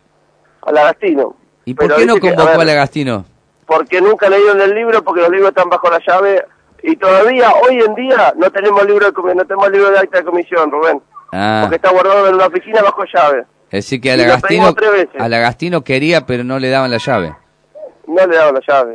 A la Agastino. ¿Y por Pero qué no dice que, convocó a a ver, Agastino? Porque nunca leyeron el libro, porque los libros están bajo la llave. Y todavía, hoy en día, no tenemos libro de, comi- no tenemos libro de acta de comisión, Rubén. Ah, Porque está guardado en una oficina bajo llave. es decir que y al lo Agastino, pedimos tres veces. al Agastino quería, pero no le daban la llave. No le daban la llave.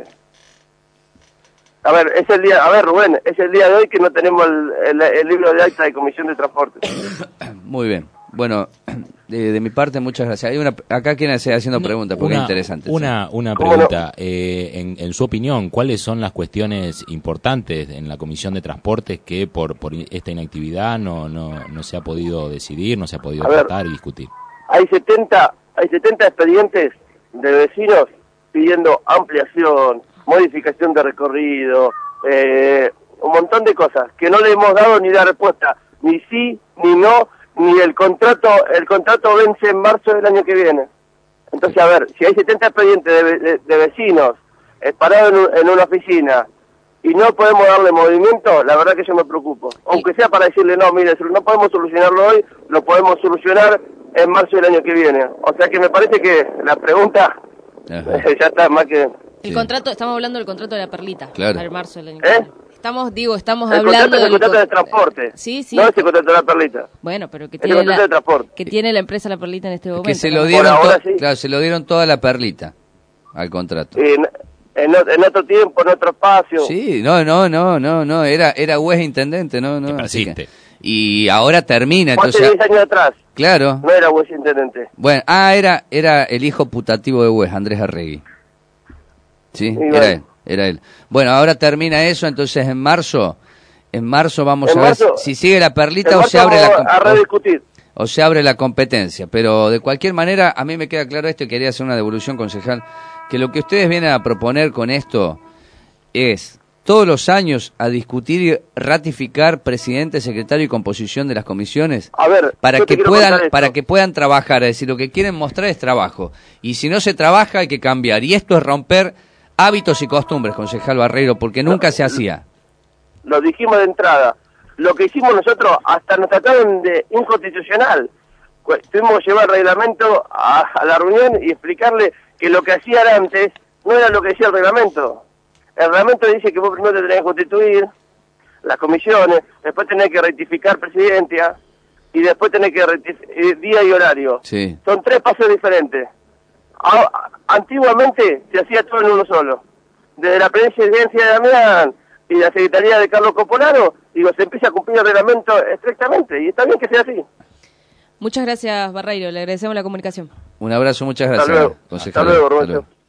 A ver, es el día, a ver, Rubén, es el día de hoy que no tenemos el, el- el libro de acta de comisión de transporte. Muy bien. Bueno, de, de mi parte, muchas gracias. Hay una, acá quieren seguir haciendo preguntas, porque Una- es interesante. Una, una pregunta. Eh, en, en su opinión, ¿cuáles son las cuestiones importantes en la Comisión de Transportes que por, por esta inactividad no, no, no se ha podido decidir, no se ha podido A ver. tratar y discutir? Hay setenta, hay setenta expedientes de vecinos pidiendo ampliación, modificación de recorrido, eh, un montón de cosas que no le hemos dado ni la respuesta, ni sí, ni no, ni el contrato, el contrato vence en marzo del año que viene. Entonces, a ver, si hay setenta expedientes de, ve- de- de vecinos eh, parados en, un- en una oficina y no podemos darle movimiento, la verdad que yo me preocupo. Aunque sea para decirle, no, mire, no podemos solucionarlo hoy, lo podemos solucionar en marzo del año que viene. O sea que me parece que la pregunta ya está más que... El contrato, estamos hablando del contrato de la Perlita. Claro. Para el marzo del año que ¿Eh? viene. Estamos, digo, estamos El hablando contrato es el del contrato co- de transporte. Sí, sí. No es el contrato de la Perlita. Bueno, pero que Es el tiene, contrato la, de transporte. que tiene la empresa La Perlita en este momento. Que se ¿no? lo dieron, to- claro, se lo dieron toda la perlita al contrato. En, en, o- en otro tiempo, en otro espacio. Sí, no, no, no, no, no, era era juez intendente, no, no. así que- y ahora termina, Fue hace entonces. diez años atrás. Claro. No era juez intendente. Bueno, ah, era era el hijo putativo de juez, Andrés Arregui. Sí, bueno. era él, era él. Bueno, ahora termina eso, entonces en marzo, en marzo vamos En a ver marzo- si sigue la perlita En o se marzo abre la vamos a com- rediscutir. o se abre la competencia, pero de cualquier manera a mí me queda claro esto y quería hacer una devolución, concejal, que lo que ustedes vienen a proponer con esto es todos los años a discutir y ratificar presidente, secretario y composición de las comisiones A ver, para yo te que quiero puedan contar esto. para que puedan trabajar, es decir, lo que quieren mostrar es trabajo y si no se trabaja hay que cambiar y esto es romper hábitos y costumbres, concejal Barreiro, porque nunca se hacía. Lo dijimos de entrada. Lo que hicimos nosotros, hasta nos trataron de inconstitucional. Pues, tuvimos que llevar el reglamento a, a la reunión y explicarle que lo que hacían antes no era lo que decía el reglamento. El reglamento dice que vos primero te tenés que constituir las comisiones, después tenés que rectificar presidencia y después tenés que rectificar día y horario. Sí. Son tres pasos diferentes. A- antiguamente se hacía todo en uno solo. Desde la presidencia de Damián y la secretaría de Carlos Copolano, digo, se empieza a cumplir el reglamento estrictamente y está bien que sea así. Muchas gracias, Barreiro. Le agradecemos la comunicación. Un abrazo, muchas Hasta gracias, luego. concejal. Hasta luego, Hasta Roberto. luego.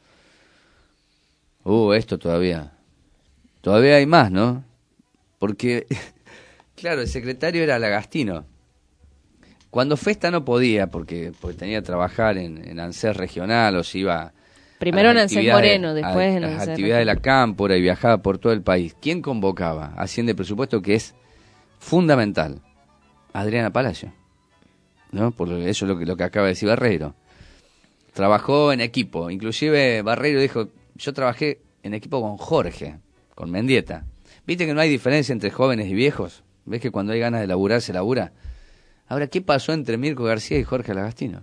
Uh, esto todavía. Todavía hay más, ¿no? Porque, claro, el secretario era Lagastino. Cuando Festa no podía, porque, porque tenía que trabajar en, en ANSES regional, o se iba... Primero en ANSES Moreno, después a, en las ANSES actividades de la cámpora y viajaba por todo el país. ¿Quién convocaba? Hacienda de presupuesto, que es fundamental. Adriana Palacio, ¿no? Por eso es lo que, lo que acaba de decir Barreiro. Trabajó en equipo, inclusive Barreiro dijo, yo trabajé en equipo con Jorge, con Mendieta. ¿Viste que no hay diferencia entre jóvenes y viejos? ¿Ves que cuando hay ganas de laburar, se labura? Ahora, ¿qué pasó entre Mirko García y Jorge Lagastino?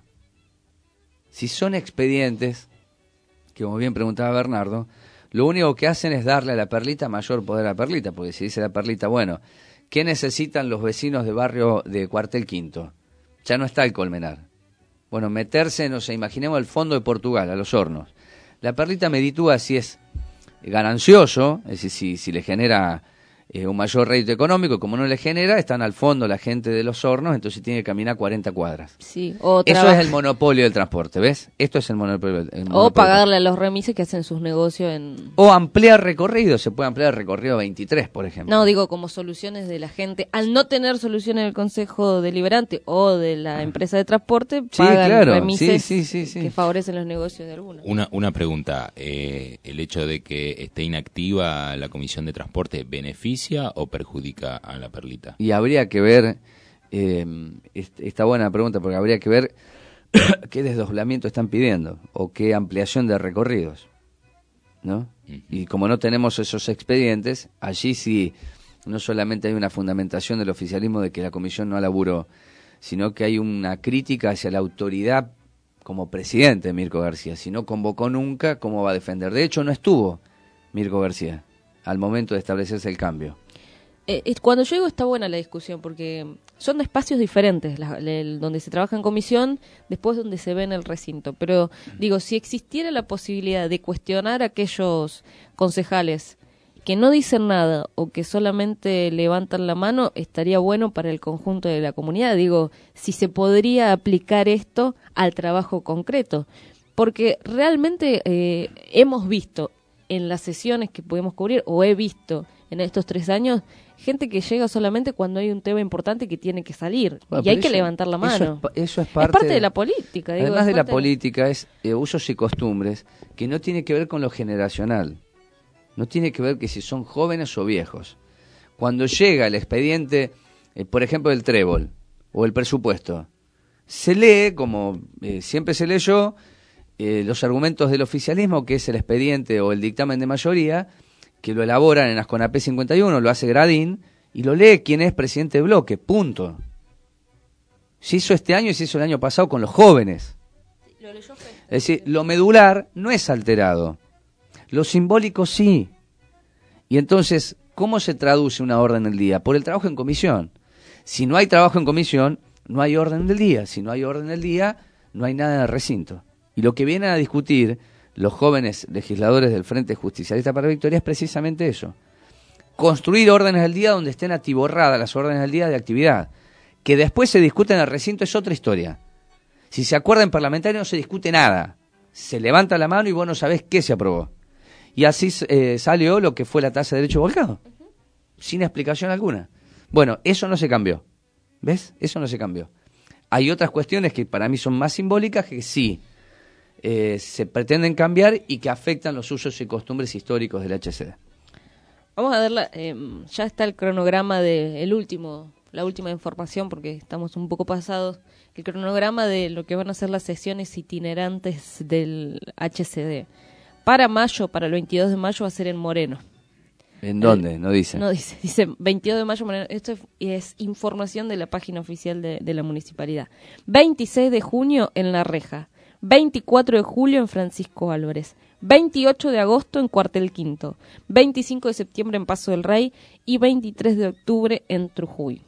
Si son expedientes, que como bien preguntaba Bernardo, lo único que hacen es darle a la perlita mayor poder a la perlita, porque si dice la perlita, bueno, ¿qué necesitan los vecinos de barrio de Cuartel Quinto? Ya no está el Colmenar. Bueno, meterse, no sé, imaginemos el fondo de Portugal, a los hornos. La perlita meditúa si es ganancioso, es decir, si, si le genera eh, un mayor rédito económico, como no le genera, están al fondo la gente de los hornos, entonces tiene que caminar cuarenta cuadras. Sí, o Eso trabaja... es el monopolio del transporte, ¿ves? Esto es el monopolio. El monopolio O pagarle a los remises que hacen sus negocios en... O ampliar recorrido, se puede ampliar el recorrido veintitrés, por ejemplo. No, digo, como soluciones de la gente. Al no tener solución en el Consejo Deliberante o de la empresa de transporte, sí, pagan claro. remises sí, sí, sí, sí. que favorecen los negocios de algunos. Una, una pregunta, eh, ¿el hecho de que esté inactiva la Comisión de Transporte beneficia o perjudica a la perlita? Y habría que ver, eh, está buena la pregunta, porque habría que ver qué desdoblamiento están pidiendo o qué ampliación de recorridos, ¿no? Uh-huh. Y como no tenemos esos expedientes, allí sí no solamente hay una fundamentación del oficialismo de que la comisión no laburó, sino que hay una crítica hacia la autoridad como presidente de Mirko García. Si no convocó nunca, ¿cómo va a defender? De hecho, no estuvo Mirko García al momento de establecerse el cambio. Eh, cuando yo digo está buena la discusión, porque son espacios diferentes, la, el, donde se trabaja en comisión, después donde se ve en el recinto. Pero digo, si existiera la posibilidad de cuestionar a aquellos concejales que no dicen nada o que solamente levantan la mano, estaría bueno para el conjunto de la comunidad. Digo, si se podría aplicar esto al trabajo concreto. Porque realmente eh, hemos visto en las sesiones que podemos cubrir, o he visto en estos tres años, gente que llega solamente cuando hay un tema importante que tiene que salir. Bueno, y hay eso, que levantar la mano. Eso es, eso es, parte, es parte de la política. Digo, además de la de... política, es eh, usos y costumbres que no tiene que ver con lo generacional. No tiene que ver que si son jóvenes o viejos. Cuando llega el expediente, eh, por ejemplo, del trébol o el presupuesto, se lee, como eh, siempre se leyó, eh, los argumentos del oficialismo, que es el expediente o el dictamen de mayoría, que lo elaboran en Asconapé cincuenta y uno, lo hace Gradín, y lo lee quien es presidente de bloque, punto. Se hizo este año y se hizo el año pasado con los jóvenes. Lo leyó Fe. Es decir, lo medular no es alterado, lo simbólico sí. Y entonces, ¿cómo se traduce una orden del día? Por el trabajo en comisión. Si no hay trabajo en comisión, no hay orden del día. Si no hay orden del día, no hay nada en el recinto. Y lo que vienen a discutir los jóvenes legisladores del Frente Justicialista para Victoria es precisamente eso. Construir órdenes del día donde estén atiborradas las órdenes del día de actividad. Que después se discute en el recinto es otra historia. Si se acuerda en parlamentario no se discute nada. Se levanta la mano y vos no sabés qué se aprobó. Y así eh, salió lo que fue la tasa de derecho volcado. Uh-huh. Sin explicación alguna. Bueno, eso no se cambió. ¿Ves? Eso no se cambió. Hay otras cuestiones que para mí son más simbólicas que sí eh, se pretenden cambiar y que afectan los usos y costumbres históricos del H C D. Vamos a ver, la, eh, ya está el cronograma de el último, la última información, porque estamos un poco pasados, el cronograma de lo que van a ser las sesiones itinerantes del H C D. Para mayo, para el veintidós de mayo va a ser en Moreno. ¿En dónde? El, no dice. No dice, dice veintidós de mayo Moreno. Esto es, es información de la página oficial de, de la municipalidad. veintiséis de junio en La Reja. veinticuatro de julio en Francisco Álvarez. veintiocho de agosto en Cuartel Quinto. veinticinco de septiembre en Paso del Rey. Y veintitrés de octubre en Trujuy.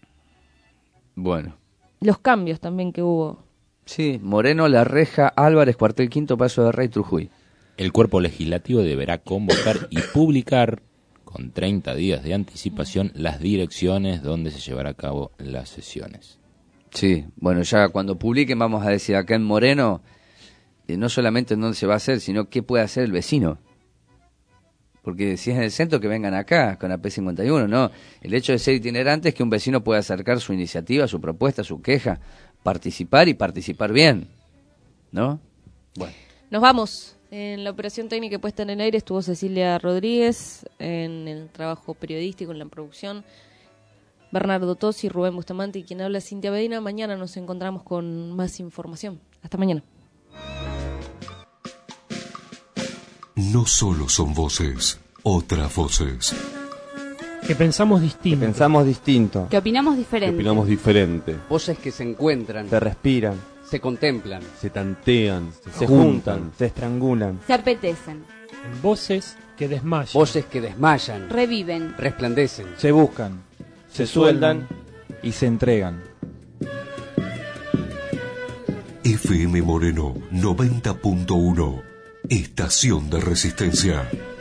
Bueno. Los cambios también que hubo. Sí, Moreno, La Reja, Álvarez, Cuartel Quinto, Paso del Rey, Trujuy. El cuerpo legislativo deberá convocar y publicar con treinta días de anticipación las direcciones donde se llevará a cabo las sesiones. Sí, bueno, ya cuando publiquen vamos a decir acá en Moreno, eh, no solamente en dónde se va a hacer, sino qué puede hacer el vecino. Porque si es en el centro, que vengan acá con la P cincuenta y uno, ¿no? El hecho de ser itinerante es que un vecino pueda acercar su iniciativa, su propuesta, su queja, participar y participar bien, ¿no? Bueno. Nos vamos. En la operación técnica puesta en el aire estuvo Cecilia Rodríguez, en el trabajo periodístico, en la producción, Bernardo Tosi, Rubén Bustamante y quien habla Cintia Bedina. Mañana nos encontramos con más información. Hasta mañana. No solo son voces, otras voces. Que pensamos distinto. Que pensamos distinto. Que opinamos diferente. Que opinamos diferente. Voces que se encuentran. Se respiran. Se contemplan. Se tantean. Se, se juntan, juntan. Se estrangulan. Se apetecen. En voces que desmayan. Voces que desmayan. Reviven. Resplandecen. Se buscan. Se, se sueldan y se entregan. F M Moreno noventa punto uno. Estación de Resistencia.